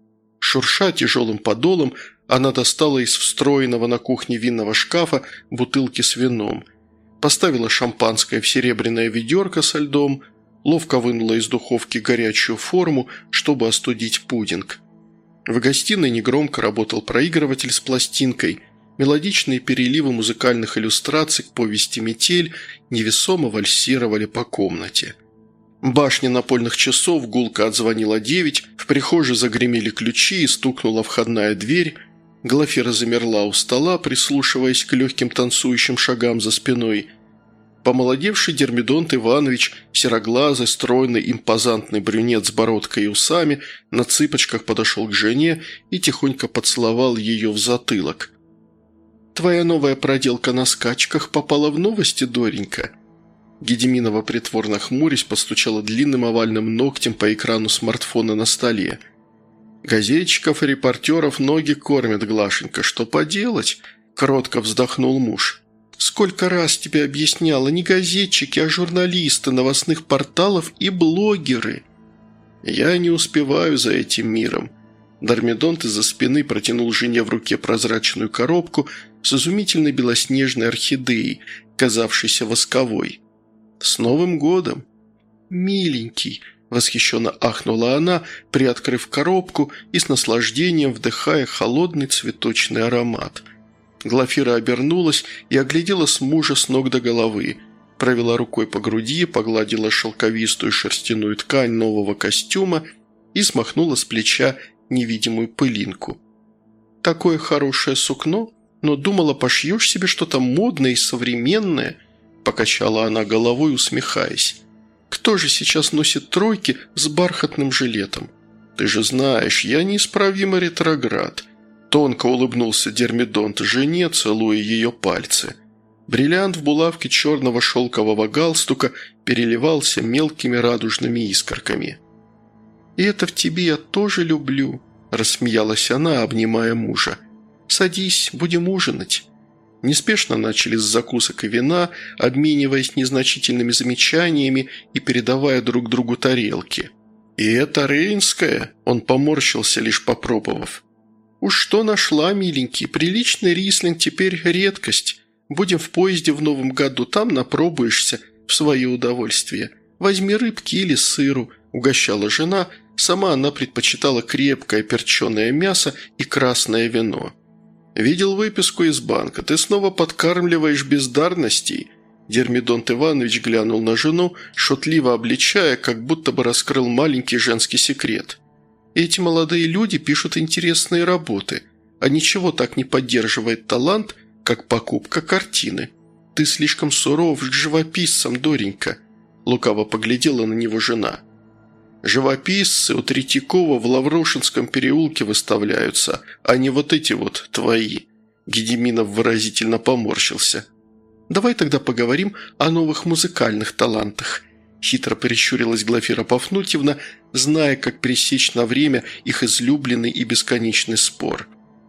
Шурша тяжелым подолом, она достала из встроенного на кухне винного шкафа бутылки с вином, поставила шампанское в серебряное ведерко со льдом, ловко вынула из духовки горячую форму, чтобы остудить пудинг. В гостиной негромко работал проигрыватель с пластинкой, мелодичные переливы музыкальных иллюстраций к повести «Метель» невесомо вальсировали по комнате. Башня напольных часов гулко отзвонила девять, в прихожей загремели ключи и стукнула входная дверь. Глафира замерла у стола, прислушиваясь к легким танцующим шагам за спиной. Помолодевший Дермидонт Иванович, сероглазый, стройный, импозантный брюнет с бородкой и усами, на цыпочках подошел к жене и тихонько поцеловал ее в затылок. «Твоя новая проделка на скачках попала в новости, Доренька?» Гедеминова, притворно хмурясь, постучала длинным овальным ногтем по экрану смартфона на столе. «Газетчиков и репортеров ноги кормят, Глашенька, что поделать?» – кротко вздохнул муж. «Сколько раз тебе объясняла, не газетчики, а журналисты новостных порталов и блогеры». «Я не успеваю за этим миром». Дормидонт из-за спины протянул жене в руке прозрачную коробку с изумительной белоснежной орхидеей, казавшейся восковой. «С Новым годом!» «Миленький!» – восхищенно ахнула она, приоткрыв коробку и с наслаждением вдыхая холодный цветочный аромат. Глафира обернулась и оглядела с мужа с ног до головы, провела рукой по груди, погладила шелковистую шерстяную ткань нового костюма и смахнула с плеча невидимую пылинку. «Такое хорошее сукно, но думала, пошьешь себе что-то модное и современное. – покачала она головой, усмехаясь. «Кто же сейчас носит тройки с бархатным жилетом?» «Ты же знаешь, я неисправимый ретроград», – тонко улыбнулся Дермидонт жене, целуя ее пальцы. Бриллиант в булавке черного шелкового галстука переливался мелкими радужными искорками. «И это в тебе я тоже люблю», – рассмеялась она, обнимая мужа. «Садись, будем ужинать». Неспешно начали с закусок и вина, обмениваясь незначительными замечаниями и передавая друг другу тарелки. «И это рейнское?» – он поморщился, лишь попробовав. «Уж что нашла, миленький, приличный рислинг теперь редкость. Будем в поезде в новом году, там напробуешься в свое удовольствие. Возьми рыбки или сыру», – угощала жена, сама она предпочитала крепкое перченое мясо и красное вино. «Видел выписку из банка. Ты снова подкармливаешь бездарностей». Дермидонт Иванович глянул на жену, шутливо обличая, как будто бы раскрыл маленький женский секрет. «Эти молодые люди пишут интересные работы, а ничего так не поддерживает талант, как покупка картины. Ты слишком суров к живописцам, Доренька», – лукаво поглядела на него жена. «Живописцы у Третьякова в Лаврошинском переулке выставляются, а не вот эти вот твои». Гедеминов выразительно поморщился. «Давай тогда поговорим о новых музыкальных талантах», – хитро прищурилась Глафира Пафнутьевна, зная, как пресечь на время их излюбленный и бесконечный спор.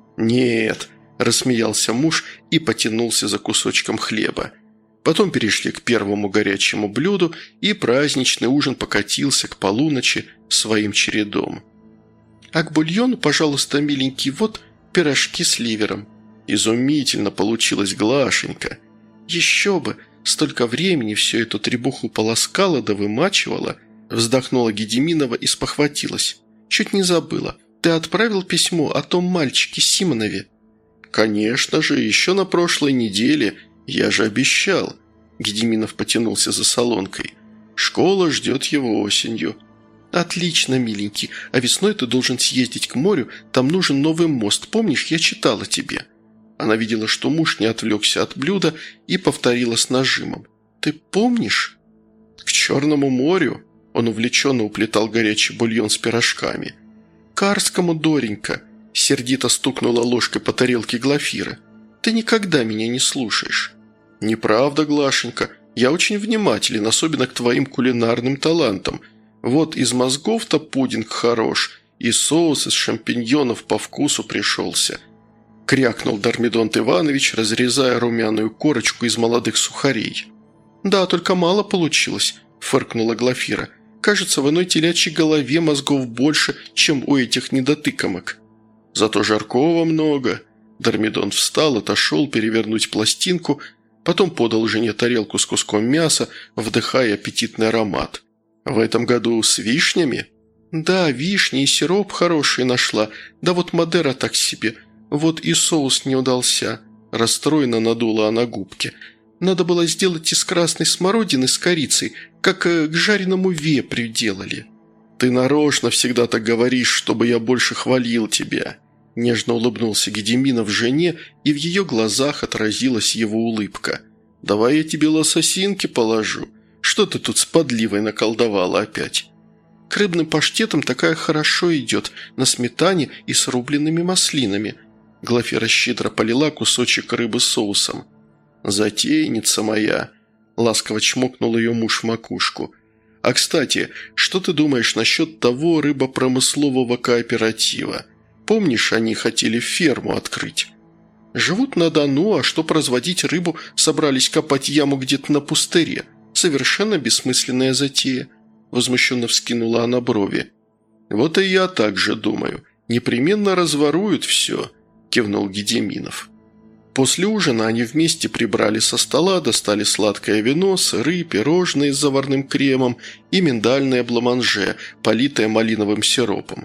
«Нет», – рассмеялся муж и потянулся за кусочком хлеба. Потом перешли к первому горячему блюду, и праздничный ужин покатился к полуночи своим чередом. «А к бульону, пожалуйста, миленький, вот пирожки с ливером». «Изумительно получилось, Глашенька». «Еще бы! Столько времени всю эту требуху полоскала да вымачивала», вздохнула Гедеминова и спохватилась. «Чуть не забыла. Ты отправил письмо о том мальчике Симонове?» «Конечно же, еще на прошлой неделе. Я же обещал». Гедеминов потянулся за солонкой. «Школа ждет его осенью». «Отлично, миленький. А весной ты должен съездить к морю. Там нужен новый мост. Помнишь, я читала тебе?» Она видела, что муж не отвлекся от блюда и повторила с нажимом. «Ты помнишь?» «К Черному морю?» Он увлеченно уплетал горячий бульон с пирожками. «Карскому, Доренька!» – сердито стукнула ложкой по тарелке Глафира. «Ты никогда меня не слушаешь». «Неправда, Глашенька. Я очень внимателен, особенно к твоим кулинарным талантам. Вот из мозгов-то пудинг хорош, и соус из шампиньонов по вкусу пришелся». Крякнул Дермидонт Иванович, разрезая румяную корочку из молодых сухарей. «Да, только мало получилось», – фыркнула Глафира. «Кажется, в иной телячьей голове мозгов больше, чем у этих недотыкомок». «Зато жаркого много». Дермидонт встал, отошел перевернуть пластинку, потом подал жене тарелку с куском мяса, вдыхая аппетитный аромат. «В этом году с вишнями?» «Да, вишни и сироп хороший нашла, да вот Мадера так себе. Вот и соус не удался», – расстроенно надула она губки. «Надо было сделать из красной смородины с корицей, как к жареному вепрю делали». «Ты нарочно всегда так говоришь, чтобы я больше хвалил тебя», – нежно улыбнулся Гедеминов жене, и в ее глазах отразилась его улыбка. «Давай я тебе лососинки положу. Что ты тут с подливой наколдовала опять?» «К рыбным паштетам такая хорошо идет, на сметане и с рубленными маслинами». Глафира щедро полила кусочек рыбы соусом. «Затейница моя!» – ласково чмокнул ее муж в макушку. «А, кстати, что ты думаешь насчет того рыбопромыслового кооператива? Помнишь, они хотели ферму открыть? Живут на Дону, а чтоб разводить рыбу, собрались копать яму где-то на пустыре. Совершенно бессмысленная затея», – возмущенно вскинула она брови. «Вот и я так же думаю. Непременно разворуют все», – кивнул Гедеминов. После ужина они вместе прибрали со стола, достали сладкое вино, сыры, пирожные с заварным кремом и миндальное бламанже, политое малиновым сиропом.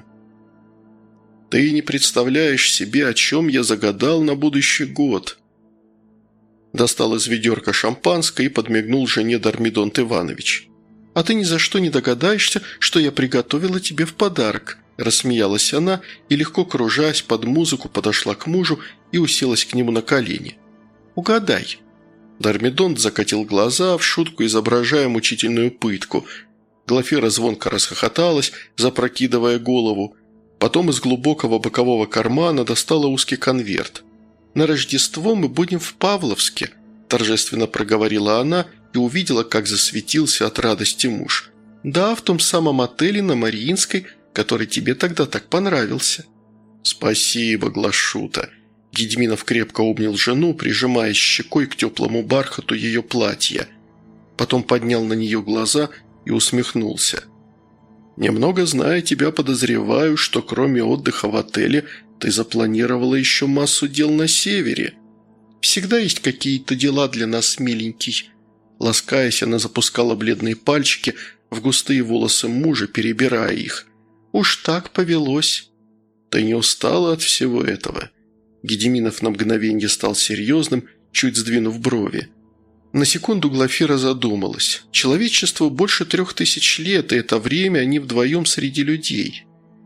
«Ты не представляешь себе, о чем я загадал на будущий год». Достал из ведерка шампанское и подмигнул жене Дермидонт Иванович. «А ты ни за что не догадаешься, что я приготовила тебе в подарок», – рассмеялась она и, легко кружась под музыку, подошла к мужу и уселась к нему на колени. «Угадай». Дормидонт закатил глаза, в шутку изображая мучительную пытку. Глафира звонко расхохоталась, запрокидывая голову. Потом из глубокого бокового кармана достала узкий конверт. «На Рождество мы будем в Павловске», – торжественно проговорила она и увидела, как засветился от радости муж. «Да, в том самом отеле на Мариинской, который тебе тогда так понравился». «Спасибо, Глашута». Гедьминов крепко обнял жену, прижимаясь щекой к теплому бархату ее платья. Потом поднял на нее глаза и усмехнулся. «Немного зная тебя, подозреваю, что кроме отдыха в отеле ты запланировала еще массу дел на севере. Всегда есть какие-то дела для нас, миленький». Ласкаясь, она запускала бледные пальчики в густые волосы мужа, перебирая их. «Уж так повелось». «Ты не устала от всего этого?» Гедиминов на мгновенье стал серьезным, чуть сдвинув брови. На секунду Глафира задумалась. Человечеству больше трех тысяч лет, и это время они вдвоем среди людей.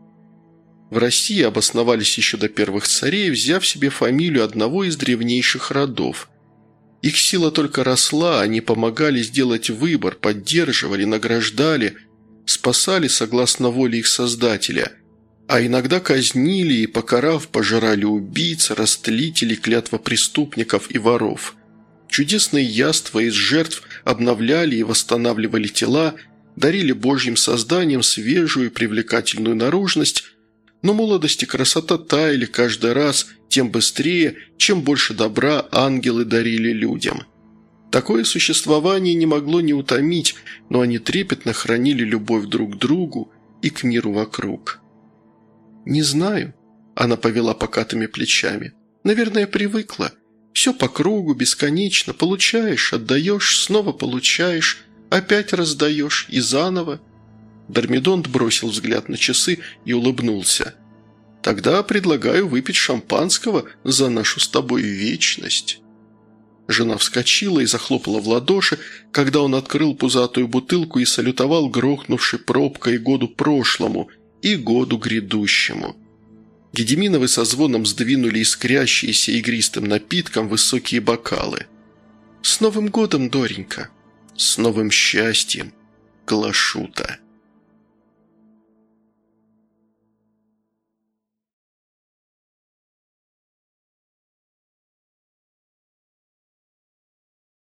В России обосновались еще до первых царей, взяв себе фамилию одного из древнейших родов. Их сила только росла, они помогали сделать выбор, поддерживали, награждали, спасали согласно воле их создателя, а иногда казнили и, покарав, пожирали убийц, растлителей, клятвопреступников и воров. Чудесные яства из жертв обновляли и восстанавливали тела, дарили божьим созданиям свежую и привлекательную наружность, но молодость и красота таяли каждый раз тем быстрее, чем больше добра ангелы дарили людям. Такое существование не могло не утомить, но они трепетно хранили любовь друг к другу и к миру вокруг. «Не знаю», – она повела покатыми плечами. «Наверное, привыкла. Все по кругу, бесконечно. Получаешь, отдаешь, снова получаешь, опять раздаешь и заново». Дормидонт бросил взгляд на часы и улыбнулся. «Тогда предлагаю выпить шампанского за нашу с тобой вечность». Жена вскочила и захлопала в ладоши, когда он открыл пузатую бутылку и салютовал грохнувшей пробкой году прошлому и году грядущему. Гедиминовы со звоном сдвинули искрящиеся игристым напитком высокие бокалы. «С Новым годом, Доренька!» «С новым счастьем, Глашута!»